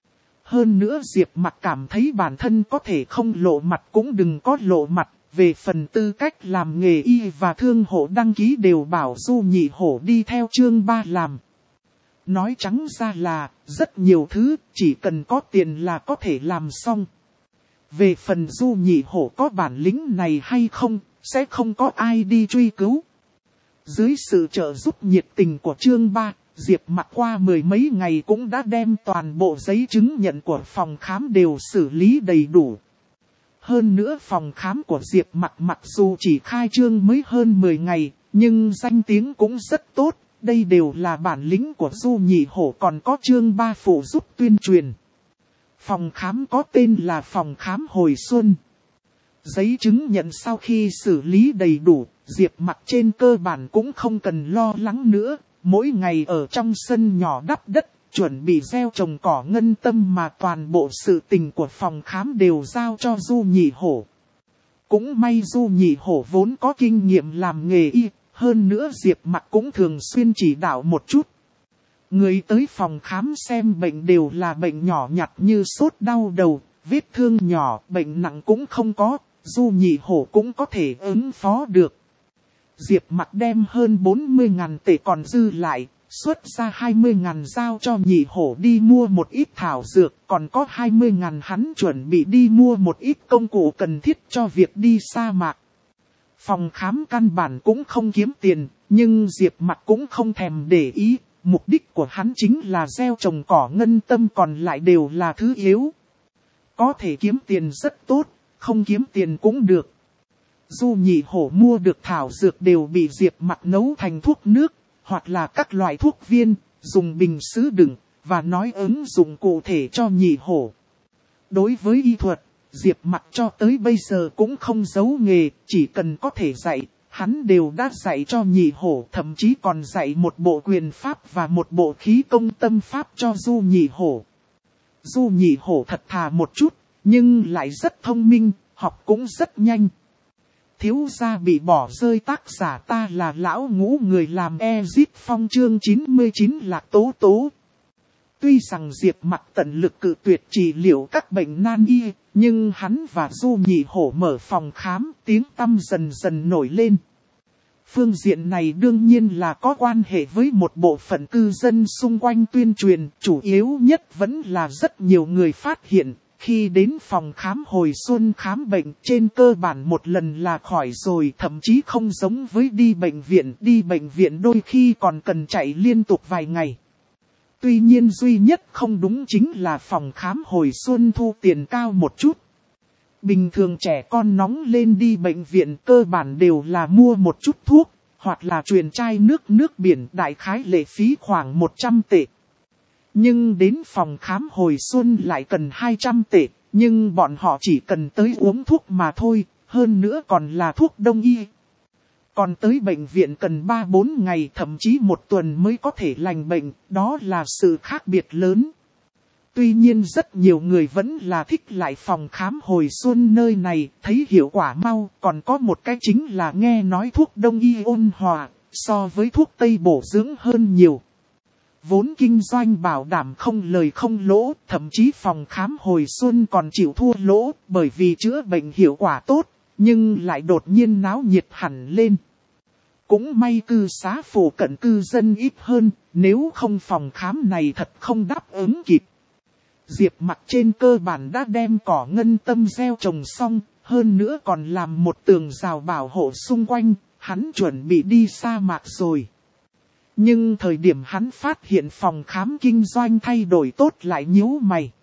Hơn nữa Diệp Mặc cảm thấy bản thân có thể không lộ mặt cũng đừng có lộ mặt, về phần tư cách làm nghề y và thương hộ đăng ký đều bảo Du Nhị Hổ đi theo Trương Ba làm. Nói trắng ra là, rất nhiều thứ, chỉ cần có tiền là có thể làm xong. Về phần Du Nhị Hổ có bản lĩnh này hay không, sẽ không có ai đi truy cứu. Dưới sự trợ giúp nhiệt tình của Trương Ba, Diệp Mặc qua mười mấy ngày cũng đã đem toàn bộ giấy chứng nhận của phòng khám đều xử lý đầy đủ. Hơn nữa phòng khám của Diệp Mặc mặc dù chỉ khai trương mới hơn mười ngày, nhưng danh tiếng cũng rất tốt. Đây đều là bản lĩnh của Du Nhị Hổ còn có Trương Ba phụ giúp tuyên truyền. Phòng khám có tên là Phòng Khám Hồi Xuân. Giấy chứng nhận sau khi xử lý đầy đủ, Diệp Mặc trên cơ bản cũng không cần lo lắng nữa. Mỗi ngày ở trong sân nhỏ đắp đất, chuẩn bị gieo trồng cỏ ngân tâm mà toàn bộ sự tình của phòng khám đều giao cho Du Nhị Hổ. Cũng may Du Nhị Hổ vốn có kinh nghiệm làm nghề y, hơn nữa Diệp Mặc cũng thường xuyên chỉ đạo một chút. Người tới phòng khám xem bệnh đều là bệnh nhỏ nhặt như sốt đau đầu, vết thương nhỏ, bệnh nặng cũng không có, Du Nhị Hổ cũng có thể ứng phó được. Diệp Mặc đem hơn bốn mươi ngàn tệ còn dư lại, xuất ra hai mươi ngàn giao cho nhị hổ đi mua một ít thảo dược, còn có hai mươi ngàn hắn chuẩn bị đi mua một ít công cụ cần thiết cho việc đi sa mạc. Phòng khám căn bản cũng không kiếm tiền, nhưng Diệp Mặc cũng không thèm để ý, mục đích của hắn chính là gieo trồng cỏ ngân tâm, còn lại đều là thứ yếu. Có thể kiếm tiền rất tốt, không kiếm tiền cũng được. Du nhị hổ mua được thảo dược đều bị Diệp Mặc nấu thành thuốc nước, hoặc là các loại thuốc viên, dùng bình sứ đựng, và nói ứng dụng cụ thể cho nhị hổ. Đối với y thuật, Diệp Mặc cho tới bây giờ cũng không giấu nghề, chỉ cần có thể dạy, hắn đều đã dạy cho nhị hổ, thậm chí còn dạy một bộ quyền pháp và một bộ khí công tâm pháp cho Du nhị hổ. Du nhị hổ thật thà một chút, nhưng lại rất thông minh, học cũng rất nhanh. Thiếu gia bị bỏ rơi, tác giả ta là lão ngũ, người làm Ezit Phong chương chín mươi chín Lạc Tố Tố. Tuy rằng Diệp Mặc tận lực cự tuyệt trị liệu các bệnh nan y, nhưng hắn và Du nhị hổ mở phòng khám, tiếng tăm dần dần nổi lên. Phương diện này đương nhiên là có quan hệ với một bộ phận cư dân xung quanh tuyên truyền, chủ yếu nhất vẫn là rất nhiều người phát hiện. Khi đến phòng khám hồi xuân khám bệnh, trên cơ bản một lần là khỏi rồi, thậm chí không giống với đi bệnh viện. Đi bệnh viện đôi khi còn cần chạy liên tục vài ngày. Tuy nhiên duy nhất không đúng chính là phòng khám hồi xuân thu tiền cao một chút. Bình thường trẻ con nóng lên đi bệnh viện cơ bản đều là mua một chút thuốc, hoặc là truyền chai nước nước biển, đại khái lệ phí khoảng một trăm tệ. Nhưng đến phòng khám hồi xuân lại cần hai trăm tệ, nhưng bọn họ chỉ cần tới uống thuốc mà thôi, hơn nữa còn là thuốc đông y. Còn tới bệnh viện cần ba bốn ngày, thậm chí một tuần mới có thể lành bệnh, đó là sự khác biệt lớn. Tuy nhiên rất nhiều người vẫn là thích lại phòng khám hồi xuân nơi này, thấy hiệu quả mau, còn có một cái chính là nghe nói thuốc đông y ôn hòa, so với thuốc tây bổ dưỡng hơn nhiều. Vốn kinh doanh bảo đảm không lời không lỗ, thậm chí phòng khám hồi xuân còn chịu thua lỗ, bởi vì chữa bệnh hiệu quả tốt, nhưng lại đột nhiên náo nhiệt hẳn lên. Cũng may cư xá phổ cận cư dân ít hơn, nếu không phòng khám này thật không đáp ứng kịp. Diệp Mặc trên cơ bản đã đem cỏ ngân tâm gieo trồng xong, hơn nữa còn làm một tường rào bảo hộ xung quanh, hắn chuẩn bị đi sa mạc rồi. Nhưng thời điểm hắn phát hiện phòng khám kinh doanh thay đổi tốt lại nhíu mày.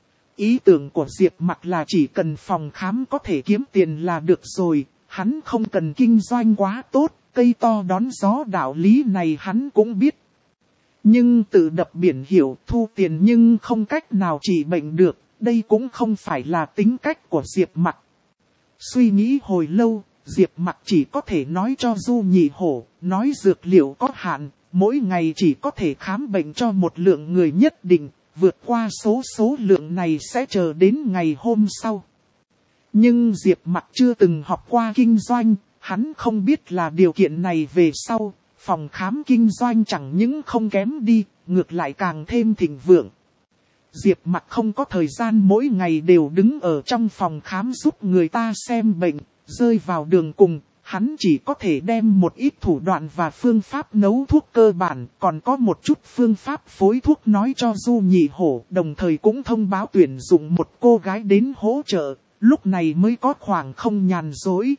Ý tưởng của Diệp Mặc là chỉ cần phòng khám có thể kiếm tiền là được rồi, hắn không cần kinh doanh quá tốt, cây to đón gió đạo lý này hắn cũng biết. Nhưng tự đập biển hiểu thu tiền nhưng không cách nào trị bệnh được, đây cũng không phải là tính cách của Diệp Mặc. Suy nghĩ hồi lâu, Diệp Mặc chỉ có thể nói cho Du nhị hổ, nói dược liệu có hạn, mỗi ngày chỉ có thể khám bệnh cho một lượng người nhất định, vượt qua số số lượng này sẽ chờ đến ngày hôm sau. Nhưng Diệp Mặc chưa từng học qua kinh doanh, hắn không biết là điều kiện này về sau, phòng khám kinh doanh chẳng những không kém đi, ngược lại càng thêm thịnh vượng. Diệp Mặc không có thời gian mỗi ngày đều đứng ở trong phòng khám giúp người ta xem bệnh, rơi vào đường cùng, hắn chỉ có thể đem một ít thủ đoạn và phương pháp nấu thuốc cơ bản, còn có một chút phương pháp phối thuốc nói cho Du nhị hổ, đồng thời cũng thông báo tuyển dụng một cô gái đến hỗ trợ, lúc này mới có khoảng không nhàn dối.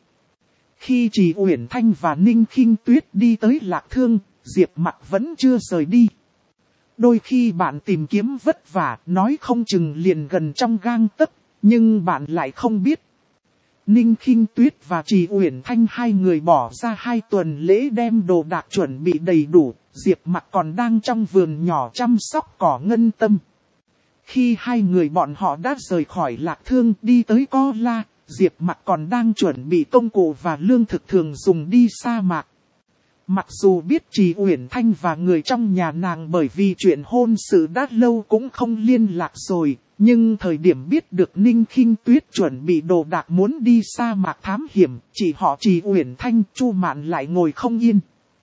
Khi Trì Uyển Thanh và Ninh Khinh Tuyết đi tới Lạc Thương, Diệp Mặc vẫn chưa rời đi. Đôi khi bạn tìm kiếm vất vả, nói không chừng liền gần trong gang tấc, nhưng bạn lại không biết. Ninh Khinh Tuyết và Trì Uyển Thanh hai người bỏ ra hai tuần lễ đem đồ đạc chuẩn bị đầy đủ, Diệp Mặc còn đang trong vườn nhỏ chăm sóc cỏ ngân tâm. Khi hai người bọn họ đã rời khỏi Lạc Thương đi tới Co La, Diệp Mặc còn đang chuẩn bị công cụ và lương thực thường dùng đi sa mạc. Mặc dù biết Trì Uyển Thanh và người trong nhà nàng bởi vì chuyện hôn sự đã lâu cũng không liên lạc rồi, nhưng thời điểm biết được Ninh Khinh Tuyết chuẩn bị đồ đạc muốn đi sa mạc thám hiểm, chỉ họ Trì Uyển Thanh, Chu Mạn lại ngồi không yên.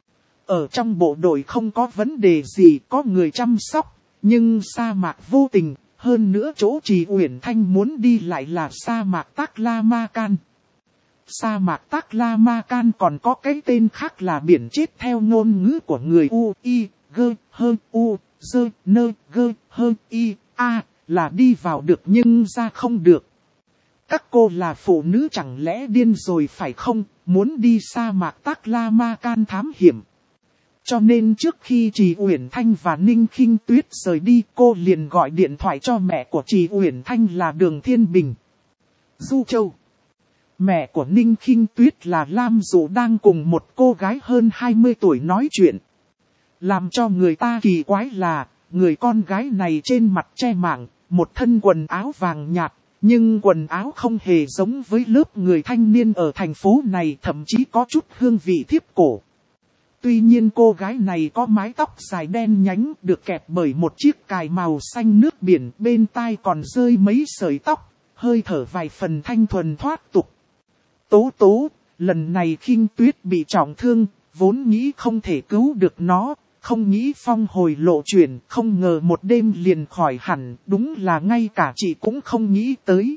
Ở trong bộ đội không có vấn đề gì, có người chăm sóc, nhưng sa mạc vô tình, hơn nữa chỗ Trì Uyển Thanh muốn đi lại là sa mạc Tắc La Ma Can. sa mạc Taklamakan còn có cái tên khác là biển chết theo ngôn ngữ của người U, I, G, Hơ, U, Dơ, Nơ, Gơ, Hơ, I, A, là đi vào được nhưng ra không được. Các cô là phụ nữ chẳng lẽ điên rồi phải không, muốn đi sa mạc Taklamakan thám hiểm. Cho nên trước khi Trì Uyển Thanh và Ninh Khinh Tuyết rời đi, cô liền gọi điện thoại cho mẹ của Trì Uyển Thanh là Đường Thiên Bình, Du Châu. Mẹ của Ninh Khinh Tuyết là Lam Dụ đang cùng một cô gái hơn hai mươi tuổi nói chuyện. Làm cho người ta kỳ quái là, người con gái này trên mặt che mảng, một thân quần áo vàng nhạt, nhưng quần áo không hề giống với lớp người thanh niên ở thành phố này, thậm chí có chút hương vị thiếp cổ. Tuy nhiên cô gái này có mái tóc dài đen nhánh được kẹp bởi một chiếc cài màu xanh nước biển, bên tai còn rơi mấy sợi tóc, hơi thở vài phần thanh thuần thoát tục. Tố tố, lần này Khinh Tuyết bị trọng thương, vốn nghĩ không thể cứu được nó, không nghĩ phong hồi lộ chuyển, không ngờ một đêm liền khỏi hẳn, đúng là ngay cả chị cũng không nghĩ tới.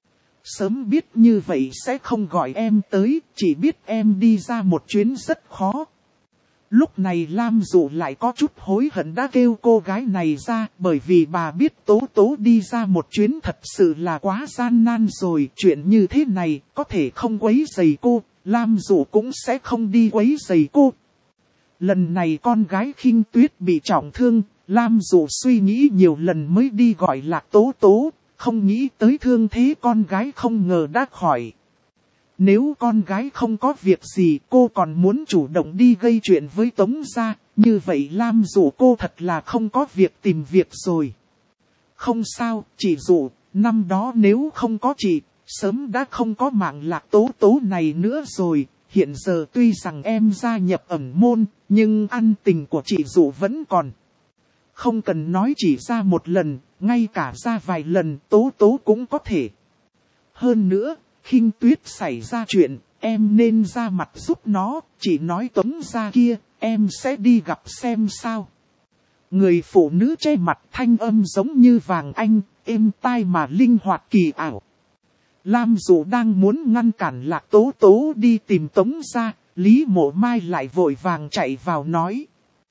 Sớm biết như vậy sẽ không gọi em tới, chỉ biết em đi ra một chuyến rất khó. Lúc này Lam Dụ lại có chút hối hận đã kêu cô gái này ra, bởi vì bà biết Tố Tố đi ra một chuyến thật sự là quá gian nan rồi. Chuyện như thế này có thể không quấy rầy cô, Lam Dụ cũng sẽ không đi quấy rầy cô. Lần này con gái Khinh Tuyết bị trọng thương, Lam Dụ suy nghĩ nhiều lần mới đi gọi Lạc Tố Tố, không nghĩ tới thương thế con gái không ngờ đã khỏi. Nếu con gái không có việc gì cô còn muốn chủ động đi gây chuyện với Tống gia, như vậy Lam Dụ cô thật là không có việc tìm việc rồi. Không sao, chị Dụ, năm đó nếu không có chị, sớm đã không có mạng Lạc Tố Tố này nữa rồi. Hiện giờ tuy rằng em gia nhập ẩn môn, nhưng ân tình của chị Dụ vẫn còn. Không cần nói chỉ ra một lần, ngay cả ra vài lần Tố Tố cũng có thể. Hơn nữa, Khinh Tuyết xảy ra chuyện, em nên ra mặt giúp nó, chỉ nói Tống gia kia, em sẽ đi gặp xem sao. Người phụ nữ che mặt thanh âm giống như vàng anh, êm tai mà linh hoạt kỳ ảo. Lam Dụ đang muốn ngăn cản Lạc Tố Tố đi tìm Tống gia, Lý Mộ Mai lại vội vàng chạy vào nói.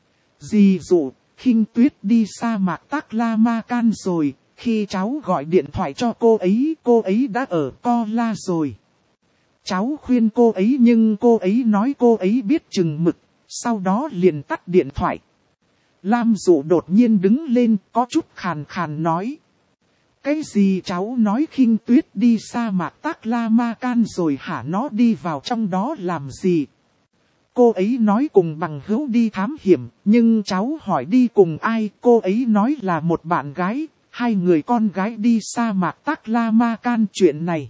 Dì Dụ, Khinh Tuyết đi sa mạc Taklamakan rồi. Khi cháu gọi điện thoại cho cô ấy, cô ấy đã ở Co La rồi. Cháu khuyên cô ấy nhưng cô ấy nói cô ấy biết chừng mực, sau đó liền tắt điện thoại. Lam Dụ đột nhiên đứng lên, có chút khàn khàn nói. Cái gì cháu nói Khinh Tuyết đi sa mạc Taklamakan rồi hả, nó đi vào trong đó làm gì? Cô ấy nói cùng bằng hữu đi thám hiểm, nhưng cháu hỏi đi cùng ai, cô ấy nói là một bạn gái. Hai người con gái đi sa mạc Taklamakan chuyện này.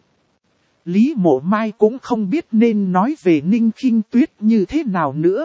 Lý Mộ Mai cũng không biết nên nói về Ninh Khinh Tuyết như thế nào nữa.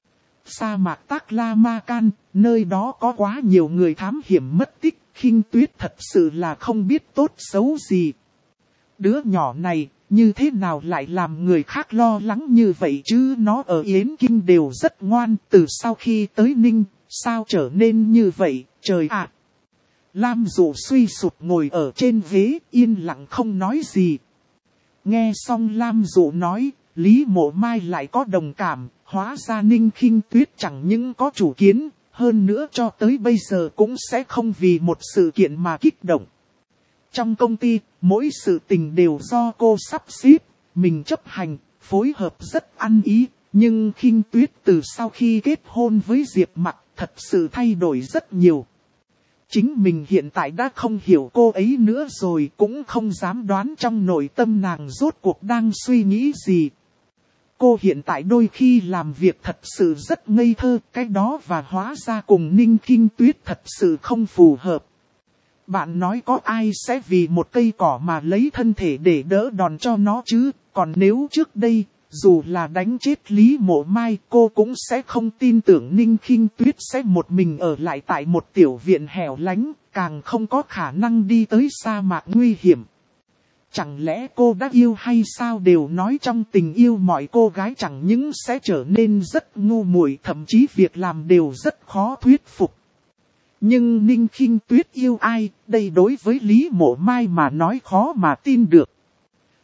Sa mạc Taklamakan, nơi đó có quá nhiều người thám hiểm mất tích, Khinh Tuyết thật sự là không biết tốt xấu gì. Đứa nhỏ này, như thế nào lại làm người khác lo lắng như vậy chứ, nó ở Yến Kinh đều rất ngoan, từ sau khi tới Ninh, sao trở nên như vậy, trời ạ. Lam Dụ suy sụp ngồi ở trên ghế, yên lặng không nói gì. Nghe xong Lam Dụ nói, Lý Mộ Mai lại có đồng cảm, hóa ra Ninh Khinh Tuyết chẳng những có chủ kiến, hơn nữa cho tới bây giờ cũng sẽ không vì một sự kiện mà kích động. Trong công ty, mỗi sự tình đều do cô sắp xếp, mình chấp hành, phối hợp rất ăn ý, nhưng Khinh Tuyết từ sau khi kết hôn với Diệp Mặc thật sự thay đổi rất nhiều. Chính mình hiện tại đã không hiểu cô ấy nữa rồi, cũng không dám đoán trong nội tâm nàng rốt cuộc đang suy nghĩ gì. Cô hiện tại đôi khi làm việc thật sự rất ngây thơ, cái đó và hóa ra cùng Ninh Khinh Tuyết thật sự không phù hợp. Bạn nói có ai sẽ vì một cây cỏ mà lấy thân thể để đỡ đòn cho nó chứ, còn nếu trước đây, dù là đánh chết Lý Mộ Mai, cô cũng sẽ không tin tưởng Ninh Khinh Tuyết sẽ một mình ở lại tại một tiểu viện hẻo lánh, càng không có khả năng đi tới sa mạc nguy hiểm. Chẳng lẽ cô đã yêu hay sao, đều nói trong tình yêu mọi cô gái chẳng những sẽ trở nên rất ngu muội, thậm chí việc làm đều rất khó thuyết phục. Nhưng Ninh Khinh Tuyết yêu ai, đây đối với Lý Mộ Mai mà nói khó mà tin được.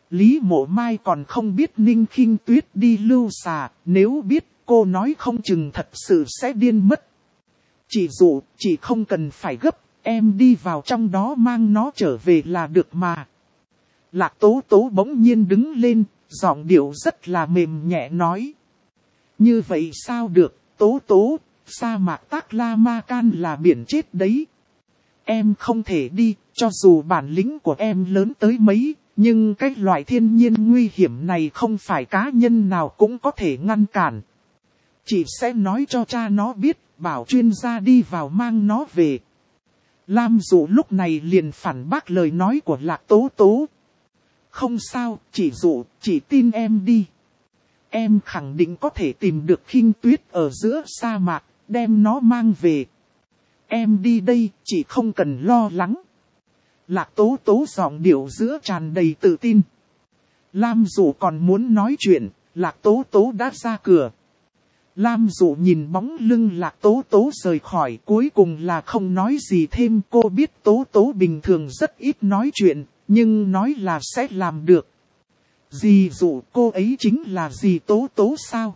Lý Mộ Mai còn không biết Ninh Khinh Tuyết đi lưu xà, nếu biết cô nói không chừng thật sự sẽ điên mất. Chị dụ, chị không cần phải gấp, em đi vào trong đó mang nó trở về là được mà. Lạc Tố Tố bỗng nhiên đứng lên, giọng điệu rất là mềm nhẹ nói. Như vậy sao được, Tố Tố, sa mạc Tắc La Ma Can là biển chết đấy. Em không thể đi, cho dù bản lĩnh của em lớn tới mấy, nhưng cái loại thiên nhiên nguy hiểm này không phải cá nhân nào cũng có thể ngăn cản. Chị sẽ nói cho cha nó biết, bảo chuyên gia đi vào mang nó về. Lam Dụ lúc này liền phản bác lời nói của Lạc Tố Tố. Không sao, chị Dụ, chị tin em đi. Em khẳng định có thể tìm được Khinh Tuyết ở giữa sa mạc, đem nó mang về. Em đi đây, chị không cần lo lắng. Lạc Tố Tố giọng điệu giữa tràn đầy tự tin. Lam Dụ còn muốn nói chuyện, Lạc Tố Tố đã ra cửa. Lam Dụ nhìn bóng lưng Lạc Tố Tố rời khỏi, cuối cùng là không nói gì thêm. Cô biết Tố Tố bình thường rất ít nói chuyện, nhưng nói là sẽ làm được. Dì Dụ, cô ấy chính là dì Tố Tố sao?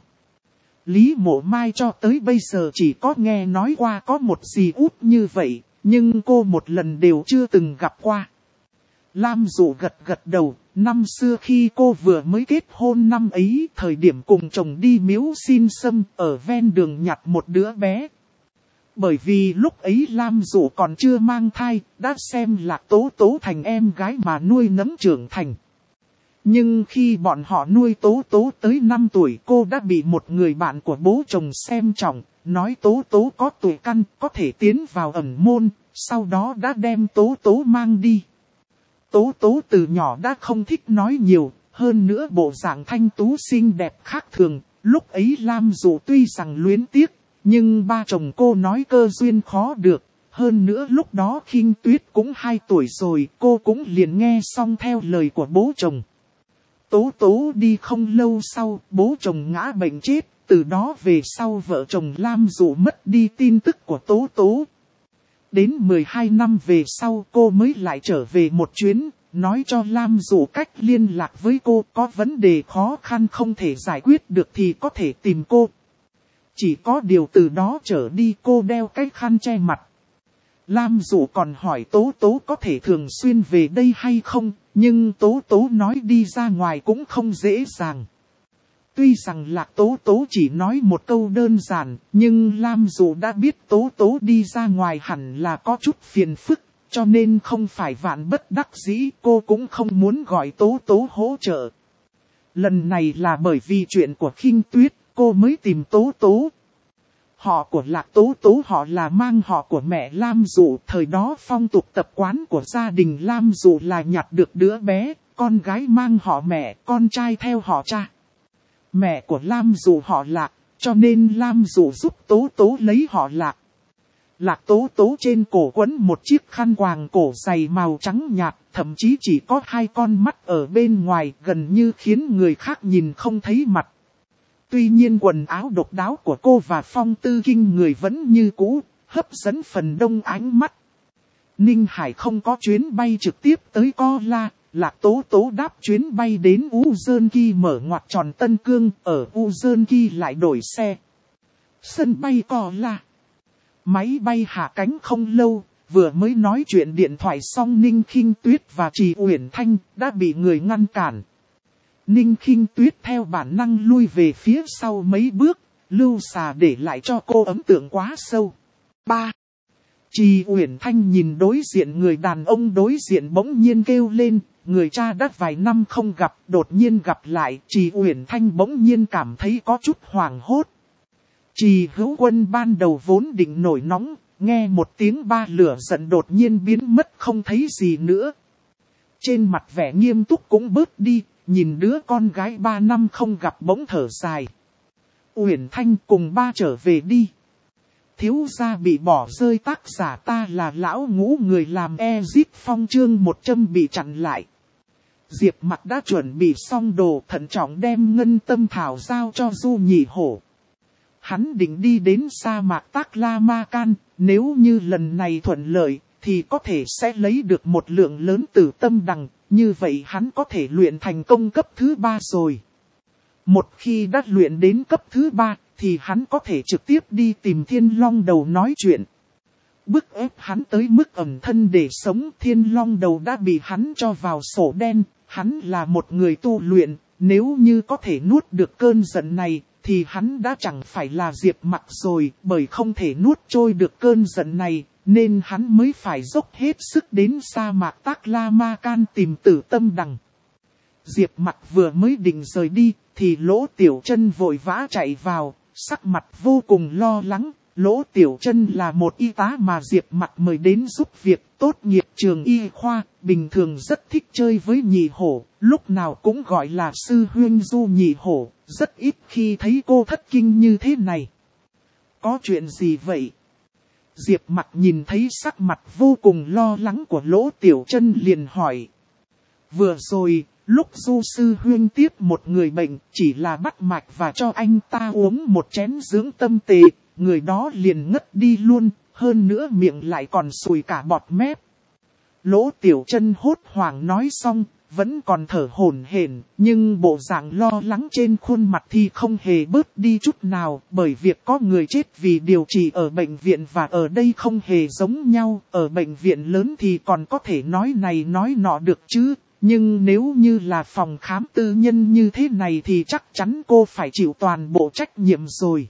Lý Mộ Mai cho tới bây giờ chỉ có nghe nói qua có một dì út như vậy, nhưng cô một lần đều chưa từng gặp qua. Lam Dụ gật gật đầu, năm xưa khi cô vừa mới kết hôn năm ấy, thời điểm cùng chồng đi miếu xin sâm, ở ven đường nhặt một đứa bé. Bởi vì lúc ấy Lam Dụ còn chưa mang thai, đã xem Lạc Tố Tố thành em gái mà nuôi nấng trưởng thành. Nhưng khi bọn họ nuôi Tố Tố tới năm tuổi, cô đã bị một người bạn của bố chồng xem trọng, nói Tố Tố có tuổi căn, có thể tiến vào ẩn môn, sau đó đã đem Tố Tố mang đi. Tố Tố từ nhỏ đã không thích nói nhiều, hơn nữa bộ dạng thanh tú xinh đẹp khác thường. Lúc ấy Lam Dụ tuy rằng luyến tiếc, nhưng ba chồng cô nói cơ duyên khó được. Hơn nữa lúc đó Khinh Tuyết cũng hai tuổi rồi, cô cũng liền nghe xong theo lời của bố chồng. Tố Tố đi không lâu sau, bố chồng ngã bệnh chết, từ đó về sau vợ chồng Lam Dụ mất đi tin tức của Tố Tố. Đến mười hai năm về sau cô mới lại trở về một chuyến, nói cho Lam Dụ cách liên lạc với cô, có vấn đề khó khăn không thể giải quyết được thì có thể tìm cô. Chỉ có điều từ đó trở đi cô đeo cái khăn che mặt. Lam Dụ còn hỏi Tố Tố có thể thường xuyên về đây hay không, nhưng Tố Tố nói đi ra ngoài cũng không dễ dàng. Tuy rằng Lạc Tố Tố chỉ nói một câu đơn giản, nhưng Lam Dụ đã biết Tố Tố đi ra ngoài hẳn là có chút phiền phức, cho nên không phải vạn bất đắc dĩ, cô cũng không muốn gọi Tố Tố hỗ trợ. Lần này là bởi vì chuyện của Khinh Tuyết, cô mới tìm Tố Tố. Họ của Lạc Tố Tố họ là mang họ của mẹ Lam Dụ, thời đó phong tục tập quán của gia đình Lam Dụ là nhặt được đứa bé, con gái mang họ mẹ, con trai theo họ cha. Mẹ của Lam Dụ họ Lạc, cho nên Lam Dụ giúp Tố Tố lấy họ Lạc. Lạc Tố Tố trên cổ quấn một chiếc khăn quàng cổ dày màu trắng nhạt, thậm chí chỉ có hai con mắt ở bên ngoài, gần như khiến người khác nhìn không thấy mặt. Tuy nhiên quần áo độc đáo của cô và phong tư kinh người vẫn như cũ, hấp dẫn phần đông ánh mắt. Ninh Hải không có chuyến bay trực tiếp tới Co La, Lạc Tố Tố đáp chuyến bay đến Uzernki mở ngoặt tròn Tân Cương, ở Uzernki lại đổi xe. Sân bay Co La. Máy bay hạ cánh không lâu, vừa mới nói chuyện điện thoại xong Ninh Khinh Tuyết và Trì Uyển Thanh đã bị người ngăn cản. Ninh Khinh Tuyết theo bản năng lui về phía sau mấy bước, lưu xà để lại cho cô ấn tượng quá sâu. ba. Trì Uyển Thanh nhìn đối diện người đàn ông đối diện bỗng nhiên kêu lên, người cha đã vài năm không gặp, đột nhiên gặp lại, Trì Uyển Thanh bỗng nhiên cảm thấy có chút hoảng hốt. Trì Hữu Quân ban đầu vốn định nổi nóng, nghe một tiếng ba lửa giận đột nhiên biến mất không thấy gì nữa. Trên mặt vẻ nghiêm túc cũng bớt đi, nhìn đứa con gái ba năm không gặp bỗng thở dài. Uyển Thanh cùng ba trở về đi. Thiếu gia bị bỏ rơi, tác giả ta là lão ngũ người làm Ezit Phong chương một trăm bị chặn lại. Diệp Mặc đã chuẩn bị xong đồ, thận trọng đem ngân tâm thảo giao cho Du Nhị Hổ. Hắn định đi đến sa mạc Tắc La Ma Can, nếu như lần này thuận lợi, thì có thể sẽ lấy được một lượng lớn tử tâm đằng, như vậy hắn có thể luyện thành công cấp thứ ba rồi. Một khi đã luyện đến cấp thứ ba, thì hắn có thể trực tiếp đi tìm Thiên Long Đầu nói chuyện. Bức ép hắn tới mức ẩn thân để sống, Thiên Long Đầu đã bị hắn cho vào sổ đen, hắn là một người tu luyện, nếu như có thể nuốt được cơn giận này, thì hắn đã chẳng phải là Diệp Mặc rồi, bởi không thể nuốt trôi được cơn giận này, nên hắn mới phải dốc hết sức đến sa mạc Tắc La Ma Can tìm tử tâm đằng. Diệp Mặc vừa mới định rời đi, thì Lỗ Tiểu Chân vội vã chạy vào, sắc mặt vô cùng lo lắng. Lỗ Tiểu Chân là một y tá mà Diệp Mặc mời đến giúp việc, tốt nghiệp trường y khoa, bình thường rất thích chơi với Nhị Hổ, lúc nào cũng gọi là sư huynh du Nhị Hổ, rất ít khi thấy cô thất kinh như thế này. Có chuyện gì vậy? Diệp Mặc nhìn thấy sắc mặt vô cùng lo lắng của Lỗ Tiểu Chân liền hỏi. Vừa rồi, lúc du sư huynh tiếp một người bệnh, chỉ là bắt mạch và cho anh ta uống một chén dưỡng tâm tề, người đó liền ngất đi luôn, hơn nữa miệng lại còn sùi cả bọt mép. Lỗ Tiểu Chân hốt hoảng nói xong, vẫn còn thở hổn hển, nhưng bộ dạng lo lắng trên khuôn mặt thì không hề bớt đi chút nào, bởi việc có người chết vì điều trị ở bệnh viện và ở đây không hề giống nhau, ở bệnh viện lớn thì còn có thể nói này nói nọ được chứ, nhưng nếu như là phòng khám tư nhân như thế này thì chắc chắn cô phải chịu toàn bộ trách nhiệm rồi.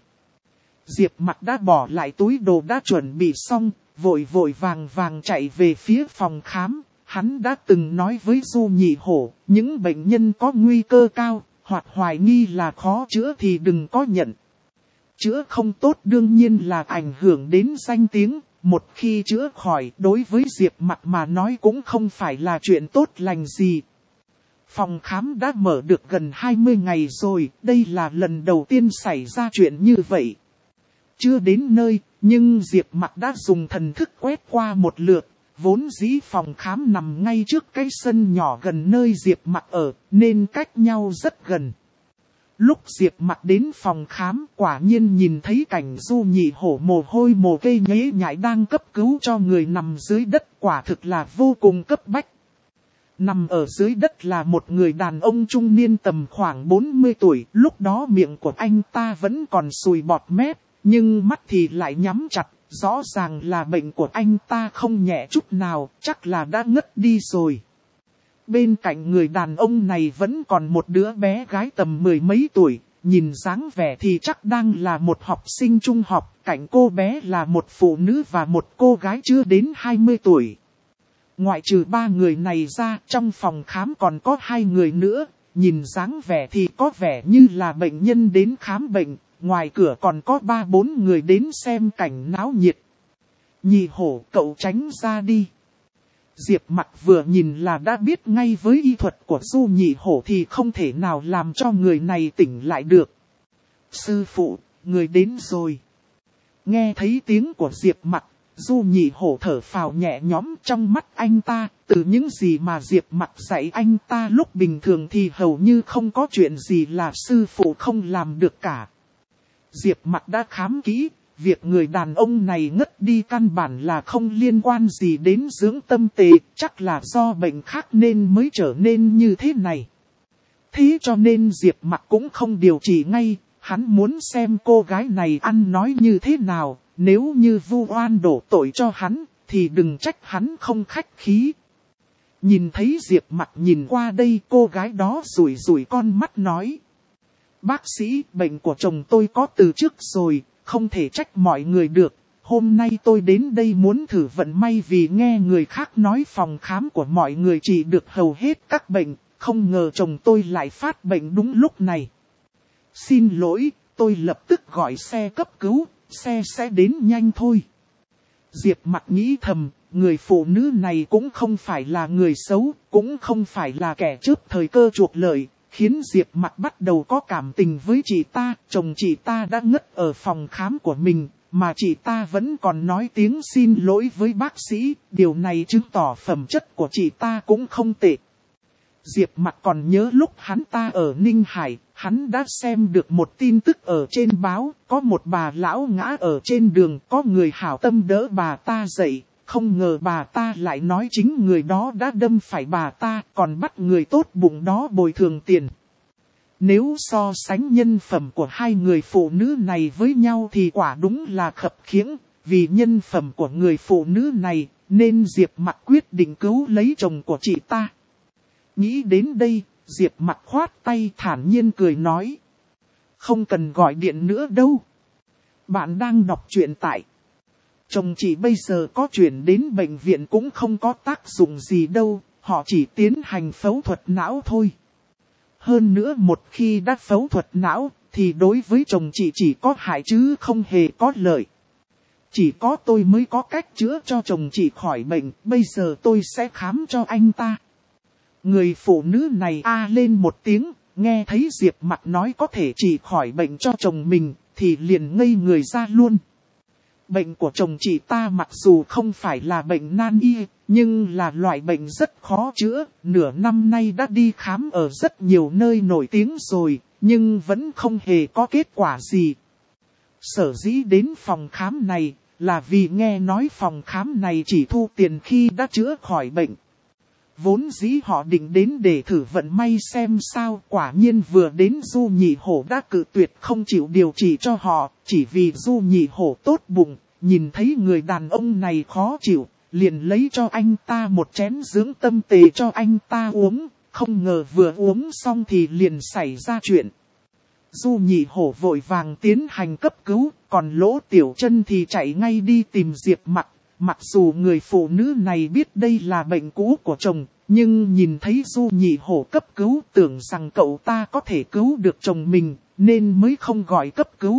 Diệp Mặc đã bỏ lại túi đồ đã chuẩn bị xong, vội vội vàng vàng chạy về phía phòng khám. Hắn đã từng nói với Du Nhị Hổ, những bệnh nhân có nguy cơ cao, hoặc hoài nghi là khó chữa thì đừng có nhận. Chữa không tốt đương nhiên là ảnh hưởng đến danh tiếng, một khi chữa khỏi đối với Diệp Mặc mà nói cũng không phải là chuyện tốt lành gì. Phòng khám đã mở được gần hai mươi ngày rồi, đây là lần đầu tiên xảy ra chuyện như vậy. Chưa đến nơi, nhưng Diệp Mặc đã dùng thần thức quét qua một lượt. Vốn dĩ phòng khám nằm ngay trước cái sân nhỏ gần nơi Diệp Mặc ở, nên cách nhau rất gần. Lúc Diệp Mặc đến phòng khám, quả nhiên nhìn thấy cảnh Du Nhị Hổ mồ hôi mồ kê nhễ nhại đang cấp cứu cho người nằm dưới đất, quả thực là vô cùng cấp bách. Nằm ở dưới đất là một người đàn ông trung niên tầm khoảng bốn mươi tuổi, lúc đó miệng của anh ta vẫn còn sùi bọt mép, nhưng mắt thì lại nhắm chặt. Rõ ràng là bệnh của anh ta không nhẹ chút nào, chắc là đã ngất đi rồi. Bên cạnh người đàn ông này vẫn còn một đứa bé gái tầm mười mấy tuổi, nhìn dáng vẻ thì chắc đang là một học sinh trung học, cạnh cô bé là một phụ nữ và một cô gái chưa đến hai mươi tuổi. Ngoại trừ ba người này ra, trong phòng khám còn có hai người nữa, nhìn dáng vẻ thì có vẻ như là bệnh nhân đến khám bệnh. Ngoài cửa còn có ba bốn người đến xem cảnh náo nhiệt. Nhị Hổ, cậu tránh ra đi. Diệp Mặc vừa nhìn là đã biết ngay với y thuật của Du Nhị Hổ thì không thể nào làm cho người này tỉnh lại được. Sư phụ, người đến rồi. Nghe thấy tiếng của Diệp Mặc, Du Nhị Hổ thở phào nhẹ nhõm, trong mắt anh ta. Từ những gì mà Diệp Mặc dạy anh ta lúc bình thường thì hầu như không có chuyện gì là sư phụ không làm được cả. Diệp Mặc đã khám kỹ, việc người đàn ông này ngất đi căn bản là không liên quan gì đến dưỡng tâm tề, chắc là do bệnh khác nên mới trở nên như thế này. Thế cho nên Diệp Mặc cũng không điều trị ngay, hắn muốn xem cô gái này ăn nói như thế nào, nếu như vu oan đổ tội cho hắn, thì đừng trách hắn không khách khí. Nhìn thấy Diệp Mặc nhìn qua đây, cô gái đó rủi rủi con mắt nói. Bác sĩ, bệnh của chồng tôi có từ trước rồi, không thể trách mọi người được. Hôm nay tôi đến đây muốn thử vận may vì nghe người khác nói phòng khám của mọi người trị được hầu hết các bệnh, không ngờ chồng tôi lại phát bệnh đúng lúc này. Xin lỗi, tôi lập tức gọi xe cấp cứu, xe sẽ đến nhanh thôi. Diệp Mặc nghĩ thầm, người phụ nữ này cũng không phải là người xấu, cũng không phải là kẻ chớp thời cơ chuộc lợi. Khiến Diệp Mặc bắt đầu có cảm tình với chị ta, chồng chị ta đã ngất ở phòng khám của mình, mà chị ta vẫn còn nói tiếng xin lỗi với bác sĩ, điều này chứng tỏ phẩm chất của chị ta cũng không tệ. Diệp Mặc còn nhớ lúc hắn ta ở Ninh Hải, hắn đã xem được một tin tức ở trên báo, có một bà lão ngã ở trên đường, có người hảo tâm đỡ bà ta dậy, Không ngờ bà ta lại nói chính người đó đã đâm phải bà ta, còn bắt người tốt bụng đó bồi thường tiền. Nếu so sánh nhân phẩm của hai người phụ nữ này với nhau thì quả đúng là khập khiễng. Vì nhân phẩm của người phụ nữ này, nên Diệp Mặc quyết định cứu lấy chồng của chị ta. Nghĩ đến đây, Diệp Mặc khoát tay thản nhiên cười nói. Không cần gọi điện nữa đâu. Bạn đang đọc truyện tại. Chồng chị bây giờ có chuyển đến bệnh viện cũng không có tác dụng gì đâu, họ chỉ tiến hành phẫu thuật não thôi. Hơn nữa một khi đã phẫu thuật não, thì đối với chồng chị chỉ có hại chứ không hề có lợi. Chỉ có tôi mới có cách chữa cho chồng chị khỏi bệnh, bây giờ tôi sẽ khám cho anh ta. Người phụ nữ này a lên một tiếng, nghe thấy Diệp Mặc nói có thể trị khỏi bệnh cho chồng mình, thì liền ngây người ra luôn. Bệnh của chồng chị ta mặc dù không phải là bệnh nan y, nhưng là loại bệnh rất khó chữa, nửa năm nay đã đi khám ở rất nhiều nơi nổi tiếng rồi, nhưng vẫn không hề có kết quả gì. Sở dĩ đến phòng khám này, là vì nghe nói phòng khám này chỉ thu tiền khi đã chữa khỏi bệnh. Vốn dĩ họ định đến để thử vận may xem sao, quả nhiên vừa đến Du Nhị Hổ đã cự tuyệt không chịu điều trị cho họ, chỉ vì Du Nhị Hổ tốt bụng, nhìn thấy người đàn ông này khó chịu, liền lấy cho anh ta một chén dưỡng tâm tề cho anh ta uống, không ngờ vừa uống xong thì liền xảy ra chuyện. Du Nhị Hổ vội vàng tiến hành cấp cứu, còn Lỗ Tiểu Chân thì chạy ngay đi tìm Diệp Mặc. Mặc dù người phụ nữ này biết đây là bệnh cũ của chồng, nhưng nhìn thấy Du Nhị Hổ cấp cứu tưởng rằng cậu ta có thể cứu được chồng mình, nên mới không gọi cấp cứu.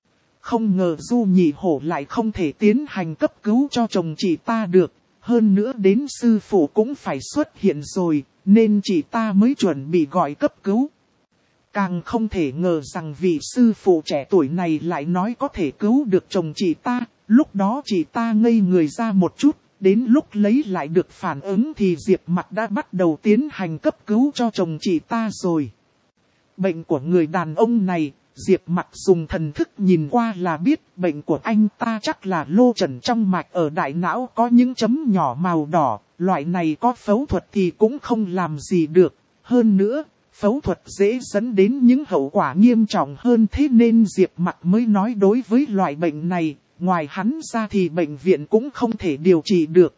Không ngờ Du Nhị Hổ lại không thể tiến hành cấp cứu cho chồng chị ta được, hơn nữa đến sư phụ cũng phải xuất hiện rồi, nên chị ta mới chuẩn bị gọi cấp cứu. Càng không thể ngờ rằng vị sư phụ trẻ tuổi này lại nói có thể cứu được chồng chị ta. Lúc đó chị ta ngây người ra một chút, đến lúc lấy lại được phản ứng thì Diệp Mặc đã bắt đầu tiến hành cấp cứu cho chồng chị ta rồi. Bệnh của người đàn ông này, Diệp Mặc dùng thần thức nhìn qua là biết bệnh của anh ta chắc là lô trần trong mạch ở đại não có những chấm nhỏ màu đỏ, loại này có phẫu thuật thì cũng không làm gì được. Hơn nữa, phẫu thuật dễ dẫn đến những hậu quả nghiêm trọng hơn, thế nên Diệp Mặc mới nói đối với loại bệnh này, ngoài hắn ra thì bệnh viện cũng không thể điều trị được.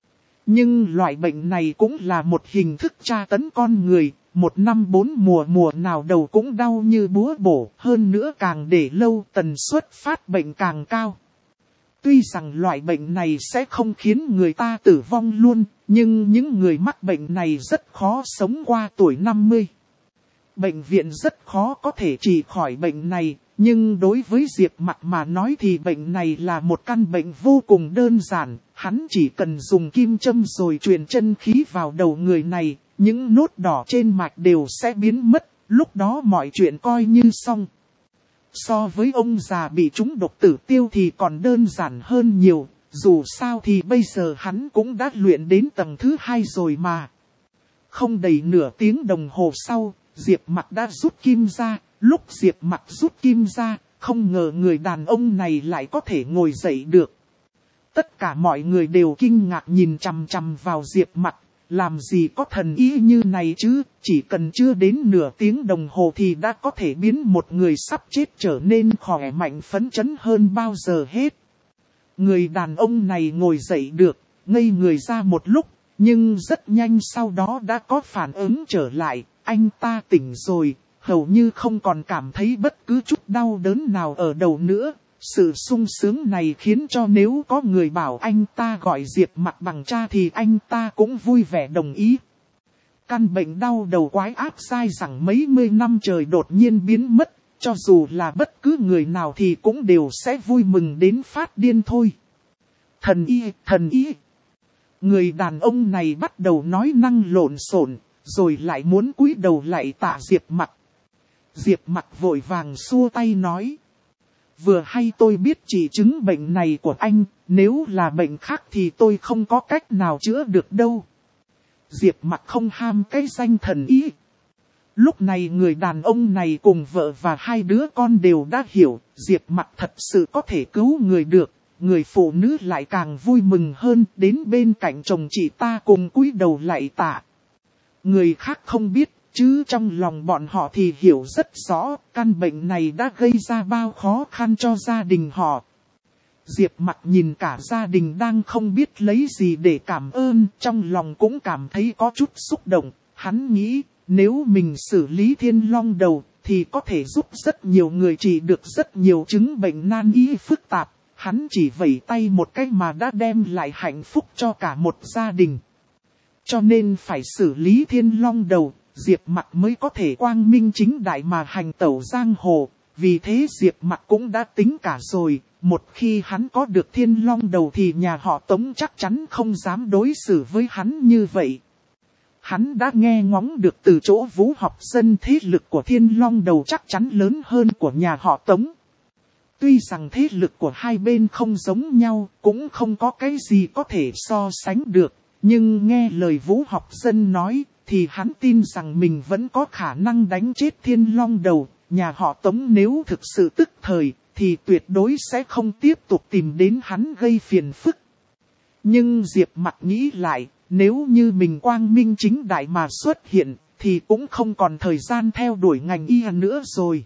Nhưng loại bệnh này cũng là một hình thức tra tấn con người, một năm bốn mùa mùa nào đầu cũng đau như búa bổ, hơn nữa càng để lâu tần suất phát bệnh càng cao. Tuy rằng loại bệnh này sẽ không khiến người ta tử vong luôn, nhưng những người mắc bệnh này rất khó sống qua tuổi năm mươi. Bệnh viện rất khó có thể trị khỏi bệnh này, nhưng đối với Diệp Mặc mà nói thì bệnh này là một căn bệnh vô cùng đơn giản, hắn chỉ cần dùng kim châm rồi truyền chân khí vào đầu người này, những nốt đỏ trên mạch đều sẽ biến mất, lúc đó mọi chuyện coi như xong. So với ông già bị trúng độc tử tiêu thì còn đơn giản hơn nhiều, dù sao thì bây giờ hắn cũng đã luyện đến tầng thứ hai rồi mà. Không đầy nửa tiếng đồng hồ sau, Diệp Mặc đã rút kim ra, lúc Diệp Mặc rút kim ra, không ngờ người đàn ông này lại có thể ngồi dậy được. Tất cả mọi người đều kinh ngạc nhìn chằm chằm vào Diệp Mặc, làm gì có thần ý như này chứ, chỉ cần chưa đến nửa tiếng đồng hồ thì đã có thể biến một người sắp chết trở nên khỏe mạnh phấn chấn hơn bao giờ hết. Người đàn ông này ngồi dậy được, ngây người ra một lúc, nhưng rất nhanh sau đó đã có phản ứng trở lại, anh ta tỉnh rồi, hầu như không còn cảm thấy bất cứ chút đau đớn nào ở đầu nữa. Sự sung sướng này khiến cho nếu có người bảo anh ta gọi Diệp Mặc bằng cha thì anh ta cũng vui vẻ đồng ý. Căn bệnh đau đầu quái ác dai dẳng mấy mươi năm trời đột nhiên biến mất, cho dù là bất cứ người nào thì cũng đều sẽ vui mừng đến phát điên thôi. Thần y, thần y. Người đàn ông này bắt đầu nói năng lộn xộn, rồi lại muốn cúi đầu lại tạ Diệp Mặc. Diệp Mặc vội vàng xua tay nói. Vừa hay tôi biết chỉ chứng bệnh này của anh, nếu là bệnh khác thì tôi không có cách nào chữa được đâu. Diệp Mặc không ham cái danh thần y. Lúc này người đàn ông này cùng vợ và hai đứa con đều đã hiểu, Diệp Mặc thật sự có thể cứu người được, người phụ nữ lại càng vui mừng hơn, đến bên cạnh chồng chị ta cùng cúi đầu lạy tạ. Người khác không biết, chứ trong lòng bọn họ thì hiểu rất rõ, căn bệnh này đã gây ra bao khó khăn cho gia đình họ. Diệp Mặc nhìn cả gia đình đang không biết lấy gì để cảm ơn, trong lòng cũng cảm thấy có chút xúc động. Hắn nghĩ, nếu mình xử lý thiên long đầu, thì có thể giúp rất nhiều người trị được rất nhiều chứng bệnh nan y phức tạp. Hắn chỉ vẩy tay một cái mà đã đem lại hạnh phúc cho cả một gia đình. Cho nên phải xử lý thiên long đầu, Diệp Mặc mới có thể quang minh chính đại mà hành tẩu giang hồ. Vì thế Diệp Mặc cũng đã tính cả rồi, một khi hắn có được thiên long đầu thì nhà họ Tống chắc chắn không dám đối xử với hắn như vậy. Hắn đã nghe ngóng được từ chỗ Vũ Học Dân thế lực của thiên long đầu chắc chắn lớn hơn của nhà họ Tống. Tuy rằng thế lực của hai bên không giống nhau, cũng không có cái gì có thể so sánh được, nhưng nghe lời Vũ Học Dân nói, thì hắn tin rằng mình vẫn có khả năng đánh chết thiên long đầu. Nhà họ Tống nếu thực sự tức thời, thì tuyệt đối sẽ không tiếp tục tìm đến hắn gây phiền phức. Nhưng Diệp Mặc nghĩ lại, nếu như mình quang minh chính đại mà xuất hiện, thì cũng không còn thời gian theo đuổi ngành y nữa rồi.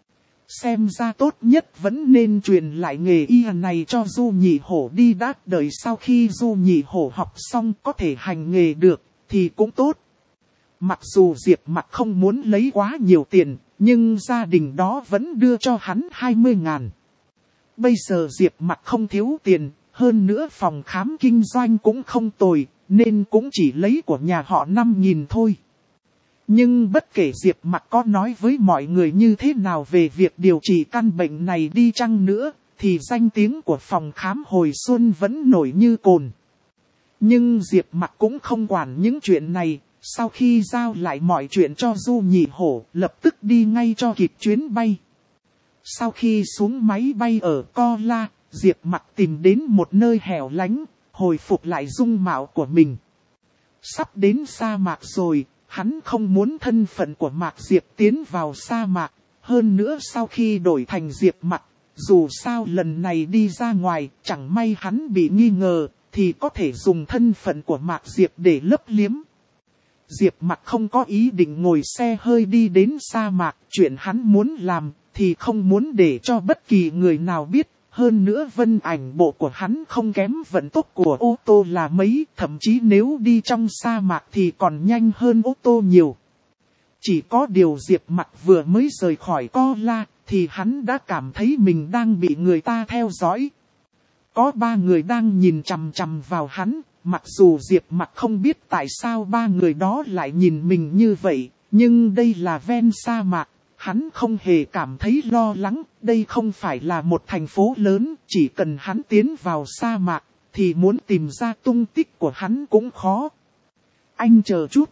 Xem ra tốt nhất vẫn nên truyền lại nghề y này cho Du Nhị Hổ đi đã, đợi sau khi Du Nhị Hổ học xong có thể hành nghề được, thì cũng tốt. Mặc dù Diệp Mặc không muốn lấy quá nhiều tiền, nhưng gia đình đó vẫn đưa cho hắn hai mươi ngàn. Bây giờ Diệp Mặc không thiếu tiền, hơn nữa phòng khám kinh doanh cũng không tồi, nên cũng chỉ lấy của nhà họ năm nghìn thôi. Nhưng bất kể Diệp Mặc có nói với mọi người như thế nào về việc điều trị căn bệnh này đi chăng nữa, thì danh tiếng của phòng khám hồi xuân vẫn nổi như cồn. Nhưng Diệp Mặc cũng không quản những chuyện này. Sau khi giao lại mọi chuyện cho Du Nhị Hổ, lập tức đi ngay cho kịp chuyến bay. Sau khi xuống máy bay ở Co La, Diệp Mặc tìm đến một nơi hẻo lánh, hồi phục lại dung mạo của mình. Sắp đến sa mạc rồi, hắn không muốn thân phận của Mạc Diệp tiến vào sa mạc. Hơn nữa sau khi đổi thành Diệp Mặc, dù sao lần này đi ra ngoài, chẳng may hắn bị nghi ngờ, thì có thể dùng thân phận của Mạc Diệp để lấp liếm. Diệp Mặc không có ý định ngồi xe hơi đi đến sa mạc, chuyện hắn muốn làm thì không muốn để cho bất kỳ người nào biết. Hơn nữa vân ảnh bộ của hắn không kém vận tốc của ô tô là mấy, thậm chí nếu đi trong sa mạc thì còn nhanh hơn ô tô nhiều. Chỉ có điều Diệp Mặc vừa mới rời khỏi Co La, thì hắn đã cảm thấy mình đang bị người ta theo dõi. Có ba người đang nhìn chằm chằm vào hắn. Mặc dù Diệp Mặc không biết tại sao ba người đó lại nhìn mình như vậy, nhưng đây là ven sa mạc, hắn không hề cảm thấy lo lắng, đây không phải là một thành phố lớn, chỉ cần hắn tiến vào sa mạc, thì muốn tìm ra tung tích của hắn cũng khó. Anh chờ chút.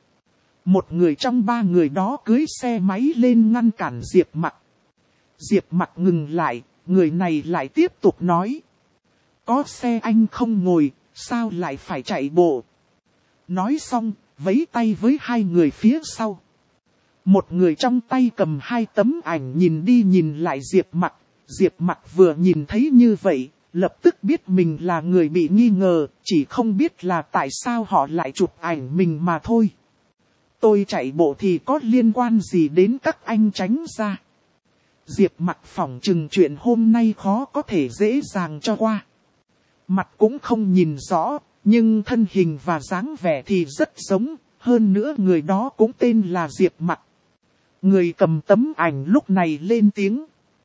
Một người trong ba người đó cưỡi xe máy lên ngăn cản Diệp Mặc. Diệp Mặc ngừng lại, người này lại tiếp tục nói. Có xe anh không ngồi. Sao lại phải chạy bộ? Nói xong, vẫy tay với hai người phía sau. Một người trong tay cầm hai tấm ảnh nhìn đi nhìn lại Diệp Mặc. Diệp Mặc vừa nhìn thấy như vậy, lập tức biết mình là người bị nghi ngờ, chỉ không biết là tại sao họ lại chụp ảnh mình mà thôi. Tôi chạy bộ thì có liên quan gì đến các anh tránh ra? Diệp Mặc phỏng chừng chuyện hôm nay khó có thể dễ dàng cho qua. Mặt cũng không nhìn rõ, nhưng thân hình và dáng vẻ thì rất giống, hơn nữa người đó cũng tên là Diệp Mặc. Người cầm tấm ảnh lúc này lên tiếng.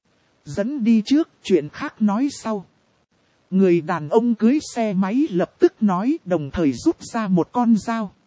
Dẫn đi trước, chuyện khác nói sau. Người đàn ông cưới xe máy lập tức nói, đồng thời rút ra một con dao.